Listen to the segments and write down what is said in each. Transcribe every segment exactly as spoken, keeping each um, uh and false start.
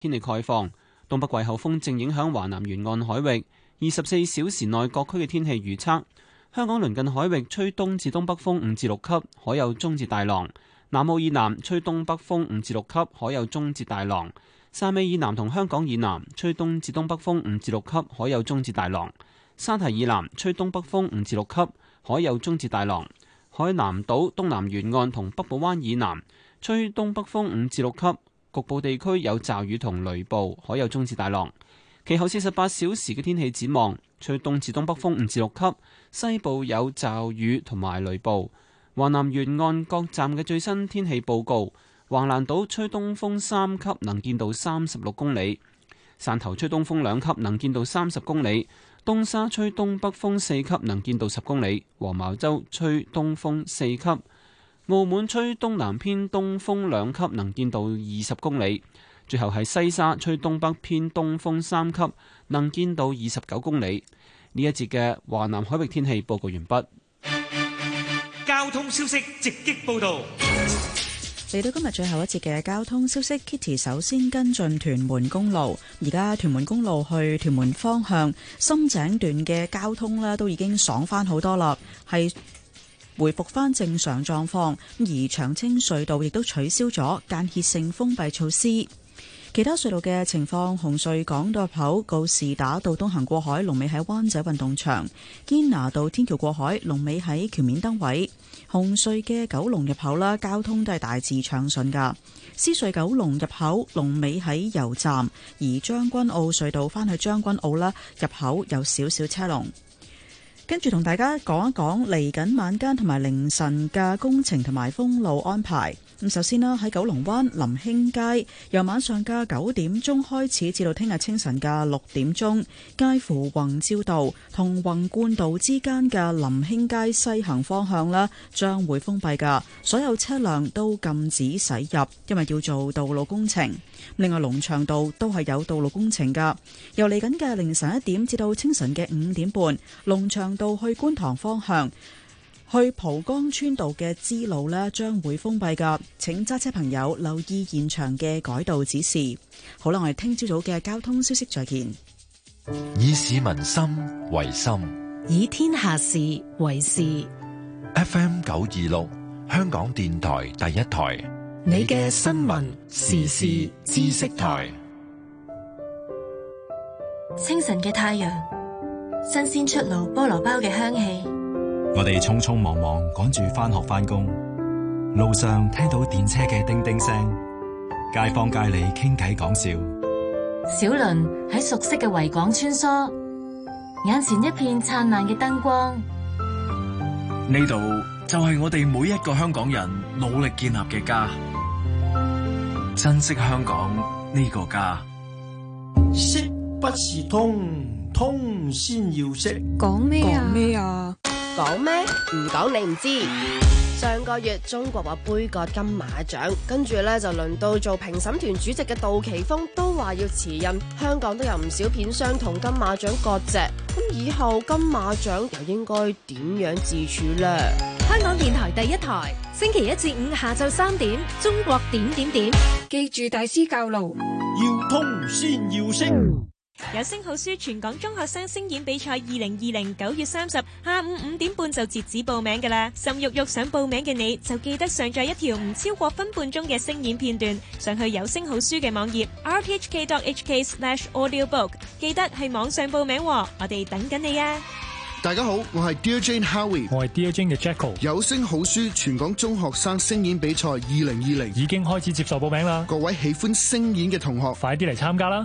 天氣概況，東北季候風正影響華南沿岸海域。二十四小時內各區嘅天氣預測：香港鄰近海域吹東至東北風五至六級，海有中至大浪；南澳以南吹東北風五至六級，海有中至大浪；汕尾以南同香港以南吹東至東北風五至六級，海有中至大浪；沙堤以南吹東北風五至六級，海有中至大浪；海南島東南沿岸同北部灣以南吹東北風五至六級，局部地區有驟雨同雷暴，海有中至大浪。其後四十八小時嘅天氣展望，吹東至東北風五至六級，西部有驟雨同埋雷暴。華南沿岸各站嘅最新天氣報告：橫瀾島吹東風三級，能見度三十六公里；汕頭吹東風兩級，能見度三十公里；東沙吹東北風四級，能見度十公里；黃茅洲吹東風四級；澳門吹東南偏東風兩級，能見度二十公里。最後係西沙吹東北偏東風三級，能見度二十九公里。呢一節嘅華南海域天氣報告完畢。 交通消息直擊報道。 嚟到今日最後一節嘅交通消息 ，Kitty 首先跟進屯門公路。而家屯門公路去屯門方向深井段嘅交通呢，都已經爽翻好多啦，係回復翻正常狀況。而長青隧道亦都取消咗間歇性封閉措施。其他隧道嘅情況，紅隧港島入口告士打道東行過海，龍尾喺灣仔運動場；堅拿道天橋過海，龍尾喺橋面燈位。紅隧嘅九龍入口啦，交通都係大致暢順噶。獅隧九龍入口龍尾喺油站，而將軍澳隧道翻去將軍澳啦，入口有少少車龍。跟住同大家講一講嚟緊晚間同埋凌晨嘅工程同埋封路安排。咁首先啦，喺九龍灣林興街，由晚上嘅九點鐘開始，至到聽日清晨嘅六點鐘，介乎宏照道同宏冠道之間嘅林興街西行方向啦，將會封閉噶，所有車輛都禁止駛入，因為要做道路工程。另外，龍翔道都係有道路工程噶，由嚟緊嘅凌晨一點至到清晨嘅五點半，龍翔道去觀塘方向，去蒲崗村道嘅支路呢將會封閉噶，請揸車朋友留意現場嘅改道指示。好啦，我哋聽朝早嘅交通消息再見。 以市民心為心， 以天下事為事。 F M 九二六，香港電台第一台， 你嘅新聞時事知識台。 清晨嘅太陽，新鮮出爐菠蘿包嘅香氣。 我哋匆匆忙忙趕住返學返工，路上聽到電車嘅叮叮聲，街坊街里傾偈講笑。 小輪喺熟悉嘅維港穿梭，眼前一片燦爛嘅燈光。 呢度就係我哋每一個香港人努力建立嘅家，珍惜香港呢個家。 識不是通，通先要識。 講咩啊？講咩啊？ 講咩？唔講你唔知。上個月中國話杯葛金馬獎，跟住呢就輪到做評審團主席嘅杜琪峰都話要辭任。香港都有唔少片商同金馬獎割席，咁以後金馬獎又應該點樣自處呢？ 香港電台第一台，星期一至五下晝三點，中國點點點，記住大師教路， 要通先要識。 有聲好書全港中學生聲演比賽二零二零九月三十下午五點半就截止報名㗎啦，心郁郁想報名嘅你就記得上載一條唔超過分半鐘嘅聲演片段上去有聲好書嘅網頁 r t h k dot h k slash audiobook， 記得係網上報名，我哋等緊你啊！ 大家好，我係 Dear Jane Howie， 我係 Dear Jane 嘅 Jacko。 有聲好書全港中學生聲演比賽二零二零已經開始接受報名啦， 各位喜歡聲演嘅同學快啲嚟參加啦！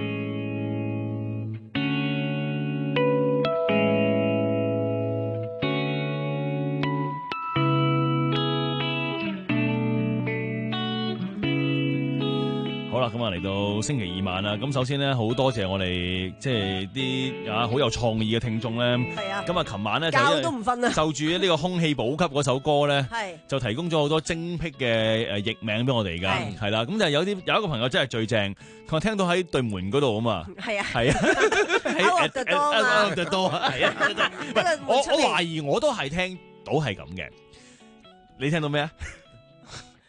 咁啊，嚟到星期二晚啦，咁首先咧，好多謝我哋即係啲啊好有創意嘅聽眾咧。 係啊， 咁啊，琴晚咧覺都唔瞓啊， 就住呢個空氣補給嗰首歌咧， 係就提供咗好多精闢嘅誒譯名俾我哋㗎，係啦。咁就有啲有一個朋友真係最正，佢話聽到喺對門嗰度啊嘛， 係啊， 係啊， 喺就多啊， 就多啊，係啊。我我懷疑我都係聽到係咁嘅，你聽到咩啊？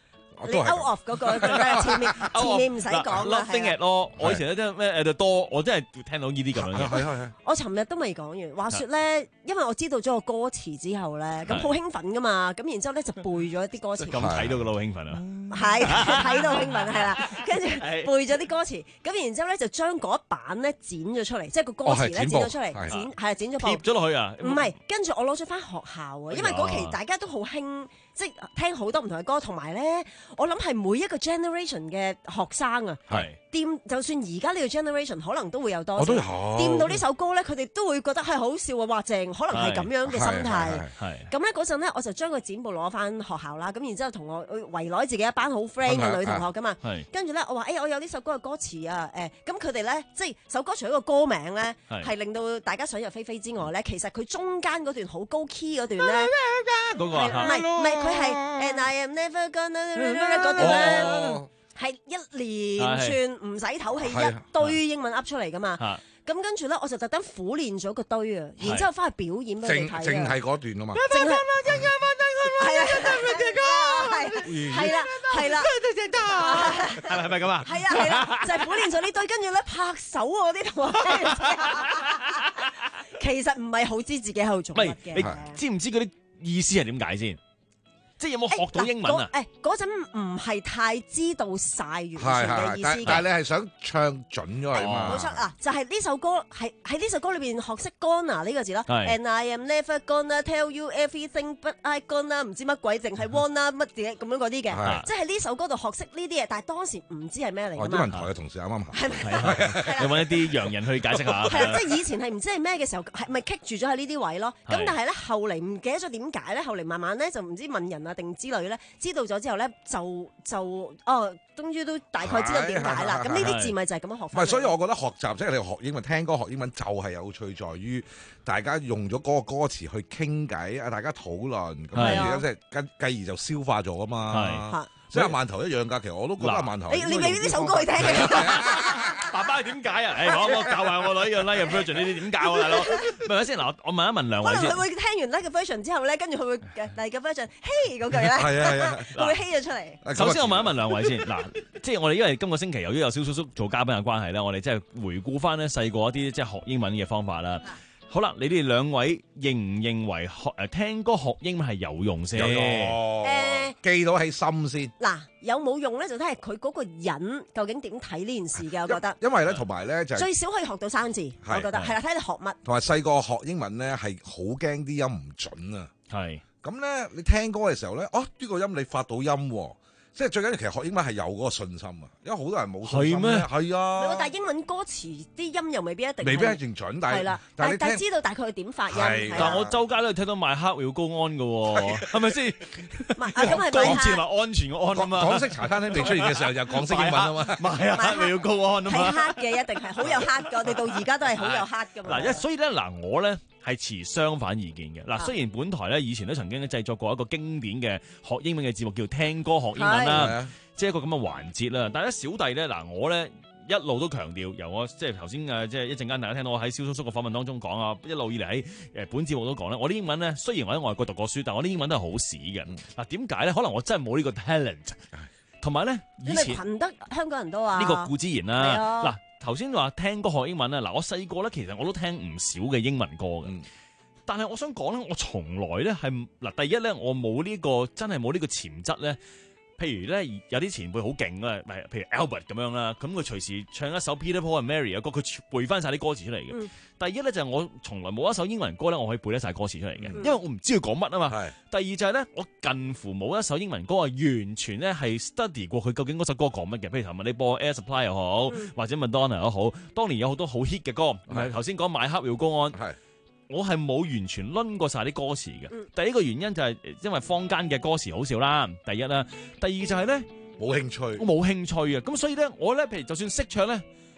你 out of 嗰個前面前面唔使講啦。 Loving it 咯，我以前咧真係咩誒多，我真係聽到呢啲咁樣嘅。 係係係。我尋日都未講完，話説咧，因為我知道咗個歌詞之後咧，咁好興奮噶嘛，咁然之後咧就背咗一啲歌詞。 咁睇到個好興奮啊！ 係睇到興奮係啦，跟住背咗啲歌詞，咁然之後咧就將嗰一版咧剪咗出嚟，即係個歌詞咧剪咗出嚟，剪係啊剪咗貼咗落去啊！ 唔係，跟住我攞咗翻學校啊，因為嗰期大家都好興。即係聽好多唔同嘅歌，同埋咧，我諗係每一個 generation 嘅學生啊，掂就算而家呢個 generation 可能都會有多，掂到呢首歌咧，佢哋都會覺得係好笑啊，哇正，可能係咁樣嘅心態。咁咧嗰陣咧，我就將個剪報攞翻學校啦，咁然之後同我圍內自己一班好 friend 嘅女同學噶嘛，跟住咧我話誒、欸、我有呢首歌嘅歌詞啊，誒咁佢哋咧即係首歌除咗個歌名咧係令到大家想入非非之外咧，其實佢中間嗰段好高 key 嗰段咧， 嗰個唔係唔係。佢係 And I am never gonna 嗰段咧，係一連串唔使唞氣一堆英文噏出嚟噶嘛。咁跟住咧，我就特登苦練咗個堆啊，然之後翻去表演俾你睇。淨淨係嗰段啊嘛。 淨係係啊，係啦，係啦， 係咪係咪咁啊？ 係啊係啦，就係苦練咗呢堆，跟住咧拍手啊嗰啲同學。其實唔係好知自己喺度做乜嘅。 你知唔知嗰啲意思係點解先？即係有冇學到英文啊？ 誒嗰陣唔係太知道晒完全嘅意思嘅， 但係你係想唱準咗佢嘛？ 冇錯啊，就係呢首歌係喺呢首歌裏邊學識 gonna 呢個字啦。And I am never gonna tell you everything but I gonna 唔知乜鬼，淨係 wanna 乜嘢咁樣嗰啲嘅，即係呢首歌度學識呢啲嘢，但係當時唔知係咩嚟㗎嘛。 英文台嘅同事啱啱係咪？ 你揾一啲洋人去解釋下。 係啊，即係以前係唔知係咩嘅時候，係咪棘住咗喺呢啲位咯？咁但係咧後嚟唔記得咗點解咧？後嚟慢慢咧就唔知問人啊定之類咧，知道咗之後咧就就哦，終於都大概知道點解啦。咁呢啲字咪就係咁樣學翻。 唔係，所以我覺得學習即係你學英文、聽歌學英文就係有趣在於大家用咗嗰個歌詞去傾偈啊，大家討論咁樣即係繼繼而就消化咗啊嘛。即係阿饅頭一樣㗎，其實我都覺得阿饅頭。 你你俾呢首歌去聽嘅。 爸爸係點解啊？誒，我我教下我女嘅 like a virgin 呢啲點教啊，大佬？咪咪先嗱，我問一問兩位先。 可能佢會聽完 like a virgin 之後咧，跟住佢會 like a virgin 嘿嗰句咧，係啊係啊，佢會嘿咗出嚟。 首先我問一問兩位先嗱，即係我哋因為今個星期由於有蕭叔叔做嘉賓嘅關係咧，我哋即係回顧翻咧細個一啲即係學英文嘅方法啦。好啦，你哋兩位認唔認為學誒聽歌學英文係有用先？ 有用，誒記到喺心先。 嗱，有冇用咧？就睇係佢嗰個人究竟點睇呢件事嘅。我覺得， 因為咧同埋咧就最少可以學到生字，我覺得係啦。睇你學乜。 同埋細個學英文咧係好驚啲音唔準啊。 係。咁咧，你聽歌嘅時候咧，哦呢個音你發到音喎。即係最緊要，其實學英文係有嗰個信心啊，因為好多人冇信心咧。係啊， 但係英文歌詞啲音又未必一定未必一定準，但係但係但係知道大概點發音。 但係我周街都聽到My Heart Will Go On嘅喎，係咪先？ 咁係安全話安全嘅安啊嘛。 港式茶餐廳未出現嘅時候就港式英文啊嘛。 My Heart Will Go On啊嘛。 係黑嘅一定係好有黑嘅，我哋到而家都係好有黑嘅嘛。 嗱，一所以咧嗱，我咧係持相反意見嘅。嗱，雖然本台咧以前都曾經製作過一個經典嘅學英文嘅節目，叫聽歌學英文啦。即係一個咁嘅環節啦，但係咧小弟咧嗱，我咧一路都強調，由我即係頭先誒，即係一陣間大家聽到我喺蕭叔叔嘅訪問當中講啊，一路以嚟喺誒本節目都講咧，我啲英文咧雖然我喺外國讀過書，但我啲英文都係好屎嘅。嗱，點解咧？可能我真係冇呢個 talent， 同埋咧以前貧得香港人都話呢個固之然啦。嗱，頭先話聽歌學英文咧，嗱我細個咧其實我都聽唔少嘅英文歌嘅。嗯，但係我想講咧，我從來咧係嗱第一咧，我冇呢個真係冇呢個潛質咧。譬如咧，有啲前輩好勁啊，譬如 Albert 咁樣啦，咁佢隨時唱一首 Peter Paul and Mary 嘅歌，佢背翻晒啲歌詞出嚟嘅。嗯、第一咧就係、是、我從來冇一首英文歌咧，我可以背得晒歌詞出嚟嘅，嗯、因為我唔知佢講乜啊嘛。是第二就係咧，我近乎冇一首英文歌係完全咧係 study 過佢究竟嗰首歌講乜嘅。譬如頭先你播 Air Supply 又好，嗯、或者 Madonna 又好，當年有好多好 hit 嘅歌，頭先講 My Heart Will Go On。我係冇完全攆過晒啲歌詞嘅。嗯、第一個原因就係因為坊間嘅歌詞好少啦，第一啦。第二就係咧冇興趣，我冇興趣啊。咁所以咧，我咧譬如就算識唱咧，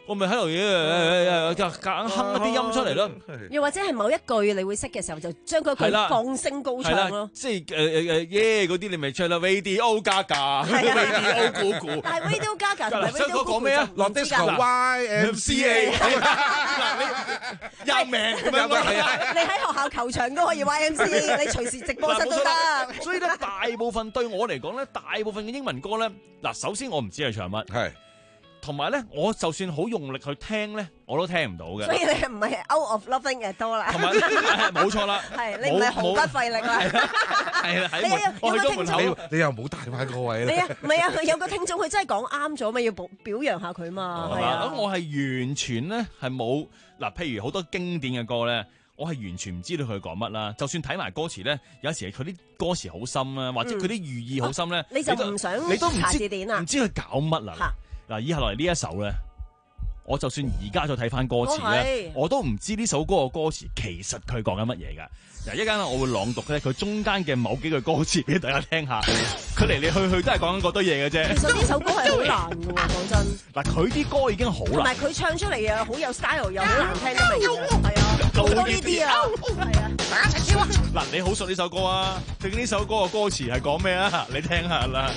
我咪喺度誒誒夾硬哼一啲音出嚟咯。 又或者係某一句你會識嘅時候，就將嗰句放聲高唱咯。 即係誒誒誒耶嗰啲，你咪唱啦 Radio Gaga、Radio 咕咕。 但係 Radio Gaga 同埋 Radio 咕咕講咩啊？ 落 disco Y M C A。 嗱你有名咁樣係啊？ 你喺學校球場都可以 Y M C A， 你隨時直播室都得。 所以咧，大部分對我嚟講咧，大部分嘅英文歌咧，嗱，首先我唔知係唱乜， 係。 同埋咧，我就算好用力去聽咧，我都聽唔到嘅。 所以你唔係 out of nothing 嘅多啦。 同埋冇錯啦， 係你唔係毫不費力啦。 係啦， 你有有個聽眾， 你又冇帶翻個位你啊，唔係啊，有個聽眾佢真係講啱咗嘛，要表表揚下佢嘛。係啊， 咁我係完全咧係冇嗱，譬如好多經典嘅歌咧，我係完全唔知道佢講乜啦。就算睇埋歌詞咧，有時佢啲歌詞好深啊，或者佢啲寓意好深咧， 你就唔想你都唔知字典啊， 唔知佢搞乜啦。嗱，以下落嚟呢一首咧，我就算而家再睇翻歌詞咧，我都唔知呢首歌嘅歌詞其實佢講緊乜嘢㗎。嗱，一陣間我會朗讀咧佢中間嘅某幾句歌詞俾大家聽下，佢嚟嚟去去都係講緊嗰堆嘢嘅啫。 其實呢首歌係好難㗎喎，講真。 嗱，佢啲歌已經好難， 同埋佢唱出嚟又好有 style，又好難聽都明嘅，係啊，好多呢啲啊，係啊，大家一齊跳啊！ 嗱，你好熟呢首歌啊？究竟呢首歌嘅歌詞係講咩啊？你聽下啦。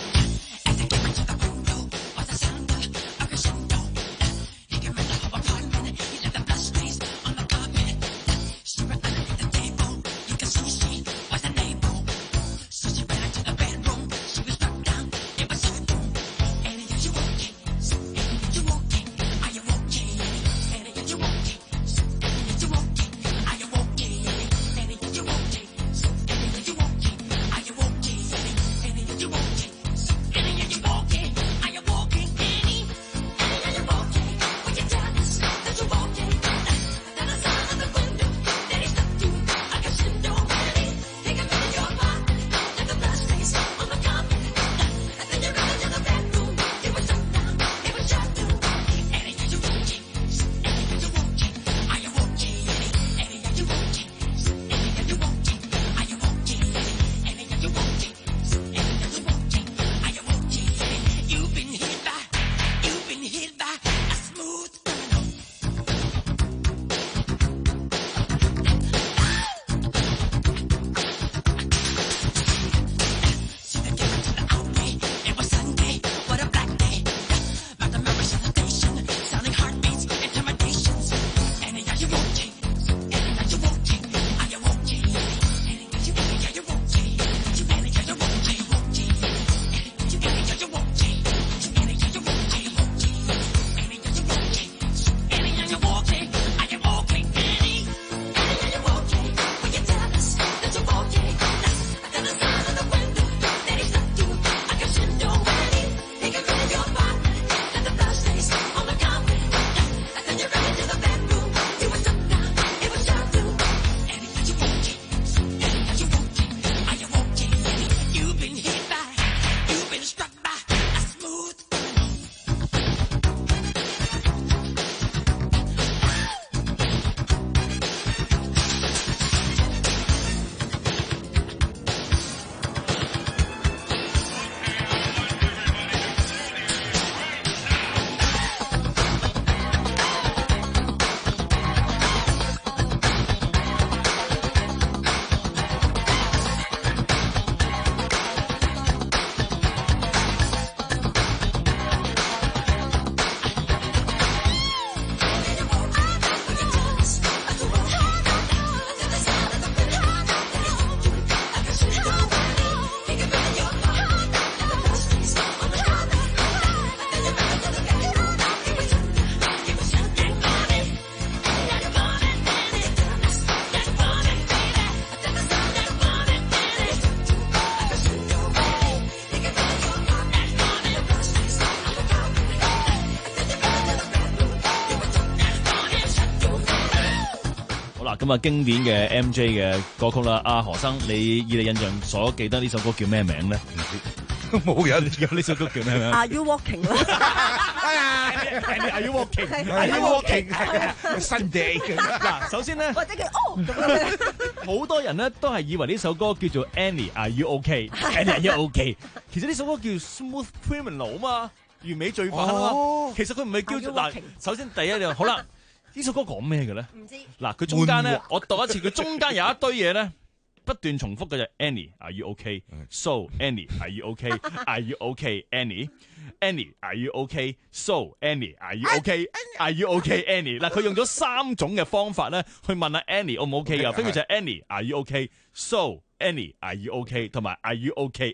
咁啊，經典嘅 M J 嘅歌曲啦，阿何生，你以你印象所記得呢首歌叫咩名咧？唔知，冇人有呢首歌叫咩名 ？Are you walking 啦？ 哎呀 ，Are you walking？Are you walking？係啊，Sunday。嗱，首先咧， 或者叫哦咁樣， 好多人咧都係以為呢首歌叫做 Annie，Are you OK？Annie，Are you OK？其實呢首歌叫 Smooth Criminal 嘛。 完美罪犯啊！其實佢唔係叫做嗱，首先第一樣好啦，呢首歌講咩嘅咧？唔知嗱，佢中間咧，我讀一次，佢中間有一堆嘢咧。不斷重複嘅就 Annie，Are you okay? So Annie，Are you okay? Are you okay? Annie，Annie，Are you okay? So Annie，Are you okay? Are you okay? Annie 嗱，佢用咗三種嘅方法咧去問阿 Annie O 唔 OK 噶，分別就係 Annie，Are you okay? So Annie，Are you okay? 同埋 Are you okay?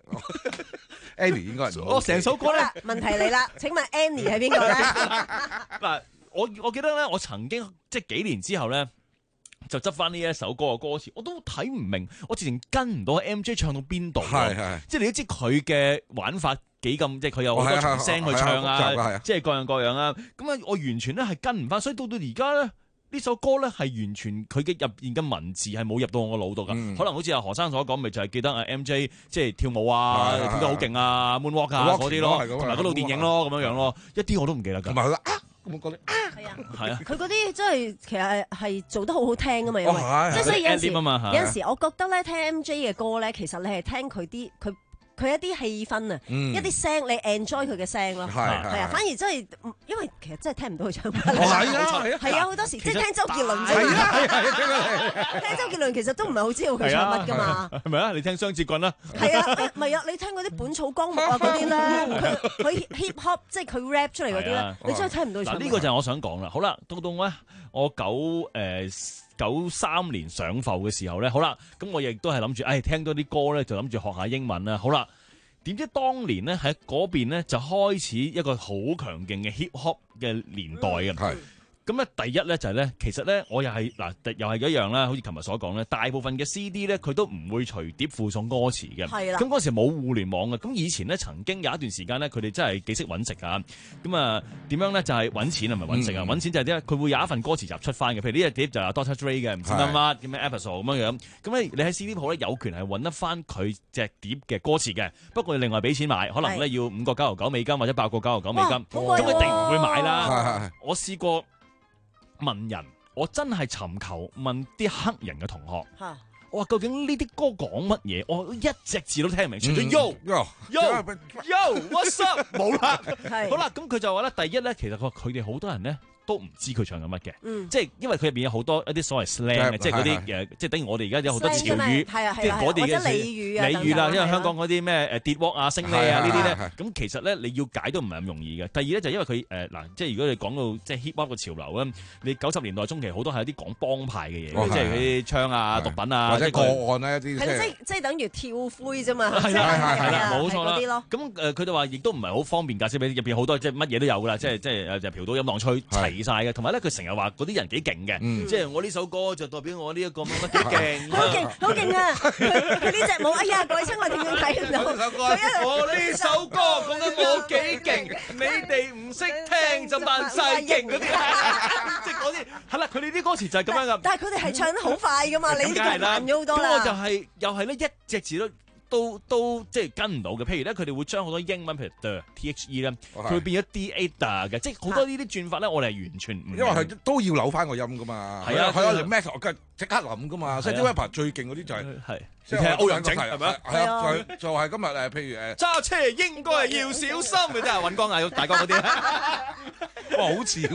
Annie，Annie 應該係我成首歌咧， 問題嚟啦，請問 Annie 係邊個咧？ 嗱，我我記得咧，我曾經即係幾年之後咧。就執翻呢一首歌嘅歌詞，我都睇唔明，我直情跟唔到 M J 唱到邊度。係係，即係你都知佢嘅玩法幾咁，即係佢有好多重聲去唱啊，即係各樣各樣啊。咁啊，我完全咧係跟唔翻，所以到到而家咧呢首歌咧係完全佢嘅入邊嘅文字係冇入到我個腦度噶。嗯、可能好似阿何生所講，咪就係、是、記得阿 M J 即係跳舞啊，跳得好勁啊 ，moonwalk 啊嗰啲咯，同埋嗰套電影咯咁樣樣咯，一啲我都唔記得㗎。 咁講咧， 係啊， 係啊， 佢嗰啲真係其實係做得好好聽噶嘛，因為即係所以有陣時，有陣時我覺得咧聽 M J 嘅歌咧，其實你係聽佢啲佢佢一啲氣氛啊，一啲聲你 enjoy 佢嘅聲咯，係啊，反而真係因為其實真係聽唔到佢唱乜，係啊，係啊，好多時即係聽周杰倫啫，聽周杰倫其實都唔係好知道佢唱乜噶嘛， 係咪啊？你聽雙截棍啦， 係啊，唔係啊，你聽嗰啲本草綱目啊嗰啲咧，佢佢 hip hop 即係佢 rap 出嚟嗰啲咧，你真係聽唔到佢唱乜。 嗱呢個就係我想講啦。好啦，到到咧我九誒九三年上埠嘅時候咧，好啦，咁我亦都係諗住，誒聽多啲歌咧，就諗住學下英文啦。好啦，點知當年咧喺嗰邊咧就開始一個好強勁嘅 hip hop 嘅年代嘅。係、嗯。咁咧第一咧就係咧，其實咧我又係嗱，又係一樣啦，好似琴日所講咧，大部分嘅 C D 咧佢都唔會隨碟附送歌詞嘅。係啦。咁嗰時冇互聯網嘅，咁以前咧曾經有一段時間咧，佢哋真係幾識揾食啊。咁啊點樣咧就係、是、揾錢係咪揾食啊？揾、嗯、錢就係點？佢會有一份歌詞集出翻嘅，譬如呢隻碟就係 Doctor Dre 嘅，唔知乜乜叫咩 episode 咁樣樣。咁咧你喺 C D 鋪咧有權係揾得翻佢隻碟嘅歌詞嘅，不過你另外俾錢買，可能咧要五個九毫九美金或者八個九毫九美金，咁一定唔會買啦。我試過。問人，我真係尋求問啲黑人嘅同學，我話究竟呢啲歌講乜嘢？我一隻字都聽唔明，除咗 yo yo yo yo what's up 冇啦。好啦，咁佢就話咧，第一咧，其實佢佢哋好多人咧都唔知佢唱緊乜嘅，嗯、即係因為佢入邊有好多一啲所謂 slang 嘅，即係嗰啲誒，即係等於我哋而家有好多潮語，即係嗰啲嘅俚語啊，俚語啦，因為香港嗰啲咩誒跌鑊啊、升呢啊呢啲咧，咁其實咧你要解都唔係咁容易嘅。第二咧就因為佢誒嗱，即係如果你講到即係 hip hop 嘅潮流咧，你九十年代中期好多係一啲講幫派嘅嘢，即係嗰啲槍啊、毒品啊，或者個案咧一啲，係即即係等於跳灰啫嘛，係啦係啦，冇錯啦。咁誒佢哋話亦都唔係好方便解釋俾入邊好多即係乜嘢都有噶啦，即係即係誒就嫖賭飲浪吹齊晒嘅，同埋咧佢成日話嗰啲人幾勁嘅，嗯、即係我呢首歌就代表我呢一個乜乜幾勁， 好勁好勁啊！佢呢隻舞，哎呀，各位親愛聽眾睇唔到，我呢首歌講緊我幾勁，你哋唔識聽就扮晒勁嗰啲，即係嗰啲係啦，佢哋啲歌詞就係咁樣噶。 但係佢哋係唱得好快噶嘛，你呢個難咗好多啦。 咁我就係、是、又係咧一隻字都。都都即係跟唔到嘅，譬如咧佢哋會將好多英文，譬如 the T H E 咧，佢會變咗 D A 嘅，即係好多呢啲轉法咧，我哋係完全唔，因為係都要扭翻個音噶嘛。係啊，係啊，你 Mac 我梗係即刻諗噶嘛。所以啲 rapper 最勁嗰啲就係係即係歐陽靖係咪？係啊，就就係今日誒，譬如誒揸車應該係要小心嘅，真係尹光啊、大哥嗰啲， 哇好似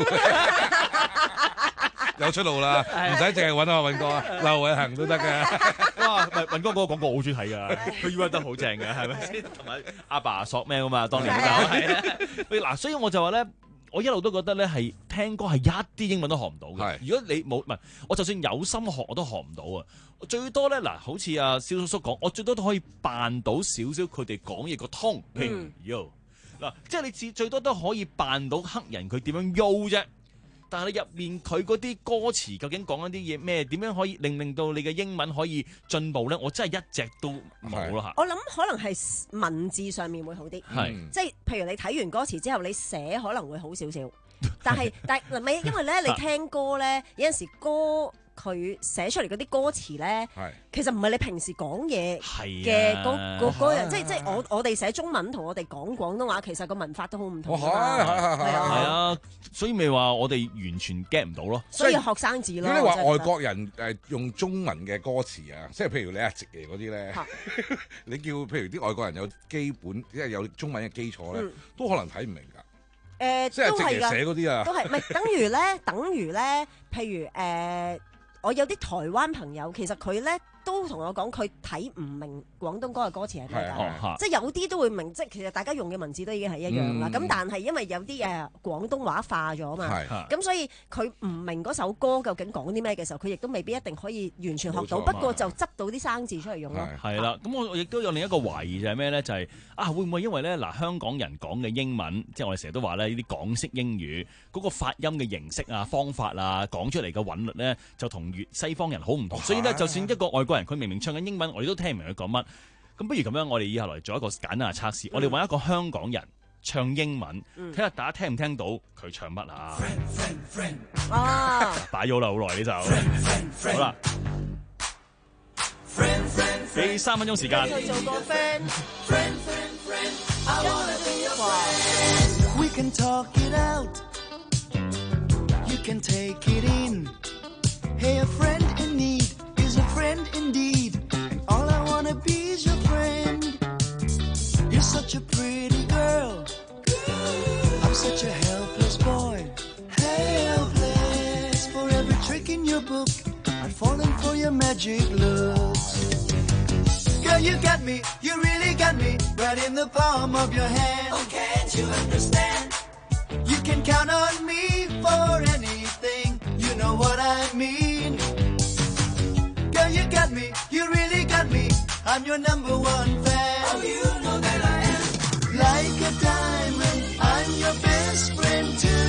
有出路啦，唔使淨係揾阿尹哥啊，劉偉恒都得嘅。 哇，尹哥嗰個廣告好中意睇㗎，佢 U 得好正嘅，係咪先？同埋阿爸索咩啊嘛，當年就係嗱，所以我就話咧，我一路都覺得咧係聽歌係一啲英文都學唔到嘅。如果你冇唔係，我就算有心學我都學唔到啊。最多咧嗱，好似阿蕭叔叔講，我最多都可以扮到少少佢哋講嘢個通，譬如 Yo 嗱，即係你至最多都可以扮到黑人佢點樣 Yo 啫。但係你入面佢嗰啲歌詞究竟講緊啲嘢咩？點樣可以令令到你嘅英文可以進步咧？我真係一隻都冇咯嚇。 我諗可能係文字上面會好啲，係即係譬如你睇完歌詞之後，你寫可能會好少少。但係但係咪因為咧你聽歌咧有陣時歌佢寫出嚟嗰啲歌詞咧，其實唔係你平時講嘢嘅嗰嗰嗰樣，即係即係我我哋寫中文同我哋講廣東話，其實個文法都好唔同。係係係係啊！ 所以咪話我哋完全 get 唔到咯。 所以學生字咯。 如果你話外國人誒用中文嘅歌詞啊，即係譬如你阿直爺嗰啲咧，你叫譬如啲外國人有基本即係有中文嘅基礎咧， 嗯、 都可能睇唔明㗎。 誒、呃， 即係直爺都係㗎， 寫嗰啲啊， 都係，咪等於咧，等於咧，譬如誒、呃，我有啲台灣朋友，其實佢咧都同我講，佢睇唔明廣東歌嘅歌詞係咩㗎，即係有啲都會明，即係其實大家用嘅文字都已經係一樣啦。咁、嗯、但係因為有啲誒廣東話化咗嘛，咁所以佢唔明嗰首歌究竟講啲咩嘅時候，佢亦都未必一定可以完全學到，不過就執到啲生字出嚟用咯。 係啦，咁我亦都有另一個懷疑就係咩咧？就係、是、啊，會唔會因為咧嗱香港人講嘅英文，即係我哋成日都話咧呢啲港式英語嗰、那個發音嘅形式啊、方法啊、講出嚟嘅韻律咧，就同粵西方人好唔同，所以咧就算一個外國人佢明明唱緊英文，我哋都聽唔明佢講乜。咁不如咁樣，我哋以後嚟做一個簡單嘅測試，嗯、我哋揾一個香港人唱英文，睇下、嗯、大家聽唔聽到佢唱乜啊？ friend, friend, friend. 啊！擺咗啦，好耐呢就好啦。俾三分鐘時間。做個 friend。 We can talk it out. You can take it in. Hey, a friend in need is a friend indeed. And all I wanna be is your friend. You're such a pretty girl. I'm such a helpless boy. Helpless. For every trick in your book, I've fallen for your magic looks. Girl, you got me, you really got me, right in the palm of your hand. Oh, can't you understand? You can count on me for anything, you know what I mean. Girl, you got me, you really got me, I'm your number one fan. Oh, you know that I am. Like a diamond, I'm your best friend too.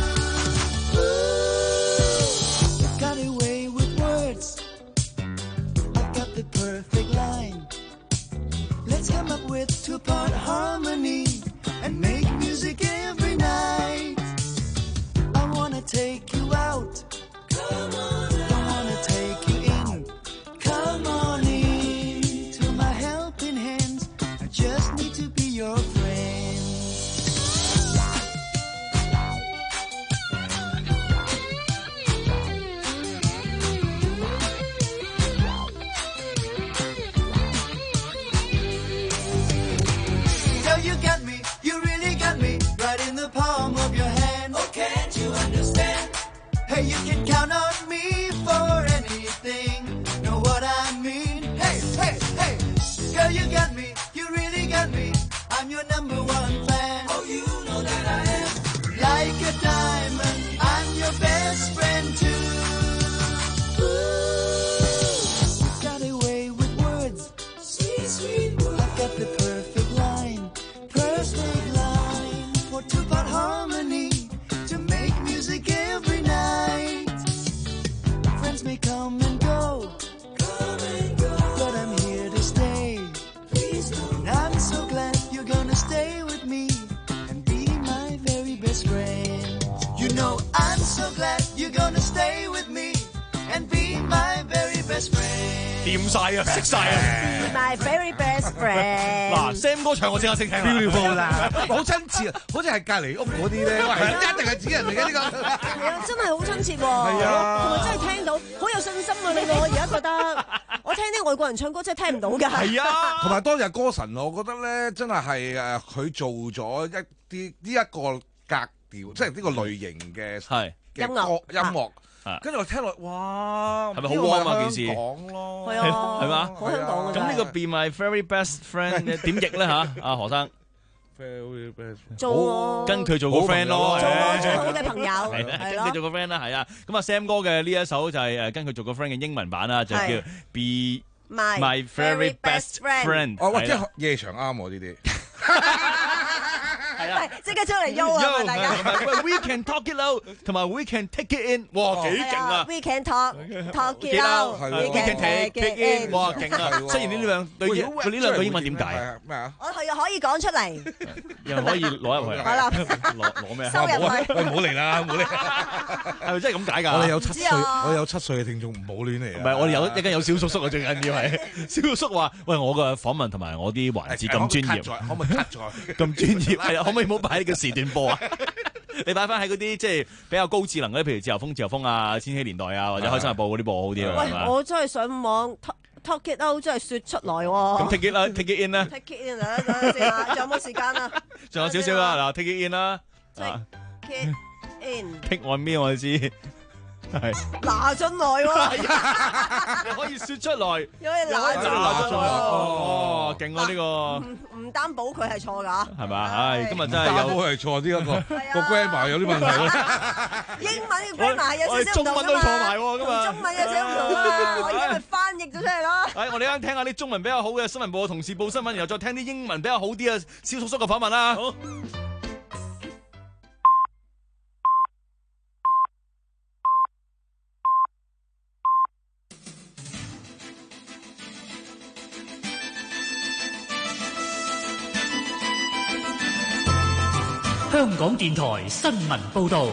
Ooh, you've got a way with words, I've got the perfect line. Let's come up with two-part harmony and make music every night. I wanna take you out. Come on out. I wanna take you in. Come on in to my helping hands. I just need to be your friend. Girl, you got me, you really got me, right in the palm of your hand. Oh, can't you understand? Hey, you can count on me for anything, know what I mean? Hey, hey, hey, girl, you got me, you really got me, I'm your number one fan. Oh, you know that I am. Like a diamond, I'm your best friend too. Ooh, you've got a way with words, sweet, sweet words. I've got the perfect line, perfect line for two-part harmony to make music every night. Friends may come and go, come and go, but I'm here to stay. Please don't. And I'm so glad you're gonna stay with me and be my very best friend. You know I'm so glad you're gonna stay with me and be my very best friend. 掂晒啊，識晒啊 Be my very best friend。 嗱 ，Sam 哥唱我即刻識聽啦。 Beautiful 啦，好親切啊，好似係隔離屋嗰啲咧，一定係指人嚟嘅呢個。 係啊，真係好親切喎。 係啊， 同埋真係聽到，好有信心啊！你我而家覺得，我聽啲外國人唱歌真係聽唔到㗎。 係啊，同埋當日歌神，我覺得咧，真係係誒，佢做咗一啲呢一個格調，即係呢個類型嘅係嘅歌音樂。跟住我聽落，哇！ 係咪好 warm 啊件事？ 講咯， 係啊， 係嘛？ 好香港咁呢個 Be My Very Best Friend 點譯咧嚇？阿何生 ，Very best 做跟佢做個 friend 咯， 做我最好嘅朋友， 係啦，跟佢做個 friend 啦，係啊。咁啊 Sam 哥嘅呢一首就係誒跟佢做個 friend 嘅英文版啦，就叫 Be My Very Best Friend。 哦，哇！即係夜場啱我呢啲。 係啊， 即刻出嚟喐啊！大家 ，We can talk it out，同埋 We can take it in， 哇，幾勁啊 ！We can talk talk it out，We can take it in， 哇，勁啊！雖然呢兩對佢呢兩個英文點解啊？ 咩啊？ 我又可以講出嚟， 又可以攞入去， 係啦， 攞攞咩？ 收入去， 喂，唔好嚟啦，唔好嚟， 係咪真係咁解㗎？ 我哋有七歲，我有七歲嘅聽眾，唔好亂嚟啊！ 唔係，我哋有一間有小叔叔啊，最緊要係小叔話：喂，我嘅訪問同埋我啲環節咁專業， 可唔可以 cut 咗？ 咁專業係啊，可唔可以唔好擺呢個時段播啊？ 你擺翻喺嗰啲即係比較高智能嗰啲，譬如自由風、自由風啊、千禧年代啊，或者開心日報嗰啲播好啲啊。 喂，我真係上網 talk it out， 真係説出來喎。 咁 take it 啦 ，take it in 啦。 take it in 啊，等陣先啊，仲有冇時間啊？ 仲有少少啦，嗱 take it in 啦。 take it in。 take on me 我知。係拿進來喎， 你可以説出來， 有嘢拿進來哦，勁啊呢個， 唔唔擔保佢係錯㗎， 係嘛？唉，今日真係有擔保係錯啲嗰個個 grammar 有啲問題啦。 英文嘅 grammar 有少少唔同㗎嘛， 中文都錯埋喎，今日中文有少少唔同啊，我而家咪翻譯咗出嚟咯。 係，我哋啱聽下啲中文比較好嘅新聞部嘅同事報新聞，然後再聽啲英文比較好啲嘅蕭叔叔嘅訪問啦。好。 香港電台新聞報道，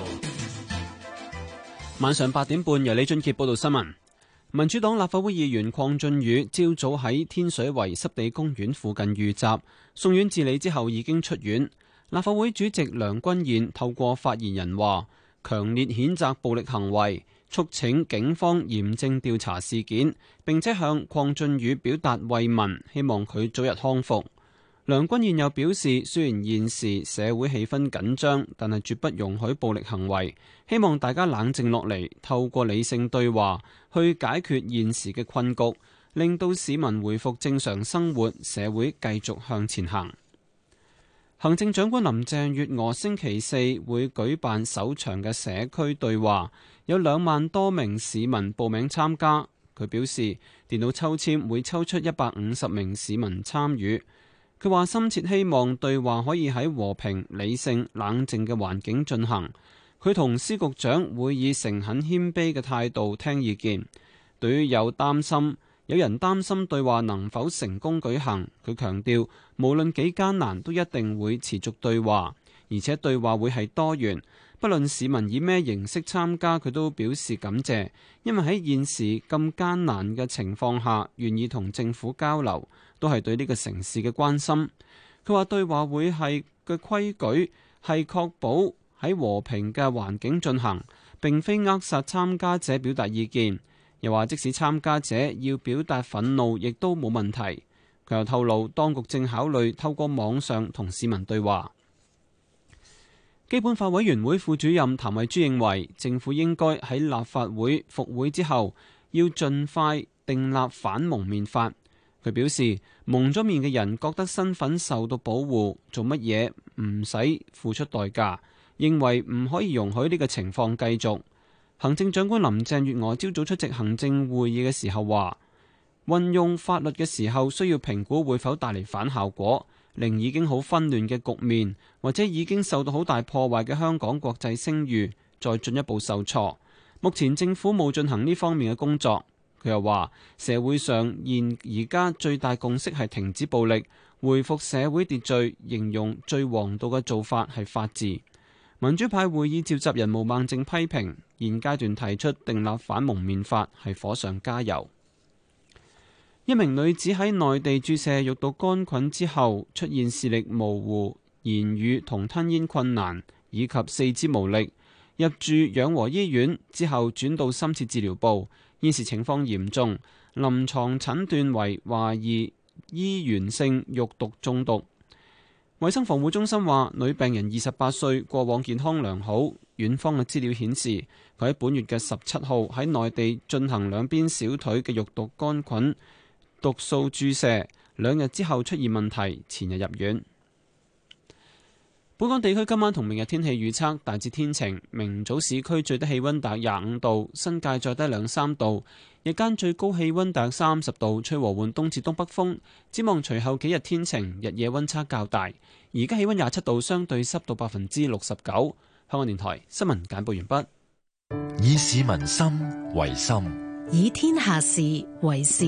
晚上八點半由李俊傑報道新聞。民主黨立法會議員鄺俊宇朝早喺天水圍濕地公園附近遇襲，送院治理之後已經出院。立法會主席梁君彥透過發言人話，強烈譴責暴力行為，促請警方嚴正調查事件，並且向鄺俊宇表達慰問，希望佢早日康復。梁君彥又表示，雖然現時社會氣氛緊張，但係絕不容許暴力行為，希望大家冷靜落嚟，透過理性對話去解決現時嘅困局，令到市民回復正常生活，社會繼續向前行。行政長官林鄭月娥星期四會舉辦首場嘅社區對話，有兩萬多名市民報名參加。佢表示，電腦抽籤會抽出一百五十名市民參與。佢話深切希望對話可以喺和平、理性、冷靜嘅環境進行。佢同司局長會以誠懇謙卑嘅態度聽意見。對於有擔心，有人擔心對話能否成功舉行，佢強調無論幾艱難都一定會持續對話，而且對話會係多元，不論市民以咩形式參加，佢都表示感謝，因為喺現時咁艱難嘅情況下，願意同政府交流，都係對呢個城市嘅關心。佢話對話會係嘅規矩係確保喺和平嘅環境進行，並非扼殺參加者表達意見。又話即使參加者要表達憤怒，亦都冇問題。佢又透露，當局正考慮透過網上同市民對話。基本法委員會副主任譚惠珠認為，政府應該喺立法會復會之後，要盡快訂立反蒙面法。佢表示，蒙咗面嘅人覺得身份受到保護，做乜嘢唔使付出代價，認為唔可以容許呢個情況繼續。行政長官林鄭月娥朝早出席行政會議嘅時候話，運用法律嘅時候需要評估會否帶嚟反效果，令已經好紛亂嘅局面或者已經受到好大破壞嘅香港國際聲譽再進一步受挫。目前政府冇進行呢方面嘅工作。佢又話，社會上現而家最大共識係停止暴力，恢復社會秩序，形容最王道嘅做法係法治。民主派會議召集人毛孟靜批評，現階段提出訂立反蒙面法係火上加油。一名女子喺內地注射肉毒桿菌之後出現視力模糊、言語同吞嚥困難以及四肢無力，入住養和醫院之後轉到深切治療部，現時情況嚴重，臨床診斷為懷疑醫源性肉毒中毒。衛生防護中心話，女病人二十八歲，過往健康良好。院方嘅資料顯示，佢喺本月嘅十七號喺內地進行兩邊小腿嘅肉毒桿菌毒素注射，兩日之後出現問題，前日入院。本港地區今晚同明日天氣預測大致天晴，明早市區最低氣溫達廿五度，新界再低兩三度。日間最高氣溫達三十度，吹和緩東至東北風。展望隨後幾日天晴，日夜溫差較大。而家氣溫廿七度，相對濕度百分之六十九。香港電台新聞簡報完畢。以市民心為心， 以天下事為事。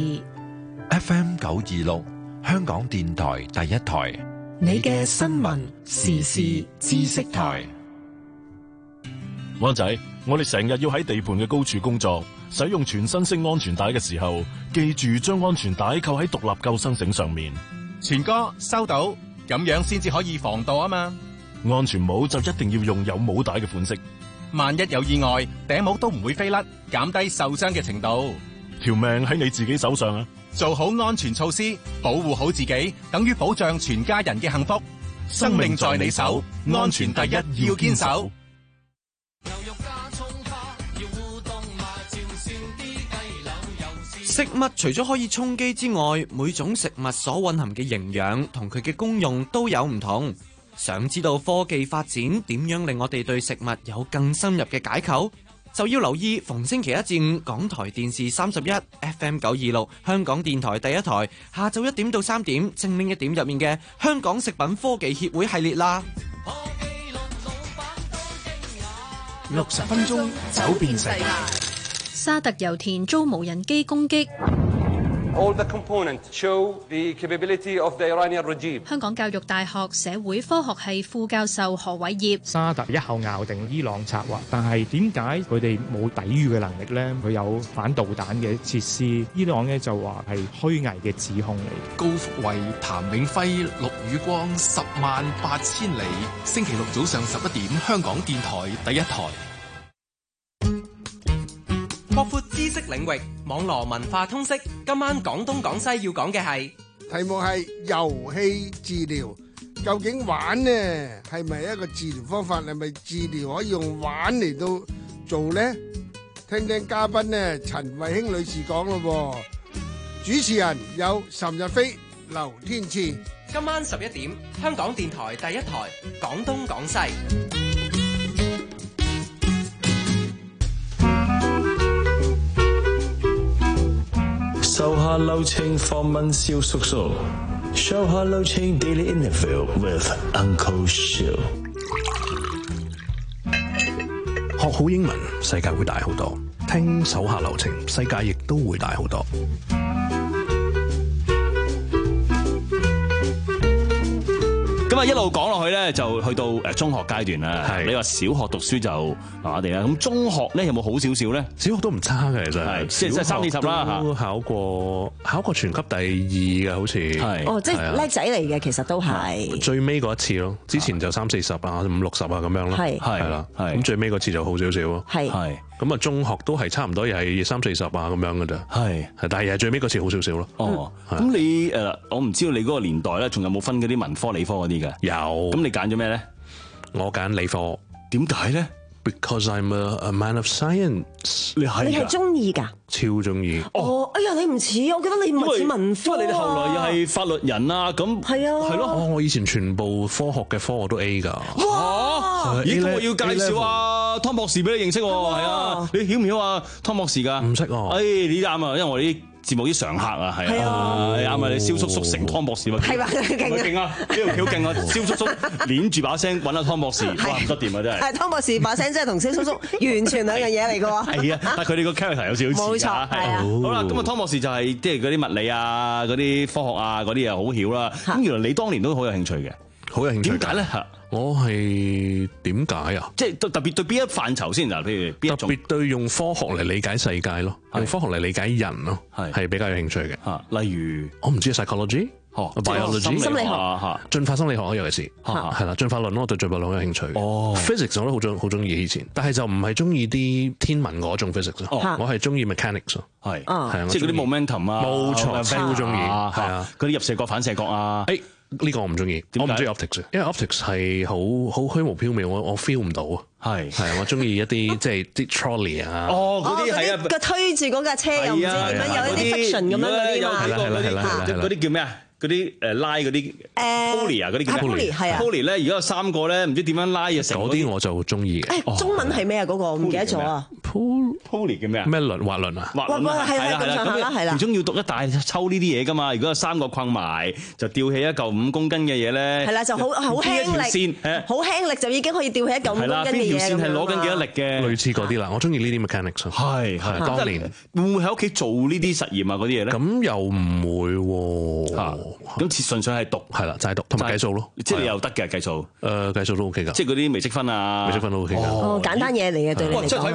F M 九二六，香港電台第一台。 你嘅新聞時事知識台。 灣仔，我哋成日要喺地盤嘅高處工作，使用全身式安全帶嘅時候，記住將安全帶扣喺獨立救生繩上面。 全哥收到，咁樣先至可以防墮啊嘛。 安全帽就一定要用有帽帶嘅款式。 萬一有意外，頂帽都唔會飛甩，減低受傷嘅程度。 條命喺你自己手上啊！ 做好安全措施，保護好自己，等於保障全家人嘅幸福。生命在你手，安全第一，要堅守。 食物除咗可以充飢之外，每種食物所蘊含嘅營養同佢嘅功用都有唔同。想知道科技發展點樣令我哋對食物有更深入嘅解構，就要留意逢星期一至五港台電視三十一 F M 九二六香港電台第一台下晝一點到三點精靈一點入面嘅香港食品科技協會系列啦。 六十分鐘走遍世界。 沙特油田遭無人機攻擊。 All the components show the capability of the Iranian regime. 香港教育大學社會科學系副教授何偉業： 沙特一口咬定伊朗策劃，但係點解佢哋冇抵禦嘅能力呢？佢有反導彈嘅設施，伊朗呢就話係虛偽嘅指控嚟。 高福慧、譚永輝、陸宇光，十萬八千里。星期六早上十一點，香港電台第一台。 擴闊知識領域，網絡文化通識。今晚廣東廣西要講嘅係題目係遊戲治療。究竟玩呢係咪一個治療方法？係咪治療可以用玩嚟到做呢？聽聽嘉賓呢陳慧卿女士講咯噃。主持人有岑日飛、劉天賜。 今晚十一點，香港電台第一台廣東廣西。 手下留情訪問蕭叔叔 ，Show 下留情 Daily Interview with Uncle Shiu。 學好英文，世界會大好多；聽手下留情，世界亦都會大好多。 咁啊，一路講落去咧，就去到誒中學階段啦。你話小學讀書就麻麻地啦，咁中學咧有冇好少少咧？ 小學都唔差嘅，其實係即係三四十啦嚇。 都考過考過全級第二嘅，好似係哦，即係叻仔嚟嘅，其實都係最尾嗰一次咯。之前就三四十啊，五六十啊咁樣咯。係係啦，咁最尾嗰次就好少少咯。係係咁啊，中學都係差唔多，又係三四十啊咁樣嘅咋。係係，但係又係最尾嗰次好少少咯。 哦，咁你誒，我唔知道你嗰個年代咧，仲有冇分嗰啲文科理科嗰啲嘅？ 有。 咁你揀咗咩咧？ 我揀理科。 點解咧？ Because I'm a, a man of science。你係你係中意㗎？ 超中意。 哦，哎呀，你唔似，我覺得你唔似文科啊。 因為你哋後來又係法律人啊，咁係啊， 係咯。哦，我以前全部科學嘅科我都 A 㗎。 哇！咦，咁我要介紹啊湯博士俾你認識喎，係啊，你曉唔曉啊湯博士㗎？ 唔識喎。 哎，你啱啊，因為我哋啲節目啲常客啊，係啊，啱啊，你蕭叔叔成湯博士嘛， 係嘛，勁啊，呢條橋勁啊，蕭叔叔攣住把聲揾阿湯博士，哇唔得掂啊真係。 係湯博士把聲真係同蕭叔叔完全兩樣嘢嚟㗎喎。 係啊，但係佢哋個 character 有少少似。 冇錯，係啊。 好啦，咁啊湯博士就係即係嗰啲物理啊、嗰啲科學啊嗰啲又好曉啦。咁原來你當年都好有興趣嘅， 好有興趣。 點解咧？嚇， 我係點解啊？ 即係特別對邊一範疇先嗱？譬如邊一種？ 特別對用科學嚟理解世界咯，用科學嚟理解人咯，係係比較有興趣嘅。 嚇，例如我唔知 psychology。哦 ，biology 心理學嚇， 進化生理學啊，尤其是係啦，進化論咯，我對進化論有興趣。 哦 ，physics 我都好中好中意以前，但係就唔係中意啲天文嗰種 physics 咯。我係中意 mechanics 咯。 係， 係啊， 即係嗰啲 momentum 啊， 冇錯，超中意。係啊， 嗰啲入射角、反射角啊。 誒，呢個我唔中意，我唔中意 optics，因為 optics 係好好虛無縹緲，我我 feel 唔到啊。係係，我中意一啲即係啲 trolley 啊。 哦，嗰啲係啊，個推住嗰架車又唔知點樣有一啲 fiction 咁樣嗰啲嘛。 係啦係啦係啦係啦， 嗰啲叫咩啊？嗰啲誒拉嗰啲 pulley 啊，嗰啲叫 pulley 係啊 pulley 咧，而家有三個咧，唔知點樣拉嘢成嗰啲我就中意嘅。 誒，中文係咩啊？嗰個唔記得咗啊。 pulley 叫咩啊？ 咩輪滑輪啊？ 滑輪係啦係啦，咁樣係啦。 其中要讀一大抽呢啲嘢噶嘛？如果有三個困埋，就吊起一嚿五公斤嘅嘢咧。 係啦，就好好輕力，好輕力就已經可以吊起一嚿五公斤嘅嘢。 邊條線係攞緊幾多力嘅？ 類似嗰啲啦，我中意呢啲 mechanics。 係係，當年會唔會喺屋企做呢啲實驗啊？嗰啲嘢咧？ 咁又唔會喎。 咁純粹係讀係啦，就係讀同埋計數咯。 即係你又得嘅計數。 誒，計數都 OK 㗎。 即係嗰啲微積分啊， 微積分都 OK 㗎。 哦，簡單嘢嚟嘅對你嚟講。 哇！真係睇唔出喎。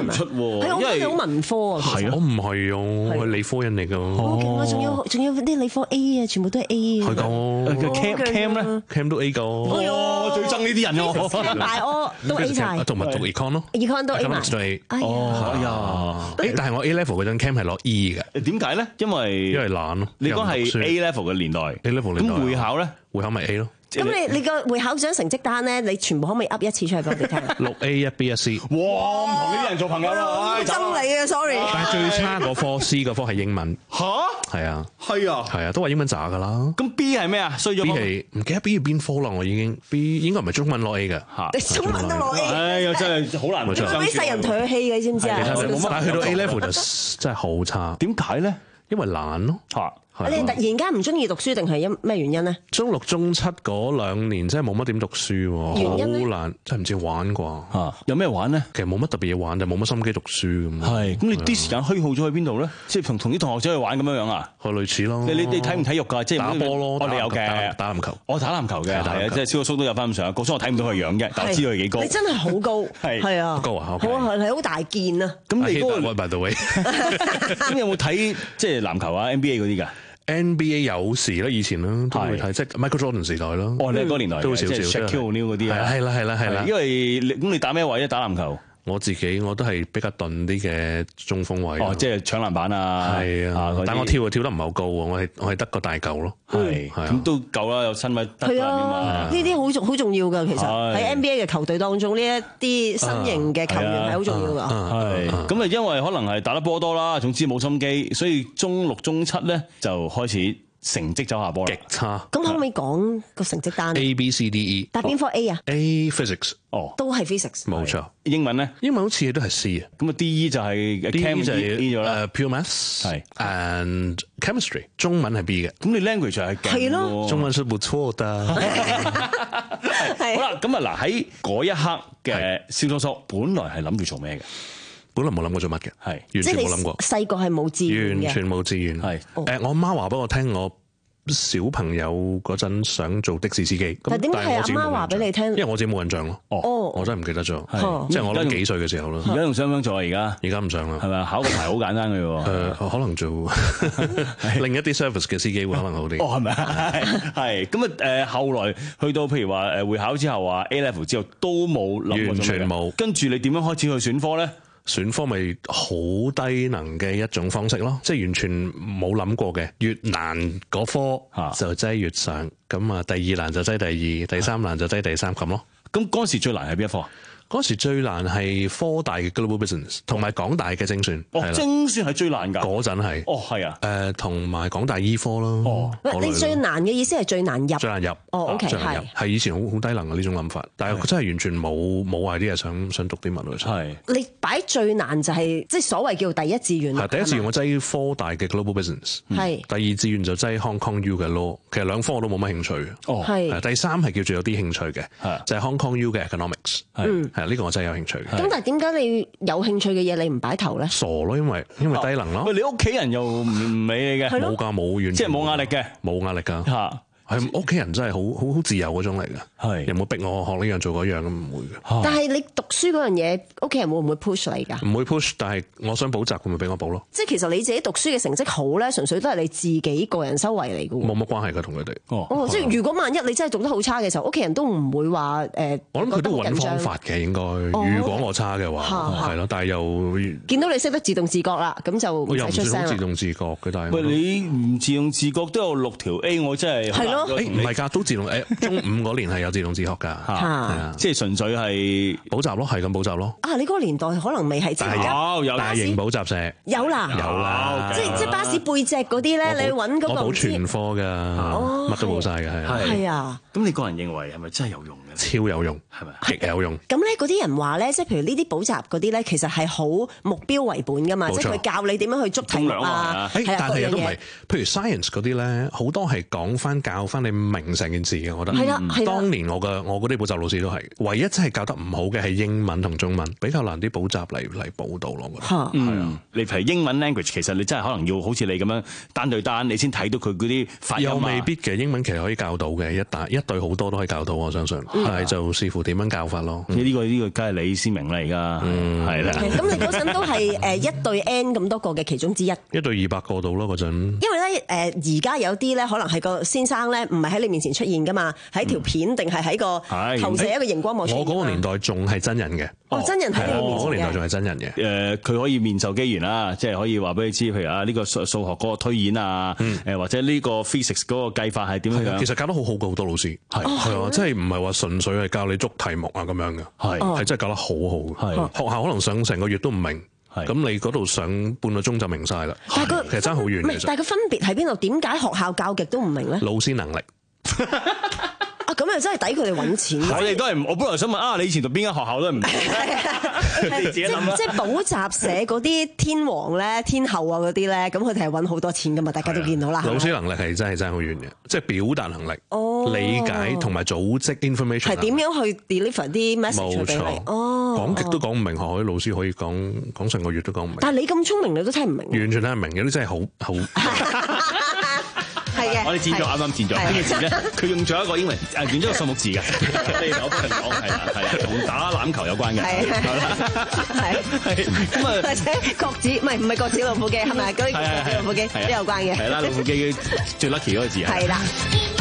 喎。 係我覺得你好文科啊。 係啊，我唔係啊，我係理科人嚟㗎。 好勁啊！仲有仲有啲理科 A 啊，全部都係 A 啊。 係㗎。 Cam Cam 咧 ，Cam 都 A 㗎。 我最憎呢啲人喎。 大我都 A 晒。 同埋讀 econ 咯 ，econ 都 A 埋。 哦，哎呀，誒，但係我 A level 嗰陣 Cam 係攞 E 嘅。 點解咧？因為因為懶咯。 你講係 A level 嘅年代 ，A level 年代。 咁會考咧？ 會考咪 A 咯。 咁你你個會考張成績單咧，你全部可唔可以噏一次出嚟俾我哋聽？ 六 A 一 B 一 C。 哇！唔同呢啲人做朋友啦， 憎你啊 ，sorry。 但係最差嗰科 C 嗰科係英文。 吓？ 係啊。 係啊。 係啊，都話英文渣㗎啦。 咁 B 係咩啊？衰咗。 B 係唔記得 B 係邊科啦，我已經 B 應該唔係中文攞 A 嘅嚇。 你中文都攞 A。 哎呀，真係好難。 冇錯。 俾世人唾棄嘅，你知唔知啊？ 但係去到 A level 就真係好差。 點解咧？ 因為懶咯。 嚇。 你突然間唔中意讀書定係因咩原因咧？ 中六中七嗰兩年真係冇乜點讀書喎， 原因好難，真係唔知玩啩嚇。有咩玩咧？ 其實冇乜特別嘢玩，就冇乜心機讀書咁。 係，咁你啲時間虛耗咗去邊度咧？即係同同啲同學仔去玩咁樣樣啊？ 係類似咯。 你你你睇唔體育㗎？即係打波咯。 我哋有嘅打籃球。 我打籃球嘅，係啊，即係蕭叔都有翻咁上下。個叔我睇唔到佢樣嘅，但我知道佢幾高。 你真係好高，係係啊， 高啊， 好係係好大件啊。 咁你嗰個 by the way， 咁有冇睇即係籃球啊 N B A 嗰啲㗎？ N B A 有時啦，以前啦都會睇，即係 Michael Jordan 時代咯。 哦，你係嗰個年代都少少， 即係 Shaquille O'Neal 嗰啲啊。 係啦係啦係啦。 因為咁你打咩位咧？打籃球？ 我自己我都係比較鈍啲嘅中鋒位。 哦，即係搶籃板啊。係啊，但我跳啊跳得唔係好高喎，我係我係得個大嚿咯。 係，咁都夠啦，有身位得人㗎嘛。 呢啲好重好重要㗎，其實喺 N B A 嘅球隊當中，呢一啲新型嘅球員係好重要㗎。 係，咁啊，因為可能係打得波多啦，總之冇心機，所以中六中七咧就開始成績走下坡啦， 極差。 咁可唔可以講個成績單 ？A B C D E。 但邊科 A 啊 ？A Physics。 哦， 都係 physics。 冇錯。 英文咧？ 英文好似都係 C 啊。 咁啊 D E 就係 Chem 就係 E 咗啦。 誒 Pure Maths 係 and Chemistry。中文係 B 嘅。 咁你 language 係勁喎。 係咯。 中文是不錯的。 好啦，咁啊嗱喺嗰一刻嘅蕭叔叔，本來係諗住做咩嘅？ 本來冇諗過做乜嘅，係完全冇諗過。 細個係冇志願嘅， 完全冇志願。係誒，我媽話俾我聽，我小朋友嗰陣想做的士司機。 但點解係阿媽話俾你聽？ 因為我自己冇印象咯。哦，我真係唔記得咗。即係我諗幾歲嘅時候咯。 而家仲想唔想做啊？而家而家唔想啦。係咪考個牌好簡單嘅喎？ 誒，可能做另一啲 service 嘅司機會可能好啲。 哦，係咪啊？係咁啊！誒，後來去到譬如話誒會考之後啊 A level 之後都冇諗過， 完全冇。 跟住你點樣開始去選科咧？ 選科咪好低能嘅一種方式咯，即係完全冇諗過嘅，越難嗰科就擠越上，咁啊第二難就擠第二，第三難就擠第三咁咯。 咁嗰時最難係邊一科啊？ 嗰時最難係科大嘅 Global Business 同埋港大嘅精算。 哦，精算係最難㗎。 嗰陣係。 哦，係啊。 誒，同埋港大醫科咯。 哦。你最難嘅意思係最難入。 最難入。 哦 ，OK 係。 係以前好好低能嘅呢種諗法，但係真係完全冇冇 idea想想讀啲乜咯。 係。 你擺最難就係即係所謂叫第一志願。 係第一志願我擠科大嘅 Global Business。係。第二志願就擠 Hong Kong U 嘅 Law，其實兩科我都冇乜興趣。 哦。 係。 第三係叫做有啲興趣嘅，就係 Hong Kong U 嘅 Economics。 嗯。 係呢個我真係有興趣。 咁但係點解你有興趣嘅嘢你唔擺頭咧？ 傻咯，因為因為低能咯。 喂，你屋企人又唔唔理你嘅？ 冇㗎，冇完全。 即係冇壓力嘅， 冇壓力㗎。 嚇。 係屋企人真係好好好自由嗰種嚟嘅， 係有冇逼我學呢樣做嗰樣咁唔會嘅。 但係你讀書嗰樣嘢，屋企人會唔會 push 你㗎？ 唔會 push，但係我想補習，佢咪俾我補咯。 即係其實你自己讀書嘅成績好咧，純粹都係你自己個人修為嚟嘅喎。 冇乜關係㗎，同佢哋。 哦，哦即係如果萬一你真係讀得好差嘅時候，屋企人都唔會話誒。呃、 我諗佢都揾方法嘅，應該。 哦、 如果我差嘅話，係咯，但係又見到你識得自動自覺啦，咁就唔使出聲啦。 自動自覺嘅，但係喂，你唔自動自覺都有六條 A， 我真係係咯， 唔係㗎。都自動誒，中五嗰年係有自動自學㗎，係啊， 即係純粹係補習咯，係咁補習咯。 啊，你嗰個年代可能未係即係有有大型補習社有啦， 有啦， 即係即係巴士背脊嗰啲咧，你揾嗰個我補全科㗎，乜都補晒㗎，係係啊。 咁你個人認為係咪真係有用嘅？ 超有用，係咪？極有用。 咁咧，嗰啲人話咧，即係譬如呢啲補習嗰啲咧，其實係好目標為本㗎嘛，即係佢教你點樣去捉題目啊。 但係都唔係，譬如 science 嗰啲咧，好多係講翻教翻你明成件事嘅，我覺得。 係啦係啦當年我嘅我嗰啲補習老師都係，唯一真係教得唔好嘅係英文同中文，比較難啲補習嚟嚟補到咯。我覺得嚇係啊，你譬如英文 language，其實你真係可能要好似你咁樣單對單，你先睇到佢嗰啲發音啊又未必嘅，英文其實可以教到嘅，一大一對好多都可以教到，我相信。 嗯但係就視乎點樣教法咯。 呢個呢個梗係你先明啦，而家係啦。 咁你嗰陣都係誒一對 N 咁多個嘅其中之一。 一對二百個到咯嗰陣。 因為咧誒而家有啲咧可能係個先生咧唔係喺你面前出現噶嘛，喺條片定係喺個投射一個熒光幕出現㗎嘛。 我嗰個年代仲係真人嘅。 哦，真人喺你面前嘅。 我嗰個年代仲係真人嘅。 誒，佢可以面授機員啦，即係可以話俾你知，譬如啊呢個數數學嗰個推演啊，誒或者呢個 physics 嗰個計法係點樣樣。 其實教得好好嘅好多老師，係係啊，即係唔係話純粹係教你捉題目啊咁樣嘅，係係真係教得好好。係學校可能上成個月都唔明。咁你嗰度上半個鐘就明晒啦， 但係個其實爭好遠嘅。 但係個分別喺邊度？點解學校教極都唔明咧？ 老師能力啊，咁又真係抵佢哋揾錢。 我哋都係，我本來想問啊，你以前讀邊間學校都係唔明，你自己諗啦。 即係補習社嗰啲天王咧、天后啊嗰啲咧，咁佢哋係揾好多錢噶嘛，大家都見到啦。 老師能力係真係爭好遠嘅，即係表達能力、理解同埋組織 information 係點樣去 deliver 啲 message 俾你？哦， 講極都講唔明，學校啲老師可以講講成個月都講唔明。 但係你咁聰明，你都聽唔明。 完全聽唔明，有啲真係好好。 係嘅， 我哋剪咗啱啱剪咗呢個字咧，佢用咗一個英文誒，用咗個數目字嘅，你我幫人講係啦，係啦，同打欖球有關嘅，係係咁啊， 或者角子唔係唔係角子老虎機係咪？嗰啲老虎機都有關嘅， 係啦，老虎機最 lucky 嗰個字係啦。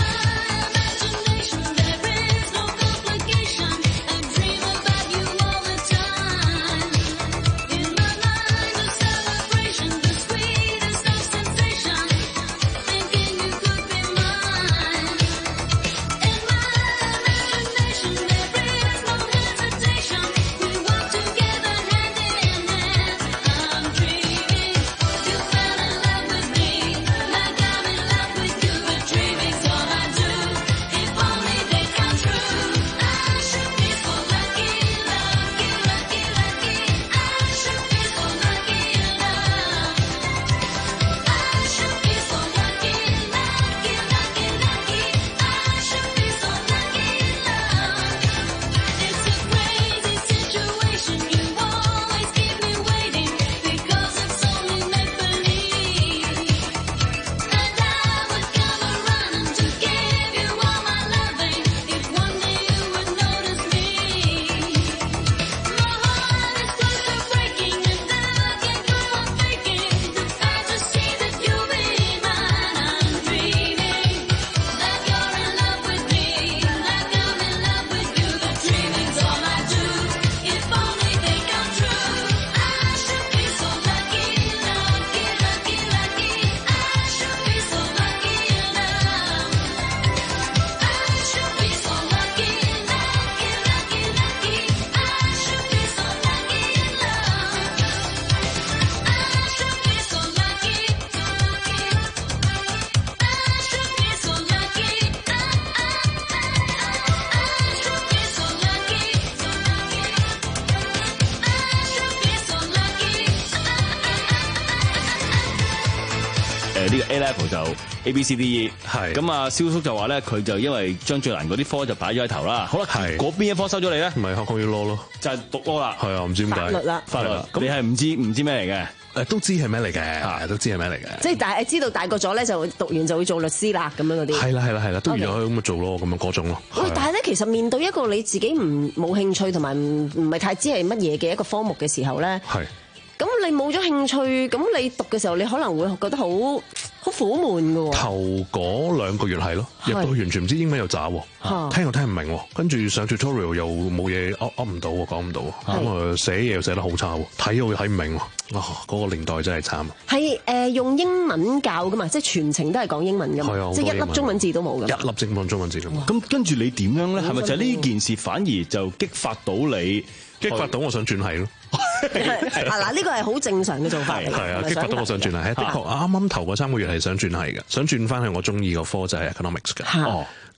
呢個 A level 就 A B C D E 係咁啊，蕭叔就話咧，佢就因為將最難嗰啲科就擺咗喺頭啦。好啦，嗰邊一科收咗你咧， 唔係學講要 law 咯， 就係讀 law 啦。係啊，唔知點解法律啦， 法律。你係唔知唔知咩嚟嘅？ 誒都知係咩嚟嘅，都知係咩嚟嘅。 即係大誒知道大個咗咧，就讀完就會做律師啦，咁樣嗰啲。 係啦係啦係啦，都預咗咁咪做咯，咁樣嗰種咯。 喂，但係咧，其實面對一個你自己唔冇興趣同埋唔唔係太知係乜嘢嘅一個科目嘅時候咧， 係。 咁你冇咗興趣，咁你讀嘅時候，你可能會覺得好好苦悶嘅喎。 頭嗰兩個月係咯，入到完全唔知英文又渣喎，聽又聽唔明喎，跟住上 tutorial 又冇嘢噏噏唔到喎，講唔到，咁啊寫嘢又寫得好差喎，睇又睇唔明喎，啊嗰個年代真係慘。 係誒用英文教噶嘛，即係全程都係講英文噶嘛，即係一粒中文字都冇噶。 一粒正本中文字都冇。 咁跟住你點樣咧？係咪就係呢件事反而就激發到你？ 激發到我想轉系咯。 啊嗱，呢個係好正常嘅做法嚟。 係啊，激發到我想轉系，係的確啱啱頭嗰三個月係想轉系嘅，想轉翻去我中意個科就係 economics 嘅。哦，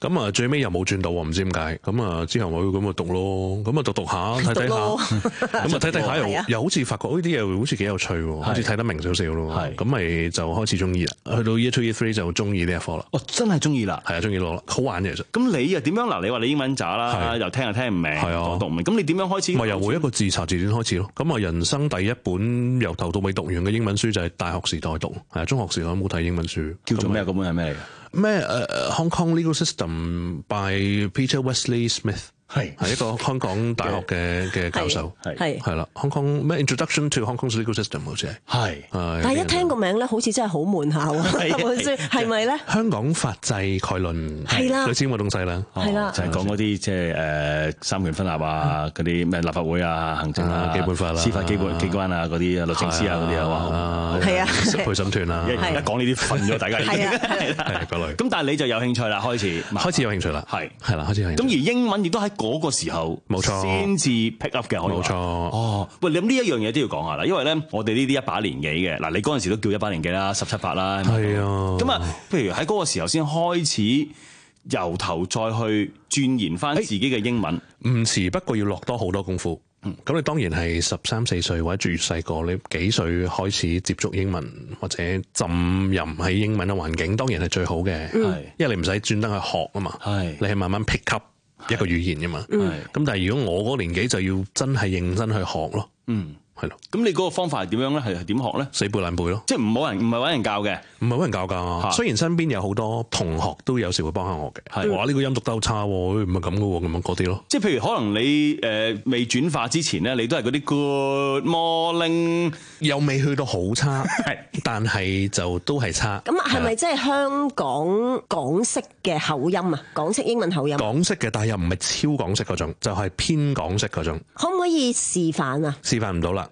咁啊最尾又冇轉到喎，唔知點解。咁啊之後我咁啊讀咯，咁啊讀讀下睇睇下，咁啊睇睇下又又好似發覺呢啲嘢好似幾有趣喎，好似睇得明少少咯。咁咪就開始中意啦。去到 year two year three 就中意呢一科啦。 哦，真係中意啦， 係啊，中意咯，好玩嘅其實。 咁你又點樣嗱？你話你英文渣啦，又聽又聽唔明，讀讀唔明。咁你點樣開始？ 咪由每一個字查字典開始咯。咁啊，人生第一本由頭到尾讀完嘅英文書就係大學時代讀，係啊，中學時代冇睇英文書。 叫做咩？嗰本係咩嚟嘅？ 咩誒、uh, Hong Kong Legal System by Peter Wesley Smith 係係一個香港大學嘅嘅教授係係啦 Hong Kong 咩 Introduction to Hong Kong's Legal System 好似係係但係一聽個名咧，好似真係好悶下喎，係咪咧？ 香港法制概論係啦，類似咁嘅東西啦， 係啦， 就係講嗰啲即係誒三權分立啊，嗰啲咩立法會啊、行政啊、 基本法啦、 司法機關機關啊嗰啲律政司啊嗰啲啊， 係啊， 陪審團啊， 一一講呢啲瞓咗大家， 係啊係嗰類。 咁但係你就有興趣啦，開始開始有興趣啦，係係啦，開始有興趣。 咁而英文亦都喺嗰個時候。 冇錯， 先至 pick up 嘅， 冇錯。 哦，喂，你咁呢一樣嘢都要講下啦，因為咧，我哋呢啲一把年紀嘅，嗱，你嗰陣時都叫一把年紀啦，十七八啦， 係啊。 咁啊，譬如喺嗰個時候先開始由頭再去鑽研翻自己嘅英文， 唔遲，不過要落多好多功夫。嗯，咁你當然係十三四歲或者越細個，你幾歲開始接觸英文或者浸淫喺英文嘅環境，當然係最好嘅。 嗯， 因為你唔使專登去學啊嘛，係你係慢慢 pick up。一個語言㗎嘛，咁、嗯、但係如果我嗰個年紀就要真係認真去學咯，嗯，係咯。 咁你嗰個方法係點樣咧？係係點學咧？ 死背爛背咯， 即係唔冇人唔係揾人教嘅， 唔係揾人教㗎。雖然身邊有好多同學都有時會幫下我嘅，係話呢個音讀得好差喎，唔係咁嘅喎，咁樣嗰啲咯。 即係譬如可能你誒未轉化之前咧，你都係嗰啲 Good morning， 又未去到好差，係，但係就都係差。 咁係咪即係香港港式嘅口音啊？港式英文口音？ 港式嘅，但係又唔係超港式嗰種，就係偏港式嗰種。 可唔可以示範啊？ 示範唔到啦。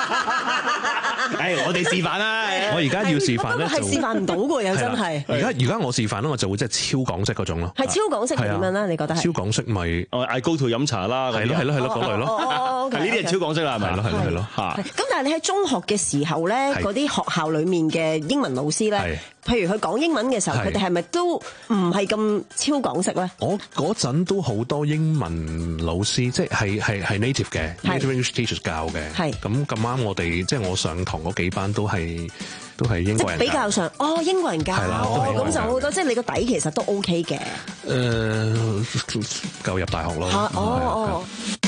誒，我哋示範啦！ 我而家要示範咧， 就係示範唔到嘅又真係。 而家而家我示範咧，我就會即係超港式嗰種咯。 係超港式係點樣咧？你覺得係？ 超港式咪嗌高度飲茶啦， 係咯係咯係咯嗰類咯。 係呢啲係超港式啦，係咪？ 係咯係咯係咯嚇。 咁但係你喺中學嘅時候咧，嗰啲學校裡面嘅英文老師咧，譬如佢講英文嘅時候，佢哋係咪都唔係咁超港式咧？ 我嗰陣都好多英文老師，即係係係 native 嘅 native English teachers 教嘅。係咁咁啱，我哋即係我上堂嗰幾班都係都係英國人。 比較上，哦，英國人教，哦，咁就好多，即係你個底其實都 OK 嘅。 誒，夠入大學咯。 哦哦。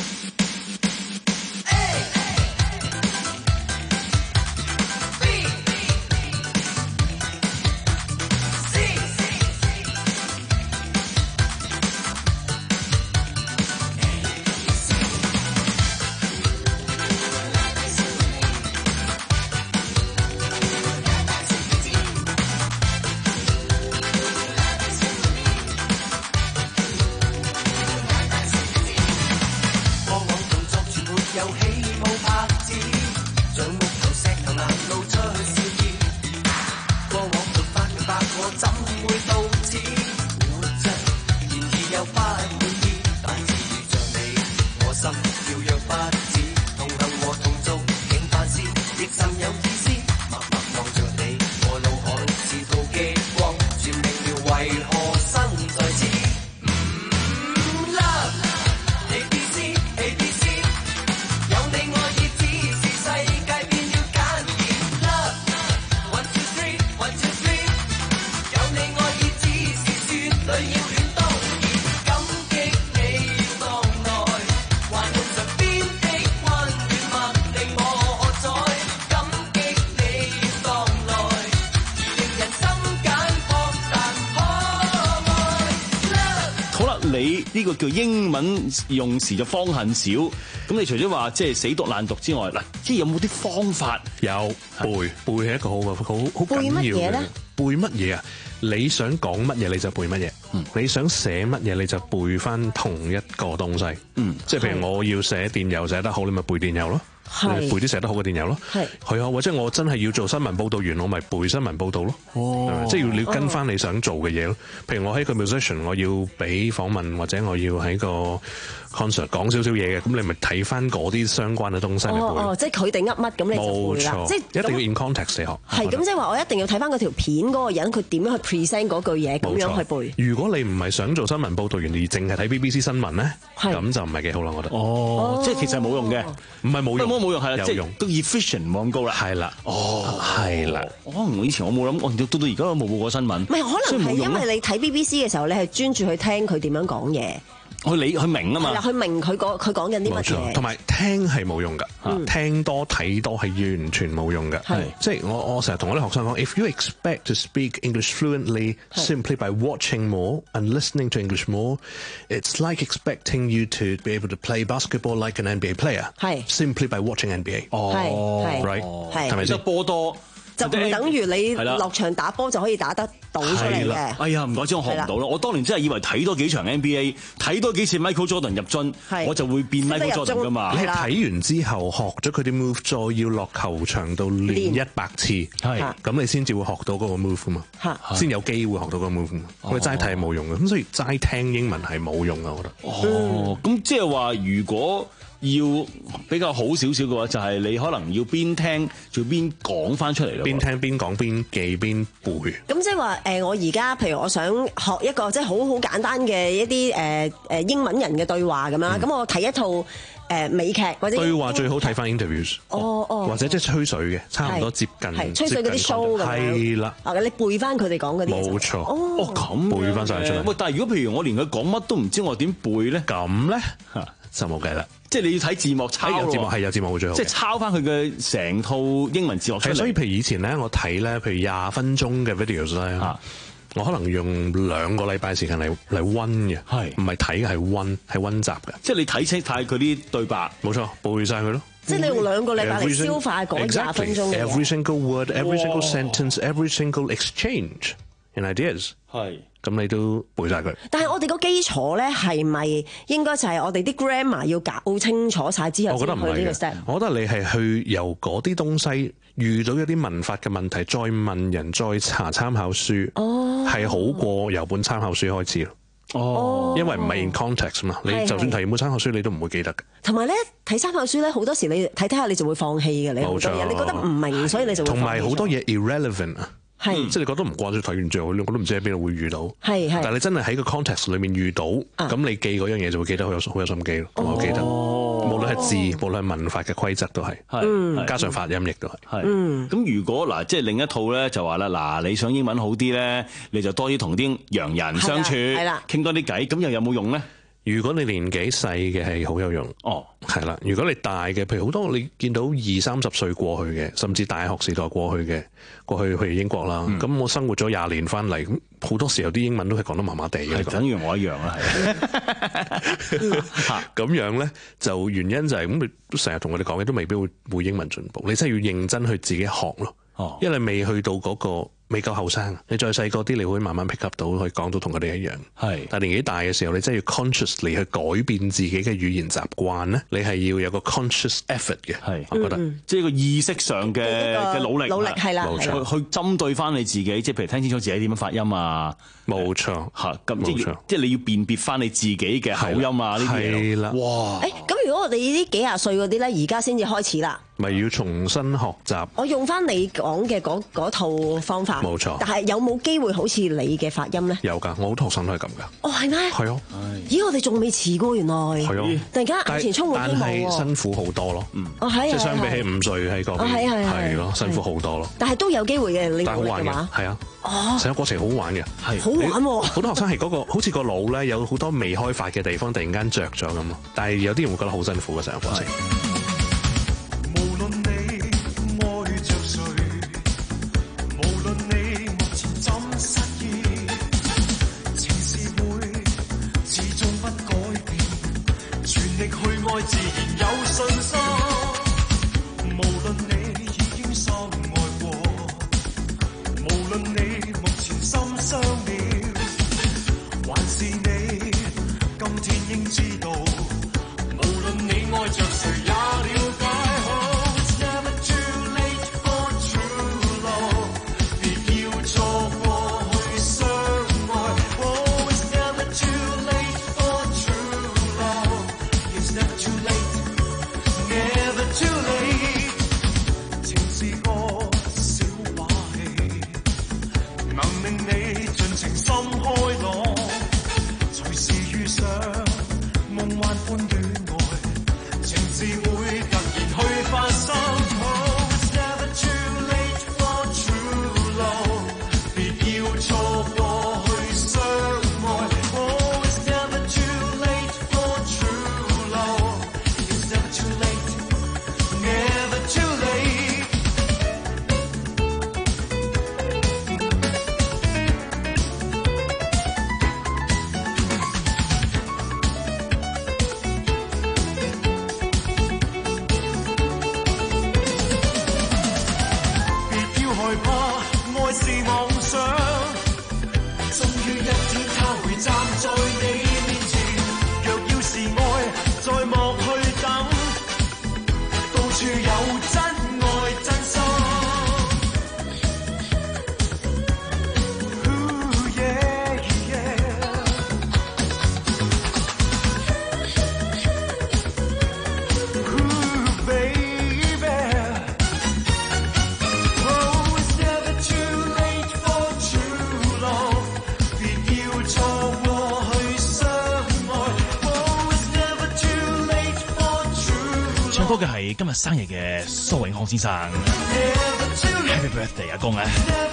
呢個叫英文用詞就方恨少，咁你除咗話即係死讀爛讀之外，嗱，即係有冇啲方法？ 有背背係一個好嘅好好緊要嘅。背乜嘢啊？你想講乜嘢你就背乜嘢，嗯、你想寫乜嘢你就背翻同一個東西。嗯，即係譬如我要寫電郵寫得好，你咪背電郵咯。 係背啲寫得好嘅電郵咯。 係係啊，或者我真係要做新聞報導員，我咪背新聞報導咯。 哦即係要你要跟翻你想做嘅嘢咯。譬如我喺個 musician，我要俾訪問或者我要喺個 concert 講少少嘢嘅，咁你咪睇翻嗰啲相關嘅東西嚟背。 哦哦，即係佢哋噏乜咁你就背啦。 冇錯， 即係一定要 in context 嚟學。 係咁，即係話我一定要睇翻嗰條片嗰個人佢點樣去 present 嗰句嘢，咁樣去背。 如果你唔係想做新聞報導員而淨係睇 B B C 新聞咧，咁就唔係幾好啦，我覺得。 哦，即係其實冇用嘅， 唔係冇用， 冇冇用係啦，即係有用都 efficient 冇咁高啦。 係啦， 哦， 係啦。 可能我以前我冇諗，我到到而家我冇報過新聞。 唔係，可能係因為你睇 B B C 嘅時候，你係專注去聽佢點樣講嘢。 佢理佢明啊嘛， 係啦，佢明佢講佢講緊啲乜嘢， 同埋聽係冇用㗎， 嗯聽多睇多係完全冇用㗎。 係即係我我成日同我啲學生講 ，if you expect to speak English fluently simply by watching more and listening to English more, it's like expecting you to be able to play basketball like an N B A player. 係 simply by watching N B A. 哦係 right 係係咪先？ 波多。 就唔等於你落場打波就可以打得到出嚟嘅。 哎呀，唔怪之我學唔到啦！我當年真係以為睇多幾場 N B A， 睇多幾次 Michael Jordan 入樽，我就會變 Michael Jordan 噶嘛。 你係睇完之後學咗佢啲 move，再要落球場度練一百次，係咁你先至會學到嗰個 move 嘛，先有機會學到嗰個 move 嘛。我哋齋睇係冇用嘅，咁所以齋聽英文係冇用嘅，我覺得。 哦，咁即係話如果要比較好少少嘅話，就係你可能要邊聽仲要邊講翻出嚟咯。 邊聽邊講邊記邊背。 咁即係話誒，我而家譬如我想學一個即係好好簡單嘅一啲誒誒英文人嘅對話咁樣，咁、嗯、我睇一套誒美劇或者對話最好睇翻 interviews。 哦哦， 或者即係吹水嘅，差唔多接近。 係吹水嗰啲 show 咁樣。 係啦。 啊，你背翻佢哋講嗰啲。 冇錯。 哦， 咁背翻晒出嚟。 喂，但係如果譬如我連佢講乜都唔知，我點背咧？ 咁咧就冇計啦。 即係你要睇字幕抄有字幕係有字幕會最好。 即係抄翻佢嘅成套英文字幕出嚟。 所以譬如以前咧，我睇咧，譬如廿分鐘嘅 videos 咧、啊，我可能用兩個禮拜時間嚟嚟温嘅，係唔係睇嘅係温係温習嘅。 即係你睇清睇佢啲對白， 冇錯，背晒佢咯。 即係你用兩個禮拜嚟消化嗰廿分鐘嘅嘢。 Every single word, every single sentence, every single exchange in ideas。係。咁你都背晒佢。 但係我哋個基礎咧，係咪應該就係我哋啲 grammar 要搞清楚晒之後先去呢個 step？ 我覺得你係去由嗰啲東西遇到一啲文法嘅問題，再問人，再查參考書，哦，係好過由本參考書開始咯。哦，因為唔係 in context 嘛，你就算睇本參考書，你都唔會記得嘅。 同埋咧，睇參考書咧，好多時你睇睇下你就會放棄嘅，你好多嘢，你覺得唔明，所以你就會放棄。 同埋好多嘢 irrelevant 啊。 係， 即係你覺得唔慣咗睇完最後，我都唔知喺邊度會遇到。係係，但係你真係喺個 context 裏面遇到，咁、啊、你記嗰樣嘢就會記得好有好有心機咯。我、哦、記得，無論係字，無論係文法嘅規則都係，係加上發音亦都係。係，咁、 嗯、如果嗱，即係另一套咧，就話啦，嗱，你想英文好啲咧，你就多啲同啲洋人相處，係啦，傾多啲偈，咁又有冇用咧？ 如果你年紀細嘅係好有用，哦，係啦。如果你大嘅，譬如好多你見到二三十歲過去嘅，甚至大學時代過去嘅，過去去英國啦，咁、嗯、我生活咗廿年翻嚟，咁好多時候啲英文都係講得麻麻地嘅， 等於我一樣啦，係。 咁樣咧，就原因就係、是、咁，你成日同我哋講嘅都未必會會英文進步，你真係要認真去自己學咯。哦，因為你未去到嗰、那個。未夠後生，你再細個啲，你會慢慢 pick up 到，可以講到同佢哋一樣。係，但係年紀大嘅時候，你真係要 consciously 去改變自己嘅語言習慣咧。你係要有個 conscious effort 嘅。係，我覺得，嗯、即係個意識上嘅嘅努力。努力係啦，冇錯。去針對翻你自己，即係譬如聽清楚自己點樣發音啊。冇錯，嚇咁即係即係你要辨別翻你自己嘅口音啊呢啲嘢。係啦，哇！ 誒，咁如果我哋呢啲幾廿歲嗰啲咧，而家先至開始啦， 咪要重新學習。 我用翻你講嘅嗰嗰套方法。冇錯，但係有冇機會好似你嘅發音咧？ 有㗎，我好多學生都係咁㗎。 哦，係咩？係啊。 咦，我哋仲未遲過原來。係啊。突然間眼前充滿希望喎。但係辛苦好多咯。嗯。哦，係啊。即係相比起五歲喺嗰邊，係係係咯，辛苦好多咯。但係都有機會嘅，你努力嘅話。係啊。哦。成個過程好玩嘅。係。好玩喎。好多學生係嗰個，好似個腦咧有好多未開發嘅地方，突然間着咗咁咯。但係有啲人會覺得好辛苦嘅成個過程。 自然有信心，無論你已經深愛過，無論你目前心傷了，還是你今天應知道，無論你愛着誰也害怕，愛是妄想。終於一天，他會站在你面前。若要是愛，再莫去等，到處有真愛真心。 唱歌嘅係今日生日嘅蘇永康先生 ，Happy Birthday 阿公啊！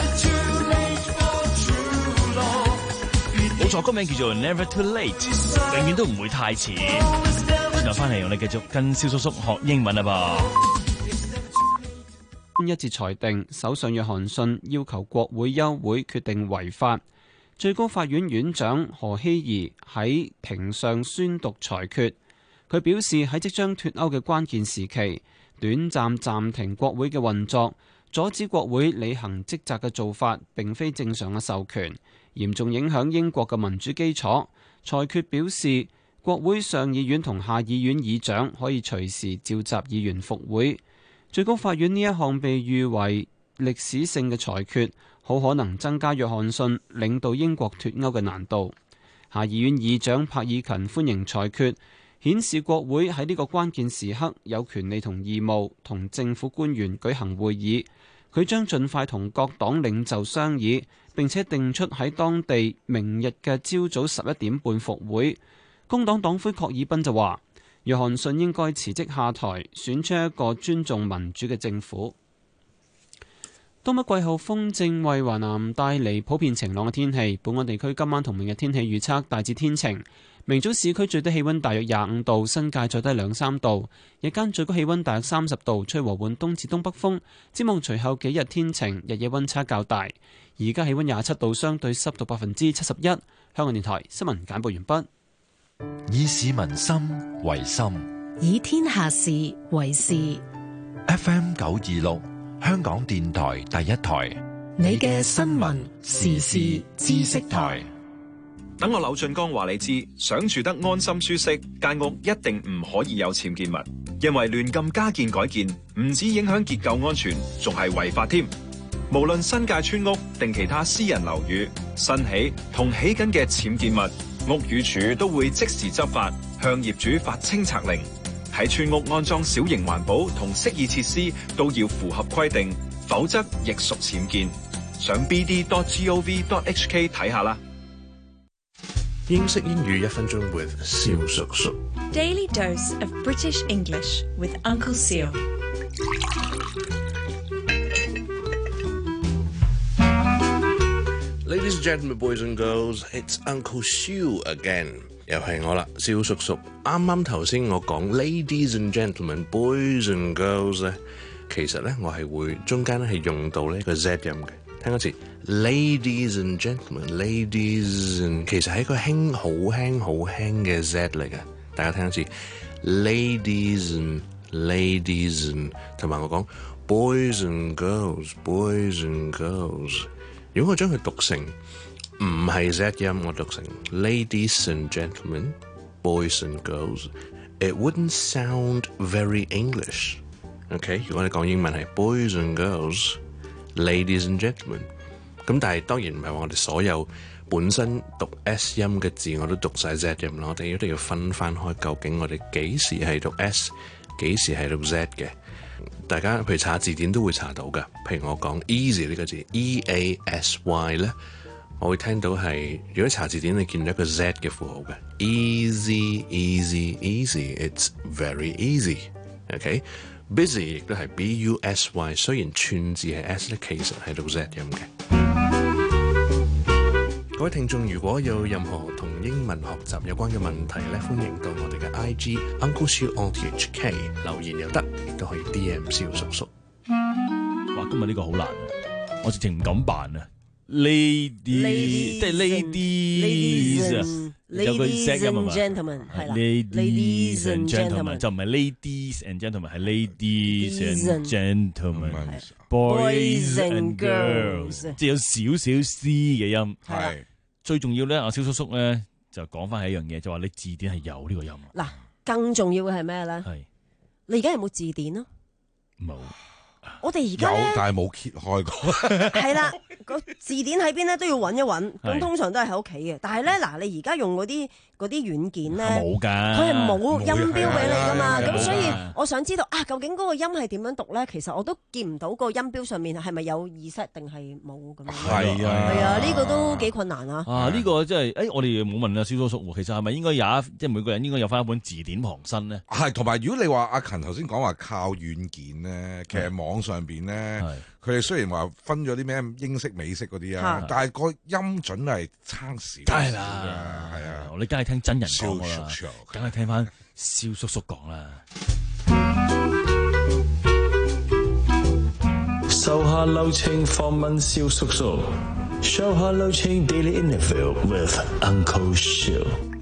冇錯，歌名叫做 Never Too Late， 永遠都唔會太遲。轉頭翻嚟，我哋繼續跟蕭叔叔學英文啦噃。一致裁定，首相約翰遜要求國會休會決定違法。最高法院院長何希怡喺庭上宣讀裁決。佢表示喺即將脫歐嘅關鍵時期，短暫暫停國會嘅運作，阻止國會履行職責嘅做法並非正常嘅授權，嚴重影響英國嘅民主基礎。裁決表示，國會上議院同下議院議長可以隨時召集議員復會。最高法院呢一項被譽為歷史性嘅裁決，好可能增加約翰遜領導英國脫歐嘅難度。下議院議長柏爾勤歡迎裁決，顯示國會喺呢個關鍵時刻有權利同義務同政府官員舉行會議。佢將盡快同各黨領袖商議，並且定出喺當地明日嘅朝早十一點半復會。工黨黨魁郝爾彬就話，約翰遜應該辭職下台，選出一個尊重民主嘅政府。東北季候風正為華南帶嚟普遍晴朗嘅天氣。本港地區今晚同明日天氣預測大致天晴。明早市區最低氣溫大約廿五度，新界最低兩三度。日間最高氣溫大約三十度，吹和緩東至東北風。展望隨後幾日天晴，日夜溫差較大。而家氣溫廿七度，相對濕度百分之七十一。香港電台新聞簡報完畢。 以市民心為心， 以天下事為事。 F M 九二六，香港電台第一台， 你嘅新聞時事知識台。 等我柳俊江話你知，想住得安心舒適，間屋一定唔可以有僭建物，因為亂咁加建改建，唔止影響結構安全，仲係違法添。無論新界村屋定其他私人樓宇，新起同起緊嘅僭建物，屋宇署都會即時執法，向業主發清拆令。喺村屋安裝小型環保同適意設施都要符合規定，否則亦屬僭建。上 b d dot gov dot h k 睇下啦。 英式英語一分鐘 with 蕭叔叔。 Daily dose of British English with Uncle Seal。 Ladies and gentlemen, boys and girls, it's Uncle Seal again。 又係我啦，蕭叔叔。啱啱頭先我講 Ladies and gentlemen, boys and girls 咧，其實咧我係會中間咧係用到呢個 Z 音嘅。聽多次 ，Ladies and gentlemen, ladies and 其實係一個輕好輕好輕嘅 Z 嚟嘅。大家聽多次 ，Ladies and ladies and， 同埋我講 boys and girls, boys and girls。如果我將佢讀成唔係 Z 音，我讀成 Ladies and gentlemen, boys and girls, it wouldn't sound very English。OK， 如果你講英文係 boys and girls。Ladies and gentlemen， 咁但係當然唔係話我哋所有本身讀 S 音嘅字我都讀晒 Z 音啦，我哋一定要分翻開，究竟我哋幾時係讀 S， 幾時係讀 Z 嘅。大家譬如查字典都會查到㗎，譬如我講 easy 呢個字 E A S Y 咧，我會聽到係如果查字典你見到一個 Z 嘅符號嘅 easy easy easy，it's very easy。OK。Busy 亦都係 B U S Y， 雖然串字係 S 咧，其實係讀 Z 音嘅。各位聽眾，如果有任何同英文學習有關嘅問題咧，歡迎到我哋嘅 I G Uncle Siu on T H K 留言又得，亦都可以 D M 蕭叔叔。 哇！今日呢個好難，我直情唔敢辦啊！ lady 即係 ladies 有個聲音啊嘛 gentlemen 係啦 ladies and gentlemen 就唔係 ladies and gentlemen 係 ladies and gentlemen boys and girls 即係有少少 C 嘅音係最重要咧。阿蕭叔叔咧就講翻係一樣嘢，就話你字典係有呢個音嗱，更重要嘅係咩咧？係你而家有冇字典啊？ 冇。 我哋而家有，但係冇揭開過。 係啦，個字典喺邊咧都要揾一揾，咁通常都係喺屋企嘅。但係咧嗱，你而家用嗰啲嗰啲軟件咧， 冇㗎， 佢係冇音標俾你㗎嘛。咁所以我想知道啊，究竟嗰個音係點樣讀咧？其實我都見唔到個音標上面係咪有 Z 定係冇咁樣。 係啊， 係啊，呢個都幾困難啊。 啊，呢個真係誒，我哋冇問阿蕭叔叔，其實係咪應該有一即係每個人應該有翻一本字典旁身咧？ 係，同埋如果你話阿勤頭先講話靠軟件咧，其實網上邊咧，佢哋雖然話分咗啲咩英式美式嗰啲啊，但係個音準係差少。梗係啦，係啊， 你梗係聽真人講啦，梗係聽翻蕭叔叔講啦。 手下留情訪問蕭叔叔 ，Show 下留情 Daily Interview with Uncle Shiu。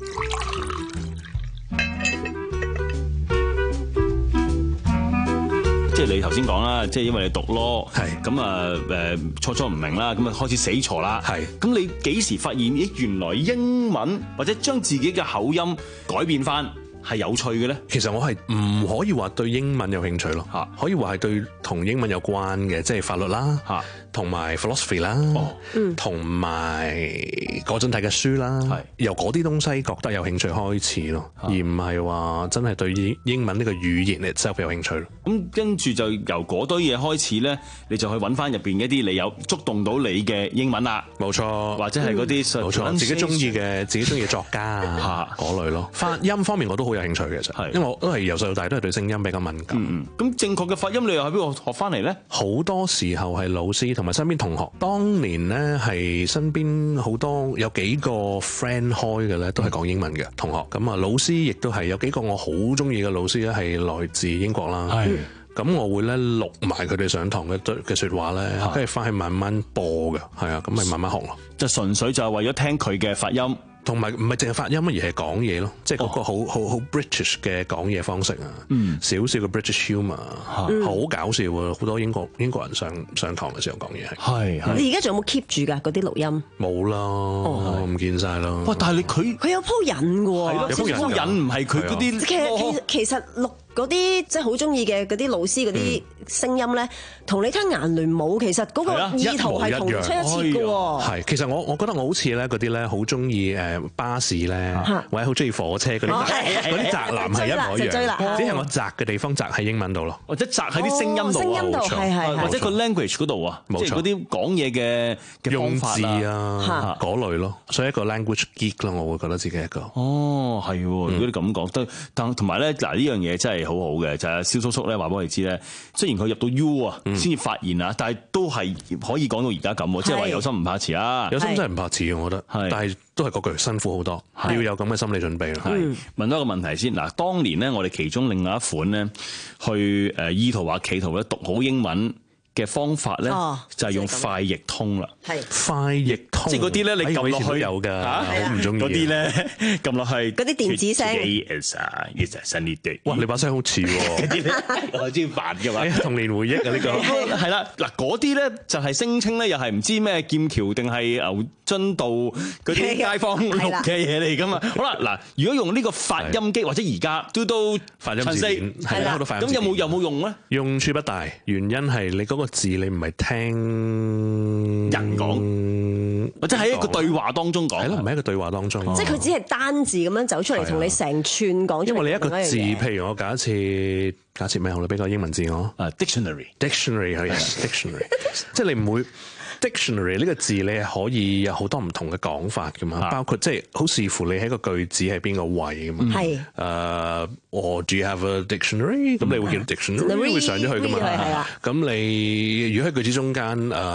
即係你頭先講啦，即係因為你讀 law， 係咁啊誒初初唔明啦，咁啊開始死錯啦，係咁你幾時發現咦原來英文或者將自己嘅口音改變翻係有趣嘅咧？ 其實我係唔可以話對英文有興趣咯，嚇可以話係對同英文有關嘅，即係法律啦，嚇同埋 philosophy 啦，同埋嗰陣睇嘅書啦，係由嗰啲東西覺得有興趣開始咯，而唔係話真係對英文呢個語言嚟真係有興趣咯。 咁跟住就由嗰堆嘢開始咧，你就去揾翻入邊一啲你有觸動到你嘅英文啦， 冇錯， 或者係嗰啲冇錯自己中意嘅自己中意嘅作家啊嗰類咯。發音方面我都好有興趣嘅，其實，因為我都係由細到大都係對聲音比較敏感。 咁、嗯、正確嘅發音你又喺邊度學翻嚟咧？ 好多時候係老師同埋身邊同學。當年咧係身邊好多有幾個 friend 開嘅咧，都係講英文嘅同學。咁啊，老師亦都係有幾個我好中意嘅老師咧，係來自英國啦。係。咁我會咧錄埋佢哋上堂嘅嘅説話咧，跟住翻去慢慢播嘅，係啊，咁咪慢慢學咯。 就純粹就係為咗聽佢嘅發音。 同埋唔係淨係發音，而係講嘢咯，即係嗰個好好好 British 嘅講嘢方式啊，少少嘅 British humour，好、嗯、搞笑啊！好多英國英國人上上堂嘅時候講嘢係。係你而家仲有冇 keep 住㗎嗰啲錄音？ 冇啦，我唔見晒啦。 哇！但係你佢佢有鋪癮嘅喎， 有鋪癮唔係佢嗰啲。 其實其實錄嗰啲即係好中意嘅嗰啲老師嗰啲聲音咧，同、嗯、你聽顏聯舞其實嗰個意圖係同出一轍嘅喎。 係，其實我我覺得我好似咧嗰啲咧好中意誒巴士咧，或者好中意火車嗰啲嗰啲宅男係一模一樣，只係我宅嘅地方宅喺英文度咯， 或者宅喺啲聲音度啊，或者個 language 嗰度啊，即係嗰啲講嘢嘅用字啊嗰類咯，所以一個 language geek 咯，我會覺得自己一個。 哦，係，如果你咁講得，但同埋咧嗱呢樣嘢真係好好嘅，就係蕭叔叔咧話俾我哋知咧，雖然佢入到 U 啊先至發現啊，但係都係可以講到而家咁，即係話有心唔怕遲啊， 有心真係唔怕遲嘅，我覺得。係，但係都係嗰句辛苦好多，要有咁嘅心理準備。 係，問多一個問題先嗱，當年咧我哋其中另外一款咧去誒意圖話企圖咧讀好英文嘅方法咧，哦、就係用快譯通啦。 係快譯通， 即係嗰啲咧，你撳落去有㗎，好唔中意嗰啲咧，撳落去嗰啲電子聲。 Is a is a sunny day。 哇！你把聲好似喎。嗰啲咧， 我知煩嘅嘛。 童年回憶啊，呢個係啦。嗱，嗰啲咧就係聲稱咧，又係唔知咩劍橋定係牛津道嗰啲街坊錄嘅嘢嚟㗎嘛。好啦，嗱，如果用呢個發音機或者而家都都發音字典係啦， 咁有冇有冇用咧？ 用處不大，原因係你嗰個字你唔係聽人講，或者喺一個對話當中講， 係咯，唔係一個對話當中， 即係佢只係單字咁樣走出嚟，同你成串講。 因為你一個字，譬如我假設假設咩好咧，俾個英文字我啊 ，dictionary，dictionary 係 dictionary， 即係你唔會 dictionary 呢個字，你係可以有好多唔同嘅講法噶嘛，包括即係好視乎你喺個句子喺邊個位噶嘛。係誒，我 do you have a dictionary？ 咁你會見到 dictionary 會上咗去噶嘛。咁你如果喺句子中間誒，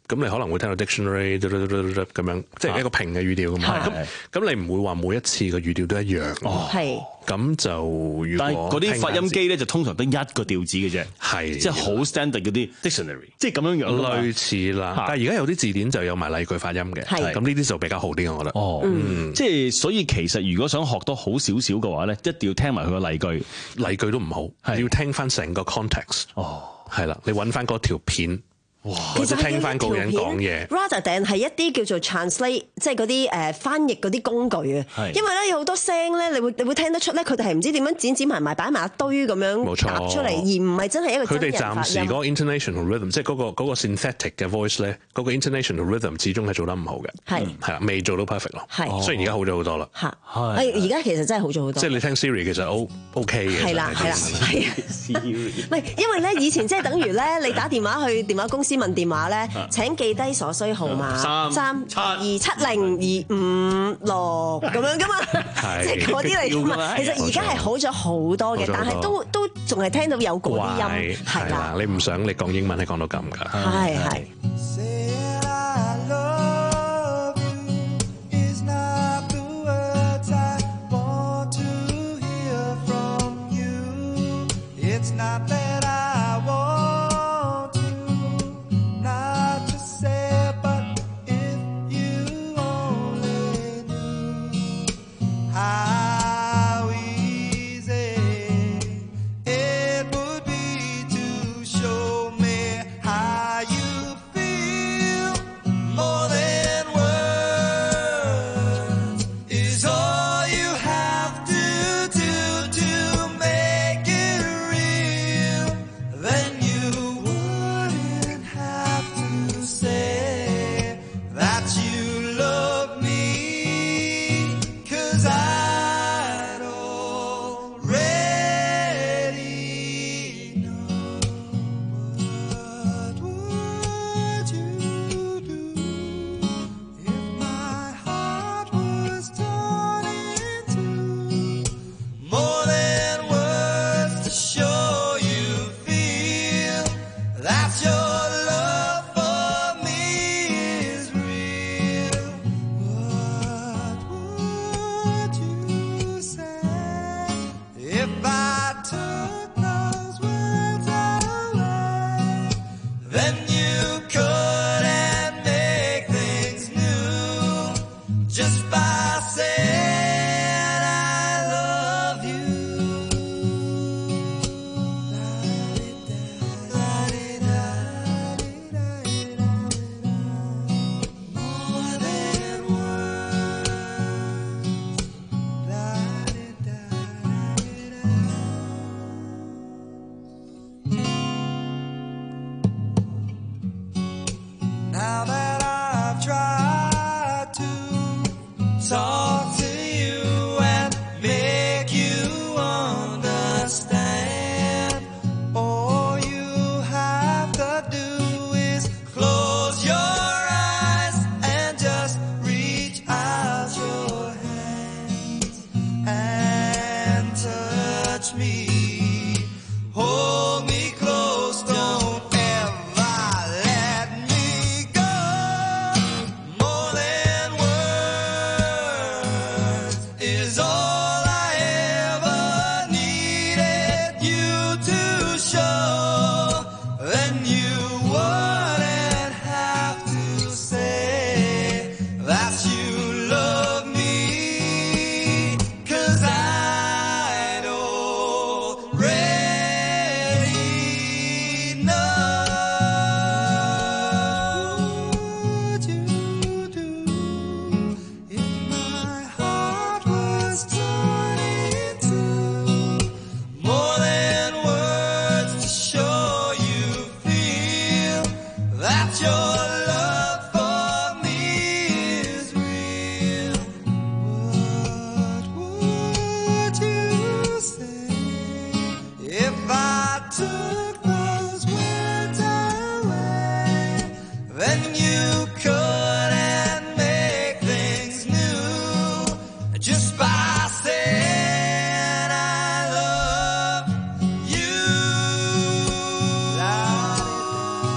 咁你可能會聽到 dictionary 咁樣，即係一個平嘅語調㗎嘛。咁咁你唔會話每一次嘅語調都一樣。 係。 咁就如果但係嗰啲發音機咧就通常得一個調子嘅啫， 係即係好 standard 嗰啲 dictionary，即係咁樣樣。 類似啦，但係而家有啲字典就有埋例句發音嘅，咁呢啲就比較好啲，我覺得。 哦，嗯、即係所以其實如果想學到好少少嘅話咧，一定要聽埋佢個例句， 例句都唔好，要聽翻成個 context。 哦， 係啦，你揾翻嗰條片。哇！或者聽翻個人講嘢 ，rather than 係一啲叫做 translate，即係嗰啲誒翻譯嗰啲工具啊。因為咧有好多聲咧，你會你會聽得出咧，佢哋係唔知點樣剪剪埋埋擺埋一堆咁樣搭出嚟，而唔係真係一個真人發音。 佢哋暫時嗰個 intonation 同 rhythm， 即係嗰個嗰個 synthetic 嘅 voice 咧，嗰個 intonation 同 rhythm 始終係做得唔好嘅。係係啦，未做到 perfect 咯。係，雖然而家好咗好多啦。 嚇，而家其實真係好咗好多。 即係你聽 Siri 其實 O OK 嘅。係啦係啦係啊 Siri。唔係因為咧以前即係等於咧，你打電話去電話公司問電話咧。請記低所需號碼三二七零二五六咁樣噶嘛，即係嗰啲嚟㗎嘛。其實而家係好咗好多嘅，但係都都仲係聽到有嗰啲音，係啦。 你唔想你講英文係講到咁㗎？ 係係。 呢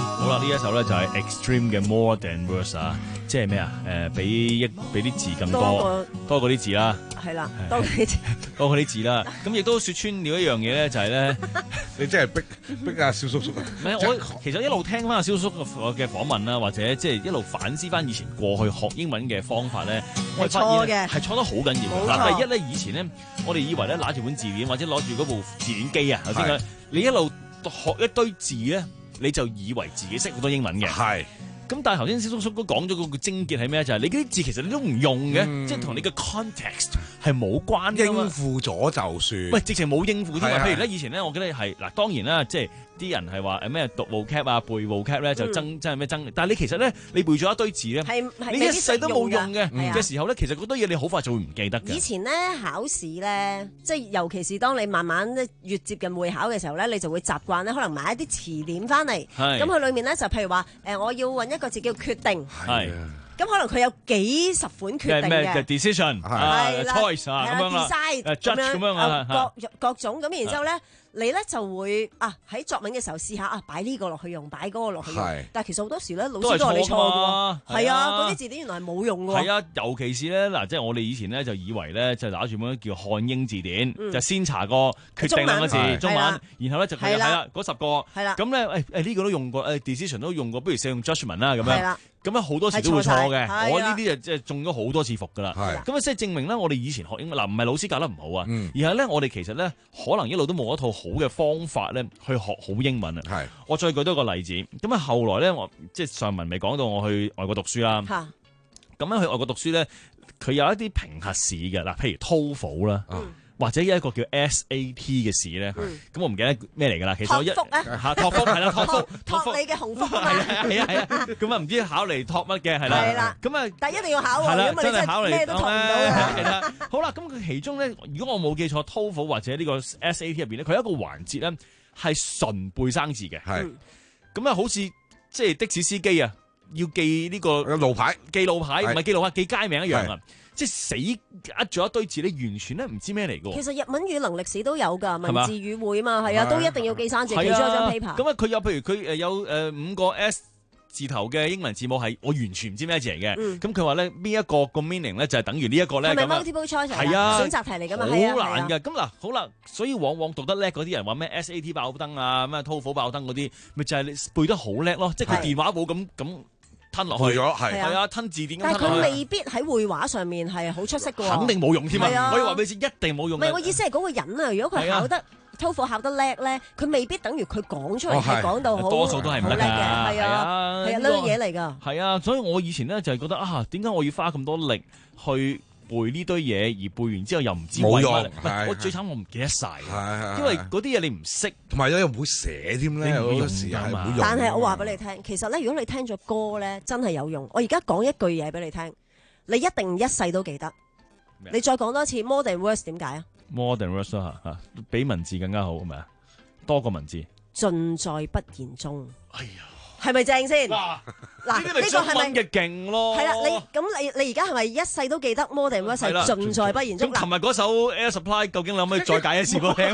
呢一首咧就係 Extreme 嘅 More Than Words 啊，即係咩啊？誒，比一比啲字更多，多過啲字啦。 係啦，多過啲字， 多過啲字啦。咁亦都説穿了一樣嘢咧，就係咧， 你真係逼逼阿蕭叔叔啊！ 唔係我其實一路聽翻阿蕭叔嘅訪問啦，或者即係一路反思翻以前過去學英文嘅方法咧，我發現咧係錯得好緊要。嗱，第一咧，以前咧，我哋以為咧攞住本字典或者攞住嗰部字典機啊，頭先講，你一路學一堆字咧，你就以為自己識好多英文嘅。係。咁但係頭先蕭叔叔都講咗嗰個症結係咩？就係、是、你嗰啲字其實你都唔用嘅，嗯、即係同你嘅 context 係冇關嘅。 應付咗就算。喂， 直情冇應付添啊！譬如咧，以前咧，我記得係嗱，當然啦，即係啲人係話誒咩讀 vocab 啊、背 vocab 咧就爭，真係咩爭？但係你其實咧，你背咗一堆字咧，你一世都冇用嘅嘅時候咧，其實嗰堆嘢你好快就會唔記得嘅。 以前咧考試咧，即係尤其是當你慢慢越接近會考嘅時候咧，你就會習慣咧，可能買一啲詞典翻嚟，咁佢裏面咧就譬如話誒，我要揾一個字叫決定。係。咁可能佢有幾十款決定嘅 decision 係啦 choice 啊咁樣啦 decide 咁樣各各種咁，然之後咧你咧就會啊喺作文嘅時候試下啊擺呢個落去用，擺嗰個落去用。但係其實好多時咧老師都話你錯嘅喎。係啊，嗰啲字典原來係冇用嘅。 係啊，尤其是咧嗱，即係我哋以前咧就以為咧就拿住本叫漢英字典，就先查個決定兩個字中文，然後咧就係啦嗰十個。係啦。咁咧誒誒呢個都用過，誒 decision 都用過，不如試用 judgment 啦咁樣。係啦。咁啊好多時都會錯嘅，我呢啲就即係中咗好多次伏噶啦。咁啊即係證明咧，我哋以前學英文嗱唔係老師教得唔好啊，嗯、而係咧我哋其實咧可能一路都冇一套好嘅方法咧去學好英文啊。我再舉多個例子，咁啊後來咧我即係上文未講到我去外國讀書啦。咁樣去外國讀書咧，佢有一啲評核試嘅嗱，譬如 TOEFL 啦。嗯或者有一個叫 S A T 嘅試咧，咁、嗯、我唔記得咩嚟㗎啦。其實我一託福啊， 嚇託福係啦，託福託你嘅鴻福啊， 係啊係啊，咁啊唔知考嚟託乜嘅係啦，係啦，咁啊但係一定要考喎，咁啊真係咩都託唔到嘅。係啦， 好啦，咁佢其中咧，如果我冇記錯 TOEFL 或者呢個 S A T 入邊咧，佢有一個環節咧係純背生字嘅，係咁啊，好似即係的士司機啊，要記呢個路牌， 記路牌唔係記路牌，記街名一樣啊。即係死呃咗一堆字，你完全咧唔知咩嚟㗎。 其實日文語能歷史都有㗎，文字語彙嘛，係啊，都一定要記生字，記咗一張 paper。 咁啊，佢有譬如佢誒有誒五個 S 字頭嘅英文字母係我完全唔知咩字嚟嘅。咁佢話咧邊一個個 meaning 咧就係等於呢一個咧。 係咪 multiple choice 係啊， 選擇題嚟㗎嘛？ 好難㗎。咁嗱，好啦，所以往往讀得叻嗰啲人話咩 S A T 爆燈啊，咩 TOEFL 爆燈嗰啲，咪就係你背得好叻咯。即係佢電話簿咁咁。吞落去咗，係係啊，吞字典咁。 但係佢未必喺繪畫上面係好出色嘅喎。 肯定冇用添啊！可以話俾你知，一定冇用。 唔係，我意思係嗰個人啊，如果佢考得 TOEFL 考得叻咧，佢未必等於佢講出嚟係講到好。多數都係唔叻嘅，係啊，係啊，呢樣嘢嚟㗎。 係啊，所以我以前咧就係覺得啊，點解我要花咁多力去背呢堆嘢，而背完之後又唔知為乜？我最慘我唔記得晒，因為嗰啲嘢你唔識， 同埋又唔會寫添咧，好多時係唔會用。 但係我話俾你聽，其實咧，如果你聽咗歌咧，真係有用。我而家講一句嘢俾你聽，你一定一世都記得。你再講多次 More Than Words 點解啊 ？More Than Words 嚇嚇，比文字更加好係咪啊？多過文字， 盡在不言中。 哎呀！ 係咪正先？嗱， 呢個係咪嘅勁咯？ 係啦，你咁你你而家係咪一世都記得 More Than Words 係盡在不言中？ 咁琴日嗰首 Air Supply 究竟你可唔可以再解一次俾我聽？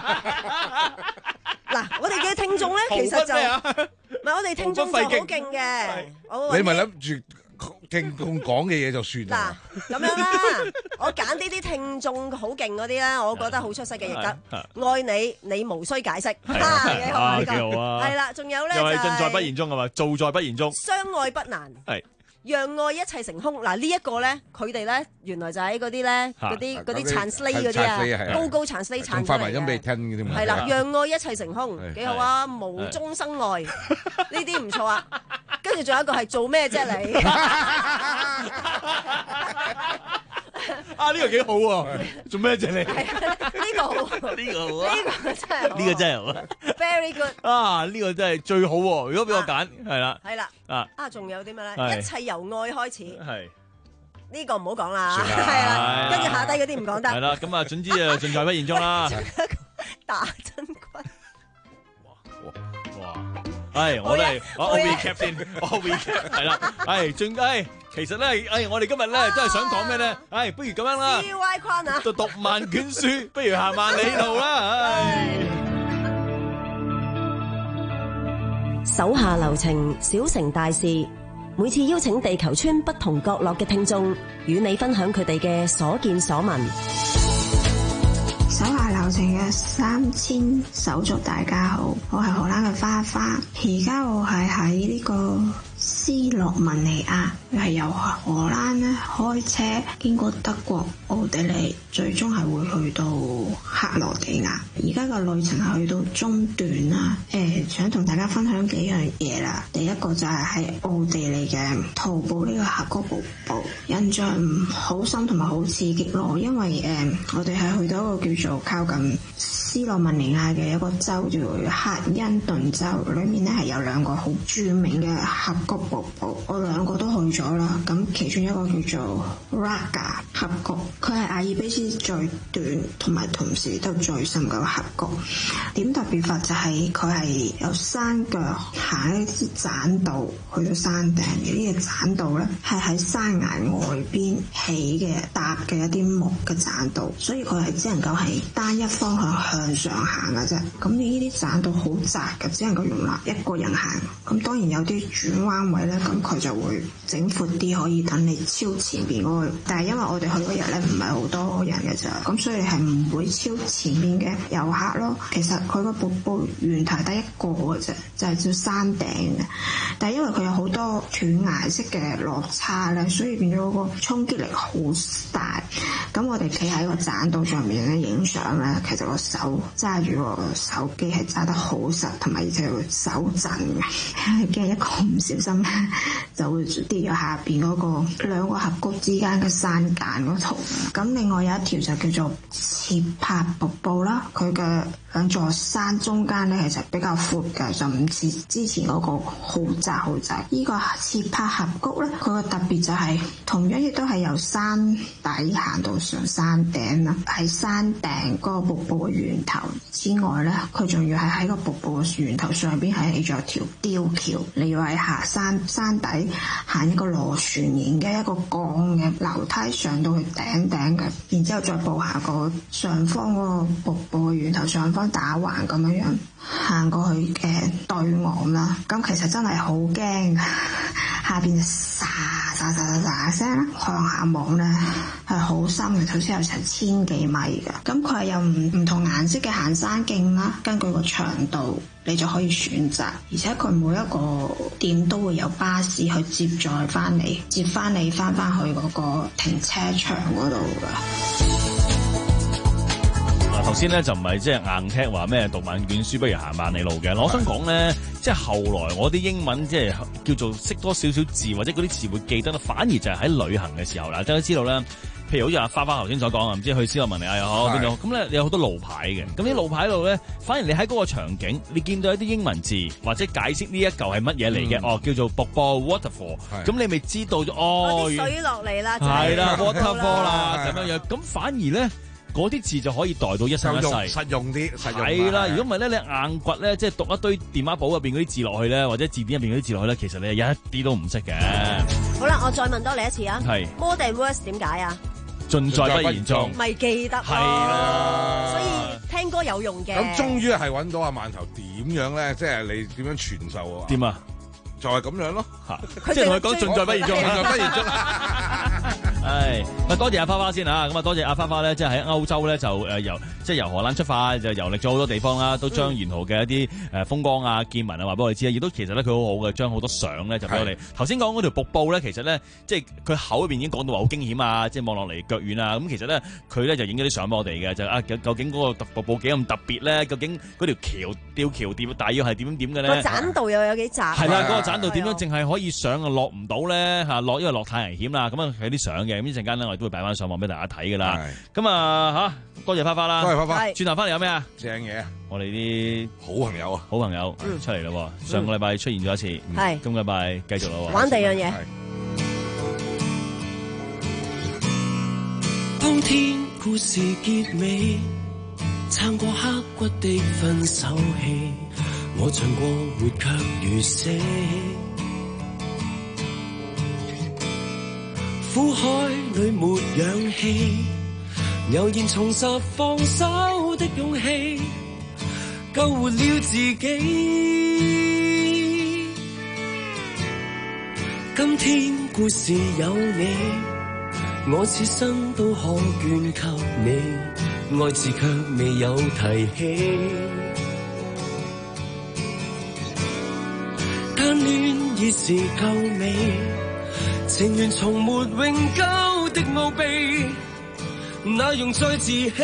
嗱，我哋嘅聽眾咧，其實就唔係我哋聽眾就好勁嘅。 你咪諗住聽眾講嘅嘢就算啦。 嗱，咁樣啦，我揀呢啲聽眾好勁嗰啲咧，我覺得好出色嘅亦得。愛你，你無需解釋。幾好啊！呢個係啦，仲有咧就係盡在不言中係嘛，做在不言中。 相愛不難。係。讓愛一切成空嗱，呢一個咧，佢哋咧原來就喺嗰啲咧，嗰啲嗰啲 translate 嗰啲啊，高高 translate 產發埋音俾你聽嘅啫嘛。 係啦，讓愛一切成空，幾好啊！無中生愛，呢啲唔錯啊。跟住仲有一個係做咩啫你？ 啊呢個幾好喎！做咩啫你？ 呢個好，呢個好啊！ 呢個真係呢個真係好啊 ！Very good！ 啊呢個真係最好喎！如果俾我揀，係啦， 係啦， 啊啊仲有啲咩咧？一切由愛開始。 係呢個唔好講啦，係啦，跟住下低嗰啲唔講得。 係啦，咁啊總之啊盡在不言中啦。 打真軍。 哇哇！係我哋我 recap 先，我 recap 係啦，係最誒。其實咧，誒，我哋今日咧都係想講咩咧？誒，不如咁樣啦， C Y 框啊， 就讀萬卷書，不如行萬里路啦，唉。 手下留情，小成大事。每次邀請地球村不同角落嘅聽眾，與你分享佢哋嘅所見所聞。 手下留情嘅三千手足，大家好，我係荷蘭嘅花花，而家我係喺呢個斯洛文尼亞，係由荷蘭咧開車經過德國、奧地利，最終係會去到克羅地亞。而家個旅程係去到中段啦，誒、呃，想同大家分享幾樣嘢啦。第一個就係喺奧地利嘅徒步呢個峽谷瀑布，印象好深同埋好刺激咯。因為誒、呃，我哋係去到一個叫做靠近斯洛文尼亞嘅一個州叫克恩頓州，裡面咧係有兩個好著名嘅峽谷瀑布，我兩個都去咗啦。咁其中一個叫做 Raga 峽谷，佢係阿爾卑斯最短同埋同時都最深嘅峽谷。點特別法就係佢係有山腳行一啲棧道去到山頂嘅，呢個棧道咧係喺山崖外邊起嘅搭嘅一啲木嘅棧道，所以佢係只能夠係單一方向向上行嘅啫。咁呢啲棧道好窄嘅，只能夠容納一個人行。咁當然有啲轉彎位咧，咁佢就會整闊啲，可以等你超前邊嗰個。但係因為我哋去嗰日咧唔係好多人嘅咋，咁所以係唔會超前面嘅遊客咯。其實佢個瀑布源頭得一個嘅啫，就係叫山頂嘅。但係因為佢有好多斷崖式嘅落差咧，所以變咗嗰個衝擊力好大。咁我哋企喺個棧道上面咧影相咧，其實個手揸住個手機係揸得好實，同埋而且會手震嘅，驚一個唔小心就會跌咗下邊嗰個兩個峽谷之間嘅山間嗰度。咁另外有一條就叫做切帕瀑布啦，佢嘅兩座山中間咧其實比較闊嘅，就唔似之前嗰個好窄好窄。呢個切帕峽谷咧，佢個特別就係同樣亦都係由山底行到上山頂啦，喺山頂嗰個瀑布嘅源頭之外咧，佢仲要係喺個瀑布嘅源頭上邊係起咗條吊橋，你要喺下山山底行一個螺旋形嘅一個鋼嘅樓梯上到去頂頂嘅，然之後再步下個上方嗰個瀑布嘅源頭上方打橫咁樣樣行過去嘅對岸啦。咁其實真係好驚，下邊就沙沙沙沙沙聲啦，向下望咧係好深嘅，頭先有成千幾米嘅。咁佢係有唔唔同顏色嘅行山徑啦，根據個長度你就可以選擇，而且佢每一個點都會有巴士去接載翻你，接翻你翻翻去嗰個停車場嗰度㗎。 頭先咧就唔係即係硬踢話咩讀萬卷書不如行萬里路嘅，我想講咧，即係後來我啲英文即係叫做識多少少字或者嗰啲詞會記得啦，反而就係喺旅行嘅時候啦。大家都知道咧，譬如好似阿花花頭先所講啊，唔知去斯洛文尼亞又好邊度，咁咧你有好多路牌嘅，咁啲路牌度咧，反而你喺嗰個場景，你見到一啲英文字或者解釋呢一嚿係乜嘢嚟嘅，哦叫做瀑布 waterfall， 咁你咪知道咗哦， 啲水落嚟啦， 係啦 waterfall 啦咁樣樣，咁反而咧。嗰啲字就可以代到一生一世， 實用啲，實用係啦。如果唔係咧，你硬掘咧，即係讀一堆電話簿入邊嗰啲字落去咧，或者字典入邊嗰啲字落去咧，其實你係一啲都唔識嘅。 好啦，我再問多你一次啊。係 more than words 點解啊？ 盡在不言中， 咪記得係啦。 所以聽歌有用嘅。 咁終於係揾到阿饅頭點樣咧？即係你點樣傳授啊？ 點啊？ 就係咁樣咯， 即係同佢講盡在不言中， 盡在不言中。 係，咁多謝阿花花先啊！咁啊多謝阿花花咧，即係喺歐洲咧就誒由即係由荷蘭出發，就遊歷咗好多地方啦，都將沿途嘅一啲誒風光啊、見聞啊話俾我哋知啊，亦都其實咧佢好好嘅，將好多相咧就俾我哋。頭先講嗰條瀑布咧，其實咧即係佢口入邊已經講到話好驚險啊，即係望落嚟腳軟啊。咁其實咧佢咧就影咗啲相俾我哋嘅，就啊究竟嗰個瀑布幾咁特別咧？究竟嗰條橋吊橋點大約係點點嘅咧？ 個棧道又有幾窄？ 係啦，嗰個棧道點樣淨係可以上啊落唔到咧嚇？落因為落太危險啦。咁啊有啲相嘅，咁一陣間咧我哋都會擺翻上網俾大家睇噶啦。咁啊嚇，多謝花花啦， 多謝花花。 轉頭翻嚟有咩啊？ 正嘢， 我哋啲好朋友啊， 好朋友出嚟啦。上個禮拜出現咗一次，係今個禮拜繼續啦。 玩第二樣嘢。 當天故事結尾，撐過刻骨的分手戲，我唱過活卻如死，苦海裏沒氧氣，悠然重拾放手的勇氣，救活了自己。 今天故事有你，我此生都可捐給你，愛字卻未有提起。單戀已是夠美，情緣從沒永久的奧秘，那用再自欺。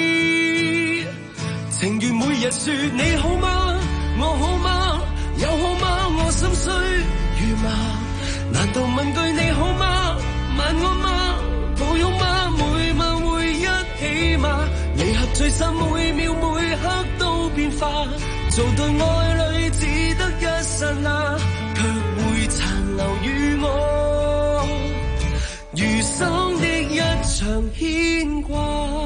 情願每日說你好嗎，我好嗎，有好嗎，我心碎如麻。難道問句你好嗎，晚安嗎，抱擁嗎，每晚會一起嗎？離合聚散每秒每刻都變化，做對愛侶只得一剎那，卻會殘留於我餘生的一場牽掛。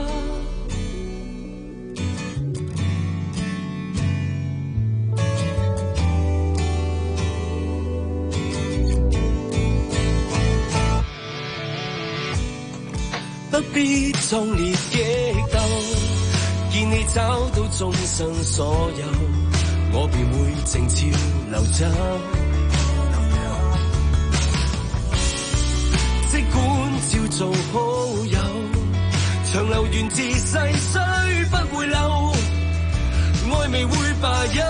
不必壯烈激鬥，見你找到終生所有，我便會靜悄流走。即管照做好友，長流源自細水不會漏，愛未會罷休。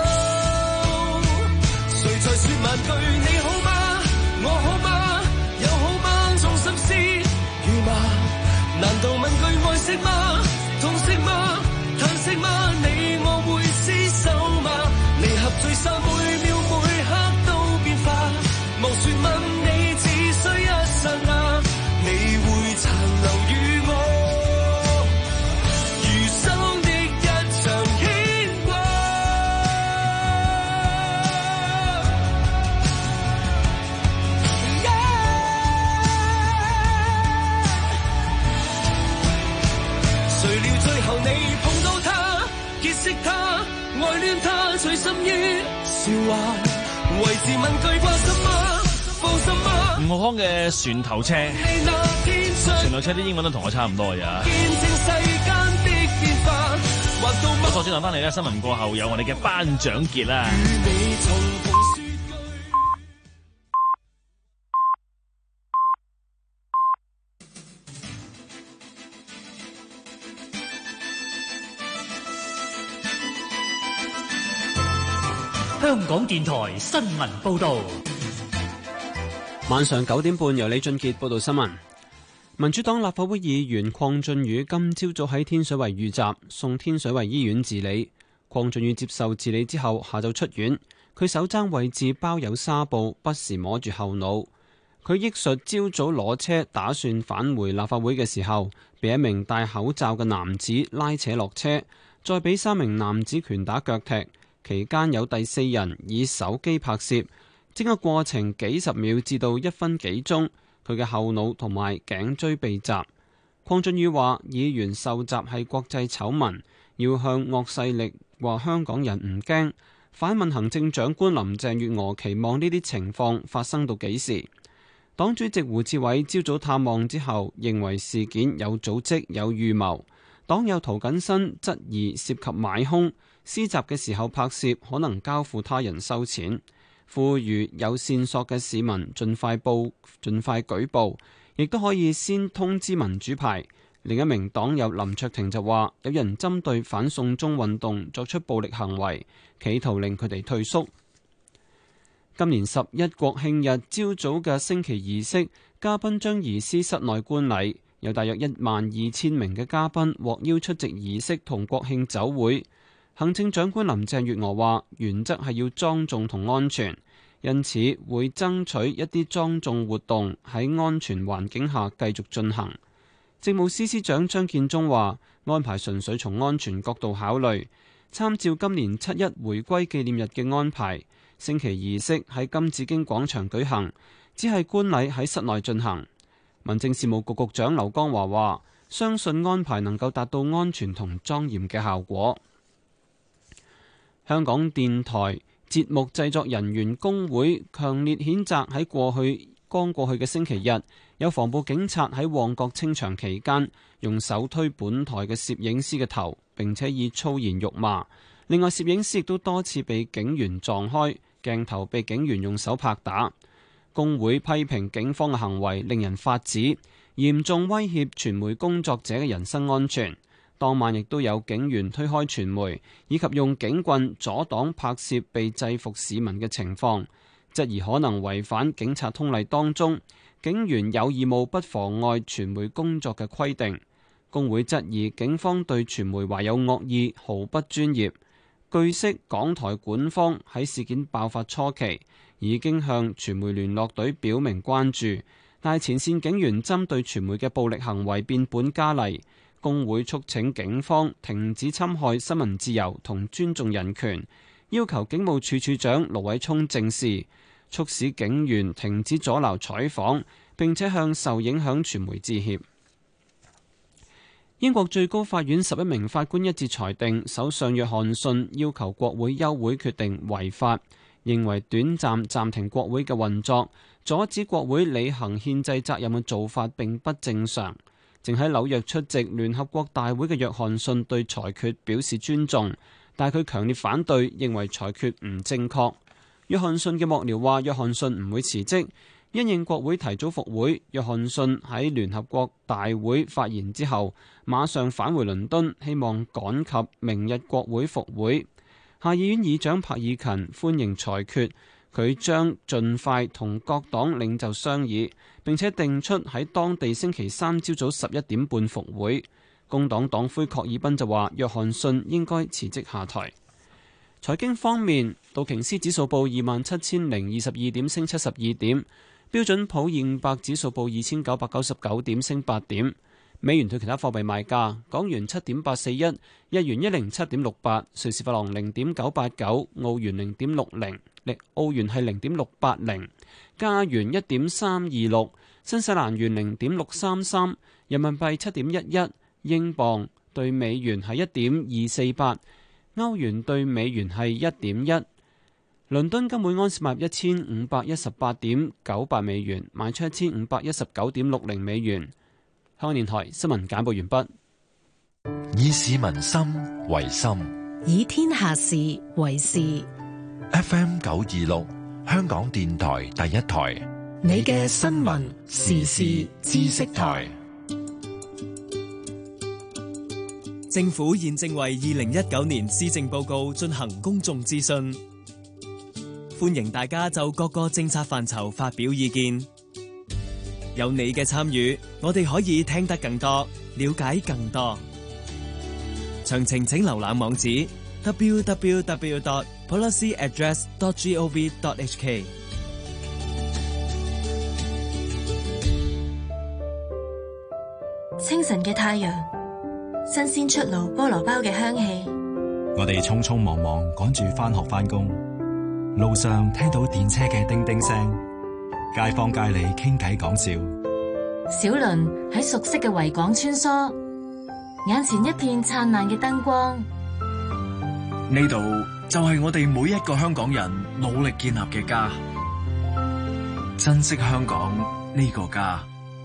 誰在說萬句你好嗎，我好嗎，有好嗎，從心思如麻。難道問句愛惜嗎，痛惜嗎，嘆息嗎，你我會廝守嗎？離合聚散每秒每刻都變化，無說問你只需一剎那，你會殘留於我餘生的一場牽掛。誰料最後你碰到他，結識他，愛戀他，醉心於笑話，為自問句掛心嗎，放心嗎？ 吳浩康嘅船頭車，船頭車啲英文都同我差唔多嘅咋。我坐轉頭翻嚟咧，新聞過後有我哋嘅頒獎傑啦。 香港電台新聞報導， 晚上九點半由李俊傑報道新聞。民主黨立法會議員鄺俊宇今朝早喺天水圍遇襲，送天水圍醫院治理。鄺俊宇接受治理之後，下晝出院。佢手踭位置包有紗布，不時摸住後腦。佢憶述朝早攞車打算返回立法會嘅時候，被一名戴口罩嘅男子拉扯落車，再俾三名男子拳打腳踢。期間有第四人以手機拍攝，整個過程幾十秒至到一分幾鐘，佢嘅後腦同埋頸椎被襲。鄺俊宇話：議員受襲係國際醜聞，要向惡勢力話香港人唔驚。反問行政長官林鄭月娥期望呢啲情況發生到幾時？黨主席胡志偉朝早探望之後，認為事件有組織有預謀。黨友涂謹申質疑涉及買兇。施襲嘅時候拍攝可能交付他人收錢，呼籲有線索嘅市民盡快報、盡快舉報，亦都可以先通知民主派。另一名黨友林卓廷就話，有人針對反送中運動作出暴力行為，企圖令佢哋退縮。今年十一國慶日朝早嘅升旗儀式，嘉賓將移師室內觀禮，有大約一萬二千名嘅嘉賓獲邀出席儀式同國慶酒會。行政長官林鄭月娥話：原則係要莊重同安全，因此會爭取一啲莊重活動喺安全環境下繼續進行。政務司司長張建宗話：安排純粹從安全角度考慮，參照今年七一回歸紀念日嘅安排，升旗儀式喺金紫荊廣場舉行，只係觀禮喺室內進行。民政事務局局長劉江華話：相信安排能夠達到安全同莊嚴嘅效果。香港電台節目製作人員工會強烈譴責喺過去剛過去嘅星期日，有防暴警察喺旺角清場期間，用手推本台嘅攝影師嘅頭，並且以粗言辱罵。另外，攝影師亦都多次被警員撞開，鏡頭被警員用手拍打。 工會批評警方嘅行為令人髮指，嚴重威脅傳媒工作者嘅人身安全。當晚亦都有警員推開傳媒，以及用警棍阻擋拍攝被制服市民嘅情況，質疑可能違反警察通例當中警員有義務不妨礙傳媒工作嘅規定。工會質疑警方對傳媒懷有惡意，毫不專業。據悉，港台管方喺事件爆發初期已經向傳媒聯絡隊表明關注，但前線警員針對傳媒嘅暴力行為變本加厲。工會促請警方停止侵害新聞自由同尊重人權，要求警務處處長盧偉聰正視，促使警員停止阻撓採訪，並且向受影響傳媒致歉。英國最高法院十一名法官一致裁定，首相約翰遜要求國會休會決定違法，認為短暫暫停國會嘅運作，阻止國會履行憲制責任嘅做法並不正常。正喺紐約出席聯合國大會嘅約翰遜對裁決表示尊重，但佢強烈反對，認為裁決唔正確。約翰遜嘅幕僚話，約翰遜唔會辭職。因應國會提早復會，約翰遜喺聯合國大會發言之後，馬上返回倫敦，希望趕及明日國會復會。下議院議長柏爾勤歡迎裁決。佢將盡快同各黨領袖商議，並且定出喺當地星期三朝早十一點半復會。工黨黨魁郝爾賓就話，約翰遜應該辭職下台。財經方面，道瓊斯指數報二萬七千零二十二點，升七十二點；標準普爾五百指數報二千九百九十九點，升八點。美元對其他貨幣賣價：港元七點八四一，日元一零七點六八，瑞士法郎零點九八九，澳元零點六零。澳元係零點六八零，加元一點三二六，新西蘭元零點六三三，人民幣七點一一，英鎊對美元係一點二四八，歐元對美元係一點一。倫敦金每安士賣一千五百一十八點九八美元，賣出一千五百一十九點六零美元。香港電台新聞簡報完畢。 以市民心為心， 以天下事為事。 F M 九二六，香港電台第一台， 你嘅新聞時事知識台。 政府現正為二零一九年施政報告進行公眾諮詢，歡迎大家就各個政策範疇發表意見。有你嘅參與，我哋可以聽得更多，了解更多。詳情請瀏覽網址 double-u double-u double-u dot policy address dot gov dot h k。 清晨嘅太陽，新鮮出爐菠蘿包嘅香氣。 我哋匆匆忙忙趕住返學返工，路上聽到電車嘅叮叮聲，街坊街里傾偈講笑。 小輪喺熟悉嘅維港穿梭，眼前一片燦爛嘅燈光。 呢度就係我哋每一個香港人努力建立嘅家，珍惜香港呢個家。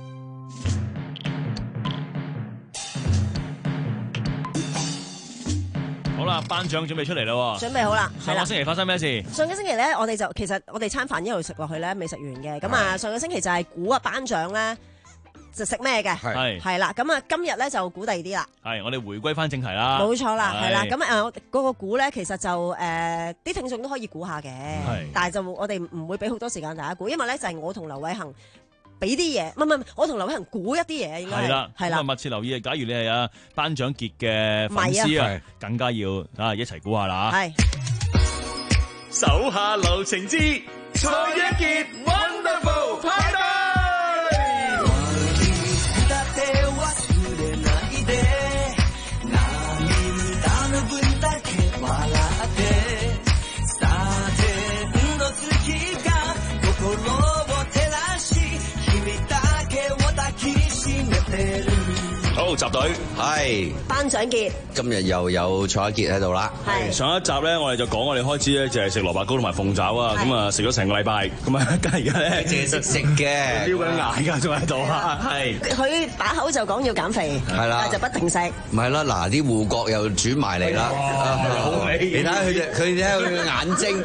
好啦，頒獎準備出嚟啦！ 準備好啦， 上個星期發生咩事？ 上個星期咧，我哋就其實我哋餐飯一路食落去咧，未食完嘅。咁啊，上個星期就係估啊頒獎咧。就食咩嘅？係係啦，咁啊今日咧就估第二啲啦。係， 我哋回歸翻正題啦。 冇錯啦，係啦。咁誒，嗰個估咧，其實就誒啲聽眾都可以估下嘅。係，但係就我哋唔會俾好多時間大家估，因為咧就係我同劉偉恒俾啲嘢，唔係唔係，我同劉偉恒估一啲嘢應該係。係啦，係啦。密切留意啊！假如你係啊頒獎傑嘅粉絲啊，更加要啊一齊估下啦。係。手下留情之蔡一傑 Wonderful 派對。好，集隊係頒獎傑，今日又有蔡一傑喺度啦。 係上一集咧，我哋就講我哋開始咧就係食蘿蔔糕同埋鳳爪啊，咁啊食咗成個禮拜，咁啊而家咧淨係識食嘅， 撩緊牙噶仲喺度啊，係佢把口就講要減肥， 係啦， 但係就不停食。 唔係啦，嗱啲護角又轉埋嚟啦，好味！你睇下佢隻佢睇下佢嘅眼睛。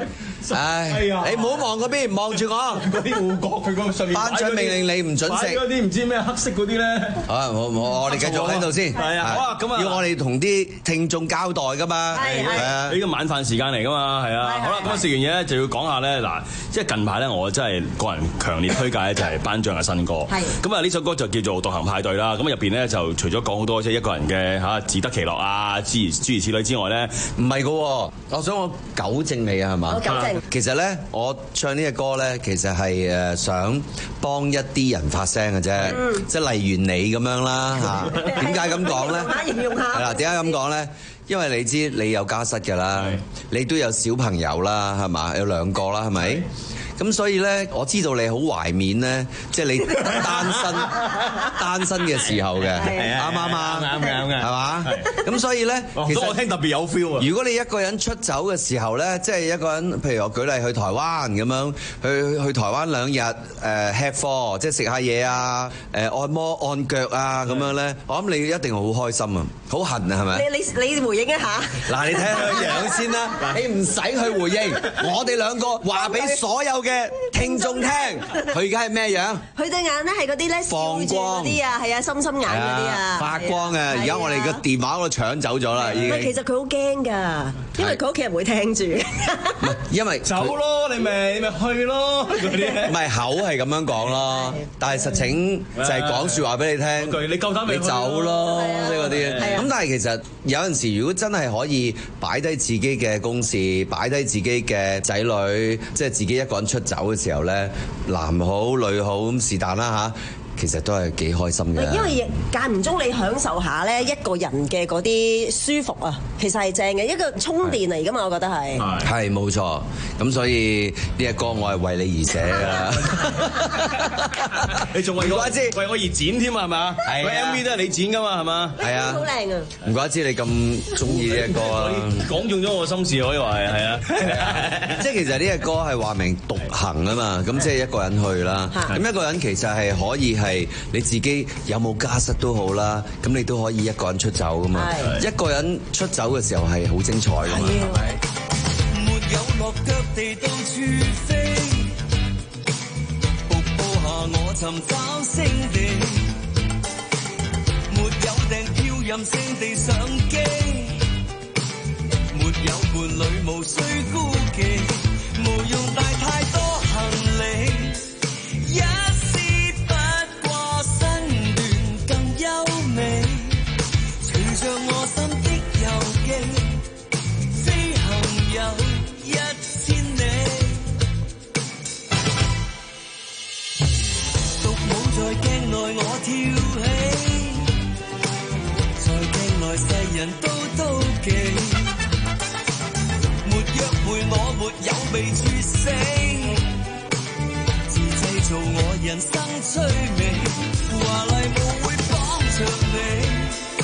唉，你唔好望嗰邊，望住我。 嗰啲護角佢個上面頒獎命令你唔準食嗰啲唔知咩黑色嗰啲咧。 好，我我我哋繼續喺度先。 係啊，好啊，咁啊， 要我哋同啲聽眾交代噶嘛。 係係啊，呢個晚飯時間嚟噶嘛，係啊。好啦，咁啊食完嘢咧就要講下咧嗱，即係近排咧我真係個人強烈推介咧就係頒獎嘅新歌。係。咁啊呢首歌就叫做《獨行派對》啦。咁入邊咧就除咗講好多即係一個人嘅嚇自得其樂啊，諸如諸如此類之外咧， 唔係噶。我想我糾正你啊，係嘛？ 我糾正。 其實咧，我唱呢隻歌咧，其實係誒想幫一啲人發聲嘅啫。嗯。即係例如你咁樣啦嚇。點解咁講咧？ 形容下。 係啦，點解咁講咧？因為你知你有家室㗎啦，你都有小朋友啦，係嘛？有兩個啦，係咪？咁所以咧，我知道你好懷緬咧，即係你單身單身嘅時候嘅，啱唔啱啊？ 啱嘅，啱嘅， 係嘛？咁所以咧，其實我聽特別有 feel 啊！ 如果你一個人出走嘅時候咧，即係一個人，譬如我舉例去台灣咁樣，去去台灣兩日誒吃貨，即係食下嘢啊，誒按摩按腳啊咁樣咧，我諗你一定好開心啊，好痕啊，係咪？ 你你你回應一下。 嗱，你睇下佢樣先啦，你唔使去回應，我哋兩個話俾所有嘅嘅聽眾聽，佢而家係咩樣？佢對眼咧係嗰啲咧放光嗰啲啊，係啊，深深眼嗰啲啊，發光嘅。而家我哋個電話我搶走咗啦，已經。其實佢好驚㗎，因為佢屋企人會聽住。唔係，因為走咯，你咪你咪去咯嗰啲。 唔係口係咁樣講咯，但係實情就係講説話俾你聽。你夠膽你走咯，即係嗰啲。咁但係其實有陣時，如果真係可以擺低自己嘅公事，擺低自己嘅仔女，即係自己一個人出走嘅時候咧，男好女好咁是但啦嚇。其實都係幾開心嘅， 因為間唔中你享受下咧一個人嘅嗰啲舒服啊，其實係正嘅，一個充電嚟㗎嘛，我覺得係。 係冇錯，咁所以呢隻歌我係為你而寫㗎。 你仲為我為我而剪添啊？係嘛？係啊 M V 都係你剪㗎嘛？係嘛？ 係啊， 好靚啊！ 唔怪之你咁中意呢隻歌啊！ 講中咗我心事可以話係係啊！ 即係其實呢隻歌係話明獨行啊嘛，咁即係一個人去啦。咁一個人其實係可以係。係你自己有冇家室都好啦，咁你都可以一個人出走噶嘛。一個人出走嘅時候係好精彩噶嘛。 沒有落腳地到處飛，瀑布下我尋找星地，沒有訂票任性地上機，沒有伴侶無需孤寂，無用帶太多行李。一像我心的遊記，飛行有一千里，獨舞在鏡內我跳起，在鏡內世人都妒忌，沒約會我沒有被處死，自製造我人生趣味，華麗舞會綁着你。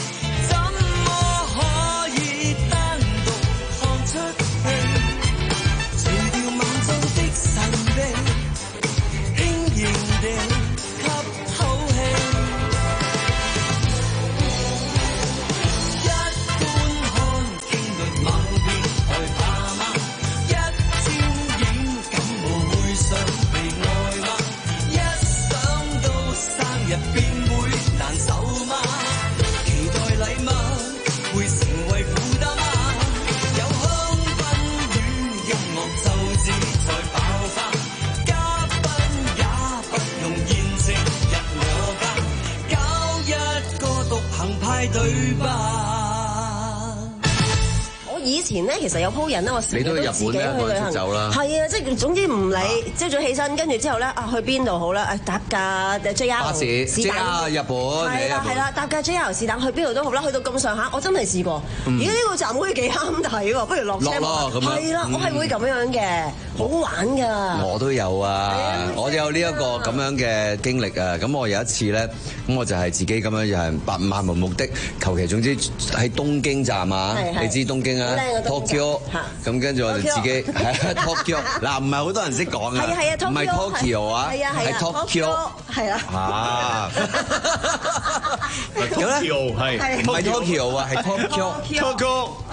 以前咧，其實有鋪人咧，我成日都自己去旅行。係啊，即係總之唔理，朝早起身，跟住之後咧啊，去邊度好啦？誒，搭架 J R 巴士 J R 日本。 係啦係啦，搭架 J R 是但去邊度都好啦，去到咁上下，我真係試過。咦，呢個站好似幾啱睇喎，不如落車落。係啦，我係會咁樣嘅，好玩㗎。我都有啊，我有呢一個咁樣嘅經歷啊。咁我有一次咧，咁我就係自己咁樣又係百漫無目的，求其總之喺東京站啊，你知東京啊。Tokyo， 咁跟住我哋自己係 Tokyo， 嗱唔係好多人識講啊，唔係 Tokyo 啊，係 Tokyo， 係啊，啊，咁咧係唔係 Tokyo 啊，係 Tokyo，Tokyo，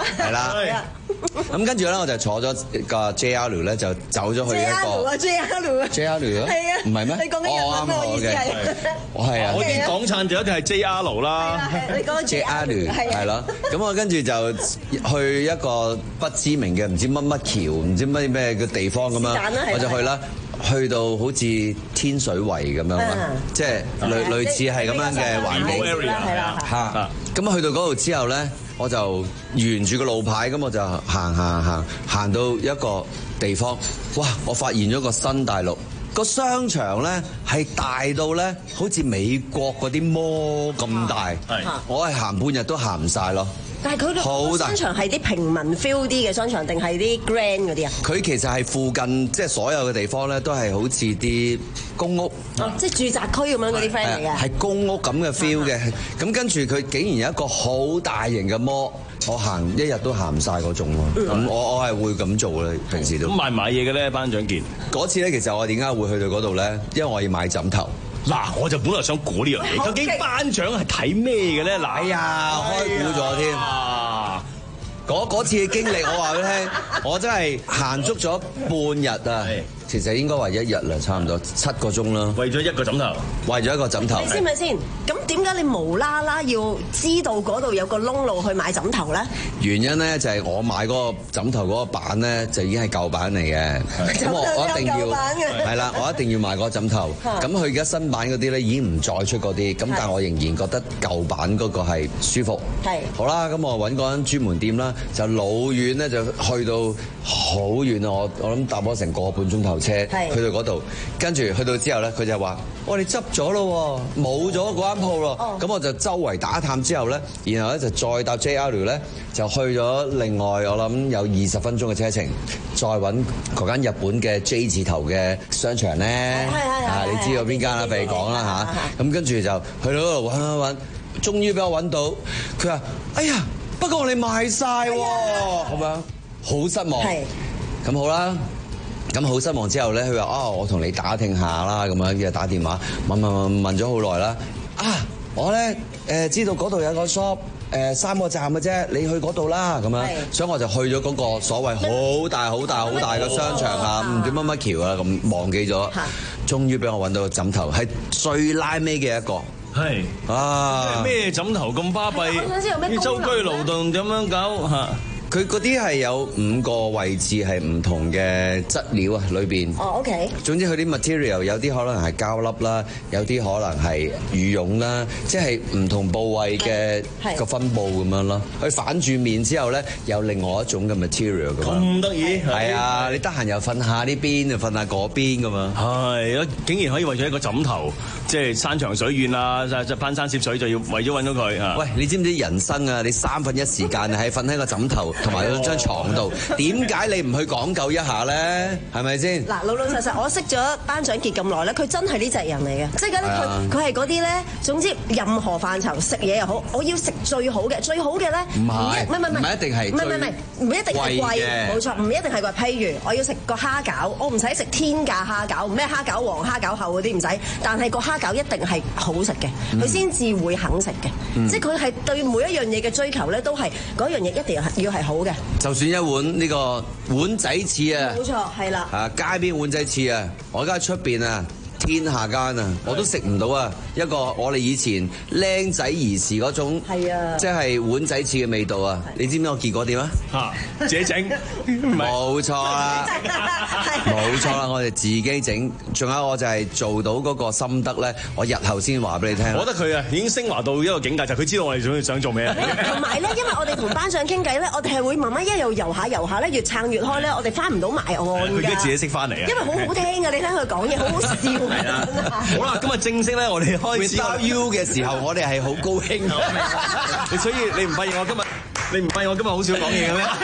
係啦。咁跟住咧，我就坐咗個 J R 咧，就走咗去一個 J R J R 啊， 係啊， 唔係咩？ 你講緊日文咩？我意思係， 我係啊， 我啲港燦就一定係 J R 啦， 你講 J R 係咯。咁我跟住就去一個不知名嘅唔知乜乜橋，唔知乜咩嘅地方咁樣，我就去啦。去到好似天水圍咁樣啦，即係類類似係咁樣嘅環境嚇。咁啊去到嗰度之後咧，我就沿住個路牌咁，我就行行行行到一個地方，哇！我發現咗個新大陸，個商場咧係大到咧，好似美國嗰啲摩咁大，我係行半日都行唔晒咯。 但係佢個商場係啲平民 feel 啲嘅商場，定係啲 grand 嗰啲啊？ 佢其實係附近，即係所有嘅地方咧，都係好似啲公屋， 哦，即係住宅區咁樣嗰啲 friend 嚟嘅。 係公屋咁嘅 feel 嘅，咁跟住佢竟然有一個好大型嘅摩，我行一日都行唔晒嗰種喎。咁我我係會咁做嘅，平時都。 咁買唔買嘢嘅咧，班長健？ 嗰次咧，其實我點解會去到嗰度咧？因為我要買枕頭。 嗱，我就本來想估呢樣嘢，究竟班長係睇咩嘅咧？嗱， 哎呀，開估咗添。嗰嗰次嘅經歷，我話俾你聽，我真係行足咗半日啊！其實應該話一日啦，差唔多七個鐘啦。 為咗一個枕頭， 為咗一個枕頭。 你先咪先？咁點解你無啦啦要知道嗰度有個窿路去買枕頭咧？ 原因咧就係我買嗰個枕頭嗰個板咧就已經係舊版嚟嘅，咁我我一定要係啦，我一定要買嗰個枕頭。咁佢而家新版嗰啲咧已經唔再出嗰啲，咁但係我仍然覺得舊版嗰個係舒服。係好啦，咁我揾嗰間專門店啦，就老遠咧就去到好遠啊！我我諗搭咗成個半鐘頭車去到嗰度，跟住去到之後咧，佢就話：我哋執咗咯，冇咗嗰間鋪咯。咁、哦、我就周圍打探之後咧，然後咧就再搭 J R 咧，就去咗另外我諗有二十分鐘嘅車程，再揾嗰間日本嘅 J 字頭嘅商場咧。啊，你知道邊間啦？俾你講啦嚇。咁跟住就去到嗰度揾揾揾，終於俾我揾到。佢話：哎呀，不過我哋賣晒喎，咁樣好失望。咁好啦。咁好失望之後咧，佢話：哦，我同你打聽下啦，咁樣嘅打電話問問問問咗好耐啦。啊，我咧誒、呃、知道嗰度有個 shop，誒、呃、三個站嘅啫，你去嗰度啦，咁樣。所以我就去咗嗰個所謂好大好大好大嘅商場啊，唔知乜乜橋啊，咁忘記咗。終於俾我揾到個枕頭，係最拉尾嘅一個。 係啊， 咩枕頭咁巴閉？要周居勞動點樣搞嚇？ 佢嗰啲係有五個位置係唔同嘅質料啊，裏邊。 哦 ，OK。總之佢啲 material 有啲可能係膠粒啦，有啲可能係羽絨啦，即係唔同部位嘅個分佈咁樣咯。佢反住面之後咧，有另外一種嘅 material 咁樣。 咁得意？ 係啊，你得閒又瞓下呢邊，又瞓下嗰邊咁樣。 係啊，竟然可以為咗一個枕頭，即係山長水遠啊，就攀山涉水就要為咗揾到佢啊！ 喂，你知唔知人生啊？你三分一時間係瞓喺個枕頭同埋嗰張牀度，點解你唔去講究一下咧？係咪先？ 嗱，老老實實，我識咗班長傑咁耐咧，佢真係呢隻人嚟嘅，即係咧佢佢係嗰啲咧，總之任何範疇食嘢又好，我要食最好嘅，最好嘅咧， 唔係唔係唔係一定係唔係唔係唔係唔一定係貴，冇錯，唔一定係貴。譬如我要食個蝦餃，我唔使食天價蝦餃，咩蝦餃王、蝦餃後嗰啲唔使，但係個蝦餃一定係好食嘅，佢先至會肯食嘅， 嗯、 即係佢係對每一樣嘢嘅追求咧，都係嗰樣嘢一定要係要係好嘅。 就算一碗呢個碗仔翅啊， 冇錯，係啦。 啊，街邊碗仔翅啊，我而家喺出邊啊，天下間啊，我都食唔到啊！一個我哋以前僆仔兒時嗰種，係啊，即係碗仔翅嘅味道啊！你知唔知我結果點啊？ 嚇，自己整， 冇錯啦，冇錯啦，我哋自己整。仲有我就係做到嗰個心得咧，我日後先話俾你聽。 我覺得佢啊已經升華到一個境界，就係佢知道我哋想想做咩。 同埋咧，因為我哋同班長傾偈咧，我哋係會慢慢一路遊下遊下咧，越撐越開咧，我哋翻唔到埋岸㗎。 佢而家自己識翻嚟啊！ 因為好好聽㗎，你聽佢講嘢好好笑。 係啦，好啦，今日正式咧，我哋開始。 Without you 嘅時候，我哋係好高興。 所以你唔發現我今日，你唔發現我今日好少講嘢嘅咩？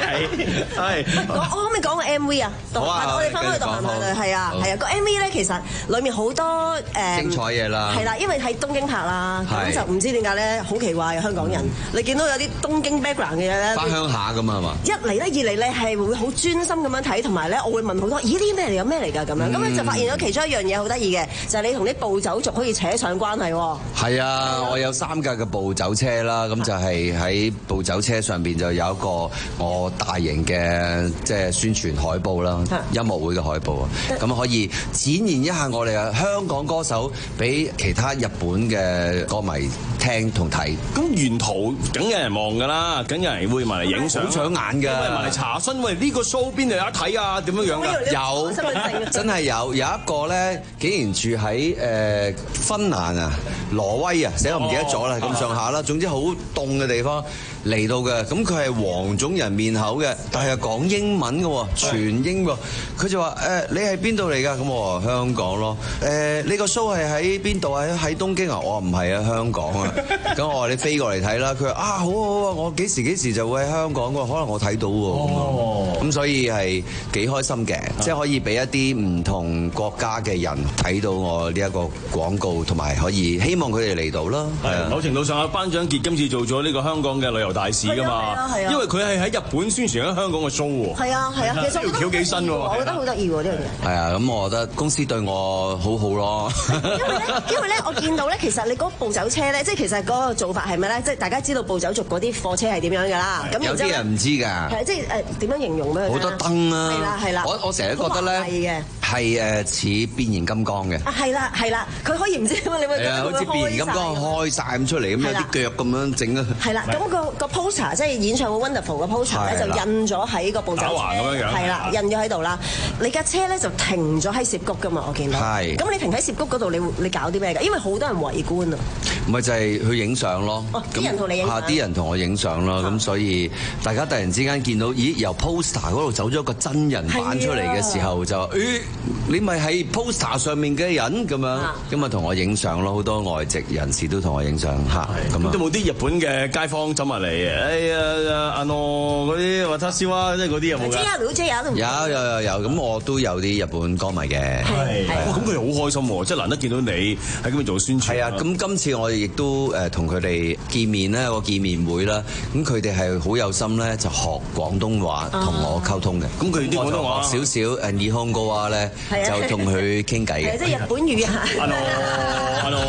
係我我可唔可以講個 M V 啊？ 好啊， 我哋翻返去獨行俠係啊係啊個 M V 咧，其實裡面好多誒精彩嘢啦。 係啦，因為喺東京拍啦，咁就唔知點解咧，好奇怪嘅香港人，你見到有啲東京 background 嘅嘢咧， 翻鄉下咁啊嘛。一嚟咧，二嚟咧係會好專心咁樣睇，同埋咧我會問好多，咦啲咩嚟㗎？咩嚟㗎？咁樣咁咧就發現咗其中一樣嘢好得意嘅，就係你同啲暴走族可以扯上關係喎。係啊，我有三架嘅暴走車啦，咁就係喺暴走車上邊就有一個我大型嘅即係宣傳海報啦，音樂會嘅海報啊，咁可以展現一下我哋嘅香港歌手俾其他日本嘅歌迷聽同睇。 咁沿途梗有人望㗎啦，梗有人會埋嚟影相， 好搶眼㗎， 埋嚟查詢喂呢個 show 邊度有得睇啊？點樣樣㗎？ 有真係有有一個咧，竟然住喺誒芬蘭啊、挪威啊，死我唔記得咗啦，咁上下啦，總之好凍嘅地方嚟到嘅，咁佢係黃種人面口嘅，但係講英文嘅喎，全英喎。佢就話誒你係邊度嚟㗎？咁我話香港咯。誒你個 show 係喺邊度啊？喺東京啊？我話唔係啊，香港啊。咁我話你飛過嚟睇啦。佢話啊好好啊，我幾時幾時就會喺香港㗎，可能我睇到喎。咁所以係幾開心嘅，即係可以俾一啲唔同國家嘅人睇到我呢一個廣告，同埋可以希望佢哋嚟到啦。 係某程度上啊，頒獎傑今次做咗呢個香港嘅旅遊大使㗎嘛，因為佢係喺日本宣傳緊香港嘅 show 喎。 係啊係啊，其實條橋幾新喎， 我覺得好得意喎呢樣嘢。 係啊，咁我覺得公司對我好好咯。 因為咧，因為咧，我見到咧，其實你嗰暴走車咧，即係其實嗰個做法係咩咧？即係大家知道暴走族嗰啲貨車係點樣㗎啦。咁有啲人唔知㗎。 係即係誒點樣形容俾佢？ 好多燈啦。 係啦係啦。 我我成日覺得咧係誒似變形金剛嘅。 啊係啦係啦，佢可以唔知點解你會覺得好似變形金剛開晒咁出嚟，咁有啲腳咁樣整啊。 係啦，咁個個 poster 即係演唱會 Wonderful 嘅 poster 咧，就印咗喺個暴走車。 咁樣樣。 係啦，印咗喺度啦。你架車咧就停咗喺涉谷㗎嘛，我見到。係。咁你停喺涉谷嗰度，你你搞啲咩㗎？因為好多人圍觀啊。 唔係就係去影相咯。 哦，啲人同你影相。 啲人同我影相咯，咁所以大家突然之間見到，咦，由 poster 嗰度走咗一個真人版出嚟嘅時候，就誒，你咪係 poster 上面嘅人咁樣，咁啊同我影相咯，好多外籍人士都同我影相嚇，咁啊。 有冇啲日本嘅街坊走埋嚟？哎呀，阿諾嗰啲話叉燒啊，即係嗰啲有冇㗎？有有有有，咁我都有啲日本歌迷嘅。 係，咁佢哋好開心喎，即係難得見到你喺嗰邊做宣傳。 係啊，咁今次我哋亦都誒同佢哋見面咧，個見面會啦，咁佢哋係好有心咧，就學廣東話同我溝通嘅。咁佢啲廣東話少少誒二香港話咧，就同佢傾偈嘅。 即係日本語啊 ！Hello，Hello。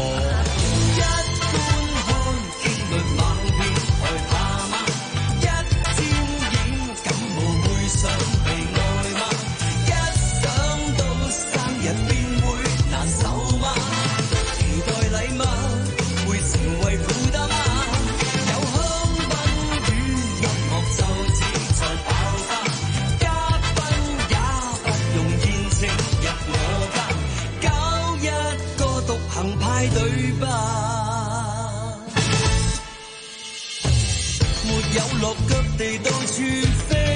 派對吧，沒有落腳地到處飛，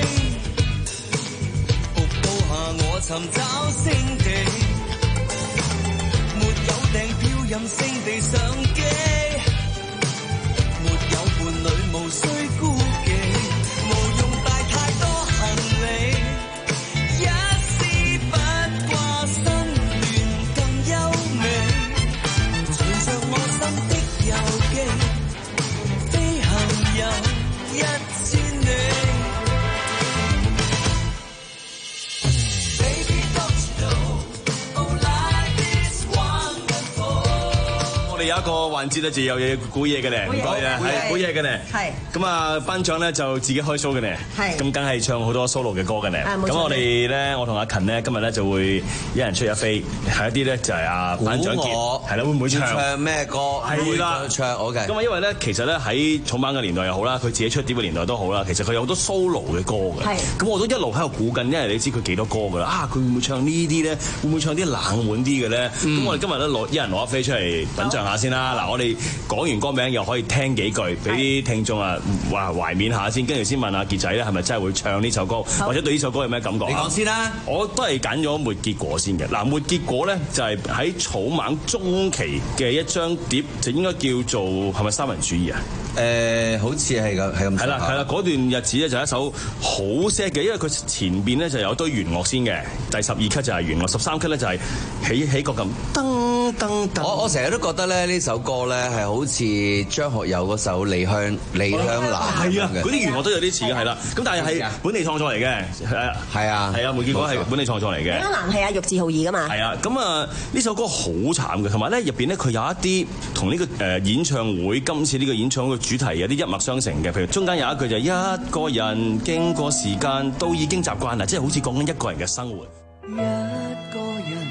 瀑布下我尋找星地，沒有訂票任性地上機，沒有伴侶無需顧忌，無用帶太多行李，一絲不掛心亂更優美。我心的遊記，飛行遊一千里。Baby don't you know, oh life is wonderful。 我哋有一個環節咧，就有嘢估嘢嘅咧，唔該啊，係估嘢嘅咧。係。咁啊，頒獎咧就自己開 show 嘅咧。係。咁梗係唱好多 solo 嘅歌嘅咧。咁我哋咧，我同阿勤咧，今日咧就會一人出一飛，係一啲咧就係阿頒獎傑，係啦，會唔會唱？ 唱咩歌？係啦，唱 OK。 咁啊，因為咧，其實咧喺草蜢嘅年代又好啦，佢自己出碟嘅年代都好啦，其實佢有好多 solo 嘅歌嘅。係。咁我都一路喺度估緊，因為你知佢幾多歌㗎啦。啊，佢會唔會唱呢啲咧？會唔會唱啲冷門啲嘅咧？咁、嗯、我哋今日咧攞一人攞一飛出嚟品嚐下先啦。嗱，我哋講完歌名又可以聽幾句，俾啲聽眾啊話懷緬下先，跟住先問阿傑仔咧係咪真係會唱呢首歌，或者對呢首歌有咩感覺？ 你講先啦。 我都係揀咗《沒結果》先嘅。嗱，《沒結果》咧就係喺草蜢中期嘅一張碟，就應該叫做係咪三人主義啊？ 誒，好似係咁，係咁。 係啦，係啦，嗰段日子咧就係一首好 sad 嘅，因為佢前邊咧就有堆弦樂先嘅，第十二級就係弦樂，十三級咧就係起起角咁噔噔噔。 我我成日都覺得咧呢首歌咧係好似張學友嗰首《離鄉離鄉難》 係啊，嗰啲弦樂都有啲似嘅，係啦。咁但係係本地創作嚟嘅，係啊， 係啊， 係啊，梅結果係本地創作嚟嘅。 離鄉難係啊，玉置浩二噶嘛。 係啊，咁啊呢首歌好慘嘅，同埋咧入邊咧佢有一啲同呢個誒演唱會今次呢個演唱會嘅主題有啲一脈相承嘅，譬如中間有一句就係一個人經過時間都已經習慣啦，即係好似講緊一個人嘅生活。 一個人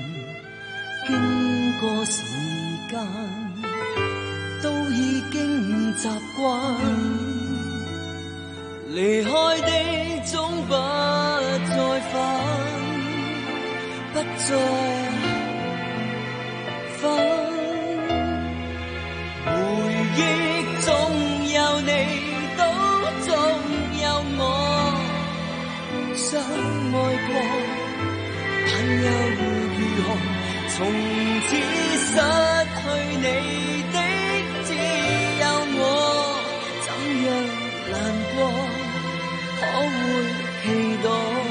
經過時間都已經習慣，離開的總不再返，不再返。回憶總有你，都總有我，相愛過，但又如何？從此失去你的只有我，怎樣難過，可會期待？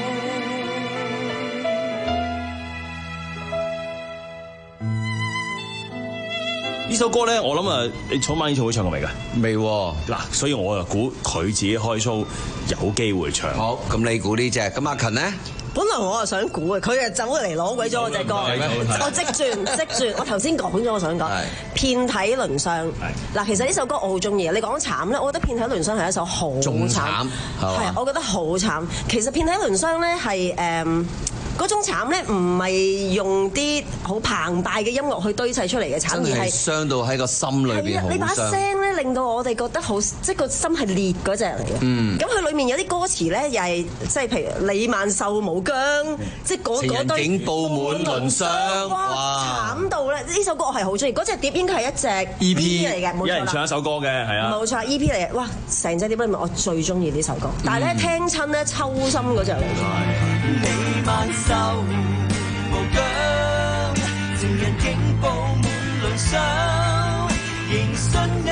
呢首歌咧，我諗啊，你草蜢演唱會唱過未㗎？ 未喎。 嗱，所以我就估佢自己開 show 有機會唱。 好，咁你估呢隻？咁阿勤咧？ 本來我係想估嘅，佢係走嚟攞鬼咗我隻歌，我即轉即轉。我頭先講咗，我想講遍體鱗傷。嗱，其實呢首歌我好中意。你講慘咧，我覺得遍體鱗傷係一首好慘，係，我覺得好慘。其實遍體鱗傷咧係誒。嗰種慘咧，唔係用啲好澎湃嘅音樂去堆砌出嚟嘅慘，而係傷到喺個心裏邊好傷。你把聲咧令到我哋覺得好，即係個心係裂嗰隻嚟嘅。嗯。咁佢裡面有啲歌詞咧，又係即係譬如李萬壽無疆，即係嗰嗰堆。情人竟佈滿鱗傷。哇！慘到咧！呢首歌我係好中意，嗰隻碟應該係一隻 E P 嚟嘅，冇錯啦。 有人唱一首歌嘅，係啊。 冇錯 ，E P 嚟嘅。哇！成隻碟裏面我最中意呢首歌，但係咧聽親咧抽心嗰隻嚟嘅。 李萬壽無疆，情人竟佈滿鱗傷，仍信你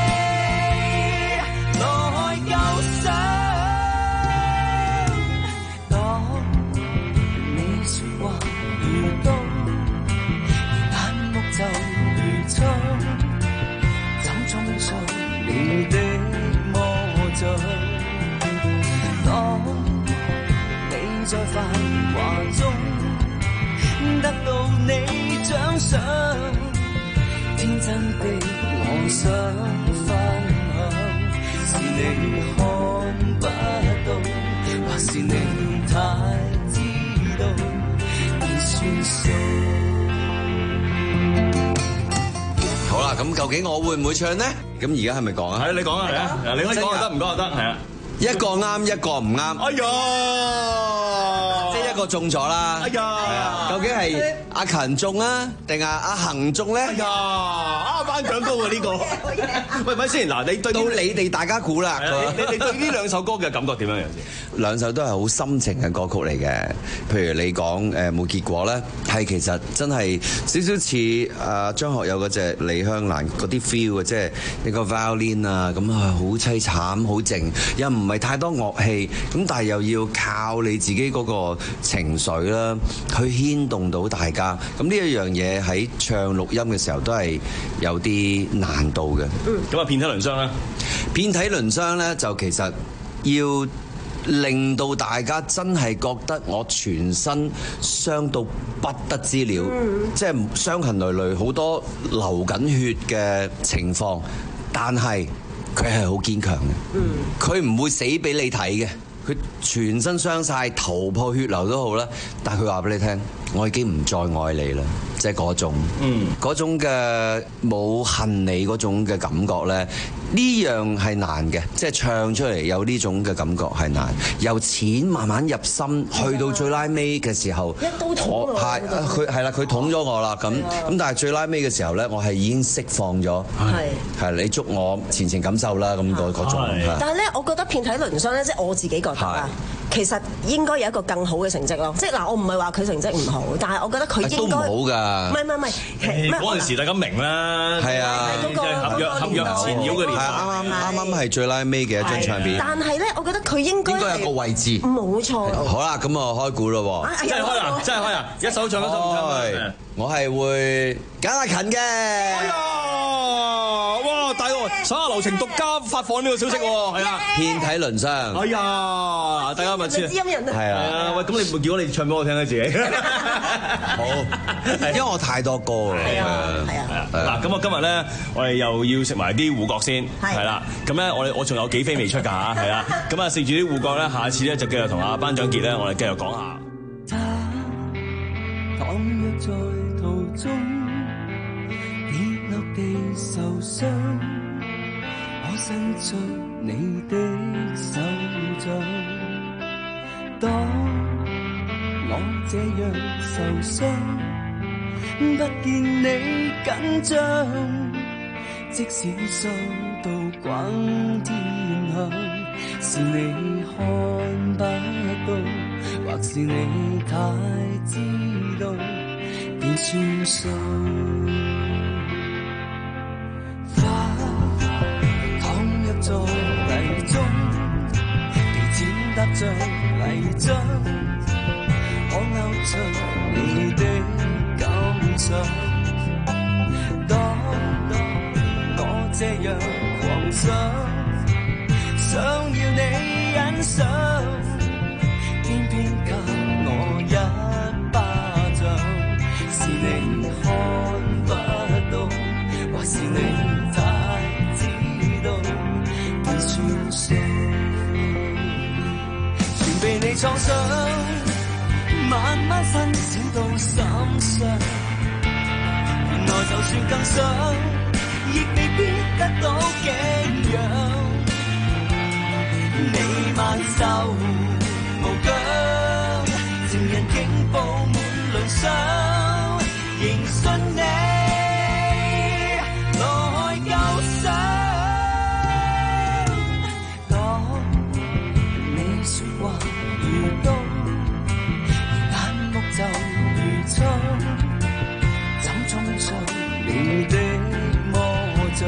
來救傷。當你說話如刀，眼目就如槍，怎衝上你的魔掌？當在繁華中得到你獎賞，天真的我想分享，是你看不到，或是你太知道，已算數。 好啦，咁究竟我會唔會唱呢？咁而家係咪講啊？ 係你講啊，係啊，你可以講就得，唔講就得，係啊。 一個啱，一個唔啱。 哎呀！ 即係一個中咗啦。 哎呀！ 究竟係阿勤中啊，定係阿恒中咧？ 哎呀！啊，頒獎高啊呢個。喂，咪先嗱，你對到你哋大家估啦。 你你對呢兩首歌嘅感覺點樣樣先？ 兩首都係好深情嘅歌曲嚟嘅。譬如你講誒冇結果咧，係其實真係少少似阿張學友嗰隻《李香蘭》嗰啲 feel 嘅，即係一個 violin 啊，咁啊好凄慘，好靜，又唔係太多樂器，咁但係又要靠你自己嗰個情緒啦，去牽動到大家。咁呢一樣嘢喺唱錄音嘅時候都係有啲難度嘅。 嗯，咁啊，遍體鱗傷咧， 遍體鱗傷咧就其實要令到大家真係覺得我全身傷到不得之了，嗯、即係傷痕累累，好多流緊血嘅情況，但係佢係好堅強嘅，佢唔、嗯、會死俾你睇嘅，佢全身傷晒，頭破血流都好啦，但係佢話俾你聽，我已經唔再愛你啦。即係嗰種，嗰、嗯、種嘅冇恨你嗰種嘅感覺咧，呢樣係難嘅，即係唱出嚟有呢種嘅感覺係難。由淺慢慢入心，去到最拉尾嘅時候， 一刀捅我， 係佢係啦，佢捅咗我啦，咁咁，但係最拉尾嘅時候咧，我係已經釋放咗，係係你祝我前程錦繡啦，咁嗰嗰種。但係咧，我覺得遍體鱗傷咧，即係我自己覺得啊。 其實應該有一個更好嘅成績咯。即係嗱，我唔係話佢成績唔好，但係我覺得佢應該都唔好㗎。 唔係唔係唔係， 嗰陣時大家明啦。 係啊， 即係合約合約纏繞嘅年代。 啱啱啱啱係最拉尾嘅一張唱片。 但係咧，我覺得佢應該應該有個位置。 冇錯。 好啦，咁我開估咯喎。 真係開啊！真係開啊！一首唱一首唔唱嘅。 我係會揀阿勤嘅。 哎呀！哇！大鑊，手下留情獨家發放呢個消息喎，係啦， 遍體鱗傷。 哎呀！大家咪知。 知音人啊。 係啊。 喂，咁你叫我哋唱俾我聽咧，自己。 好。因為我太多歌啦。 係啊。係啊。 嗱，咁我今日咧，我哋又要食埋啲糊角先，係啦。咁咧，我哋我仲有幾飛未出㗎嚇，係啦。咁啊，食住啲糊角咧，下次咧就繼續同阿班長傑咧，我哋繼續講下。 倘若在途中跌落地受傷，我伸出你的手掌。當我這樣受傷，不見你緊張，即使傷到滾天響，是你看不到，或是你太知道，便算數。花倘若在泥中，地淺踏着泥漿，可勾出你的感想。當我這樣狂想，想要你欣賞，偏偏給我一巴掌，是你看不到，或是你太知道，便算數。全被你創傷，慢慢分小到心傷，原來就算更想，亦未必得到景仰。你慢受無疆，情人竟布滿淚傷，仍信你來救傷。當你說話如刀，而眼目就如槍，怎衝出你的魔掌？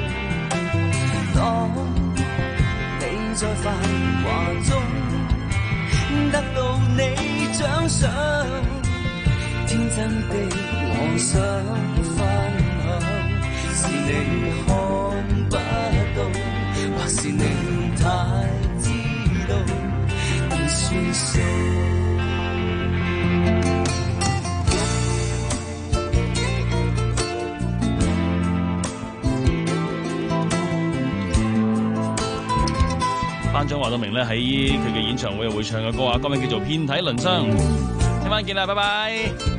當你在繁華中得到你獎賞，天真的我想分享，是你看不到，或是你太知道，便算數。 班長話到明咧，喺佢嘅演唱會會唱嘅歌啊，歌名叫做《遍體鱗傷》。聽晚見啦，拜拜。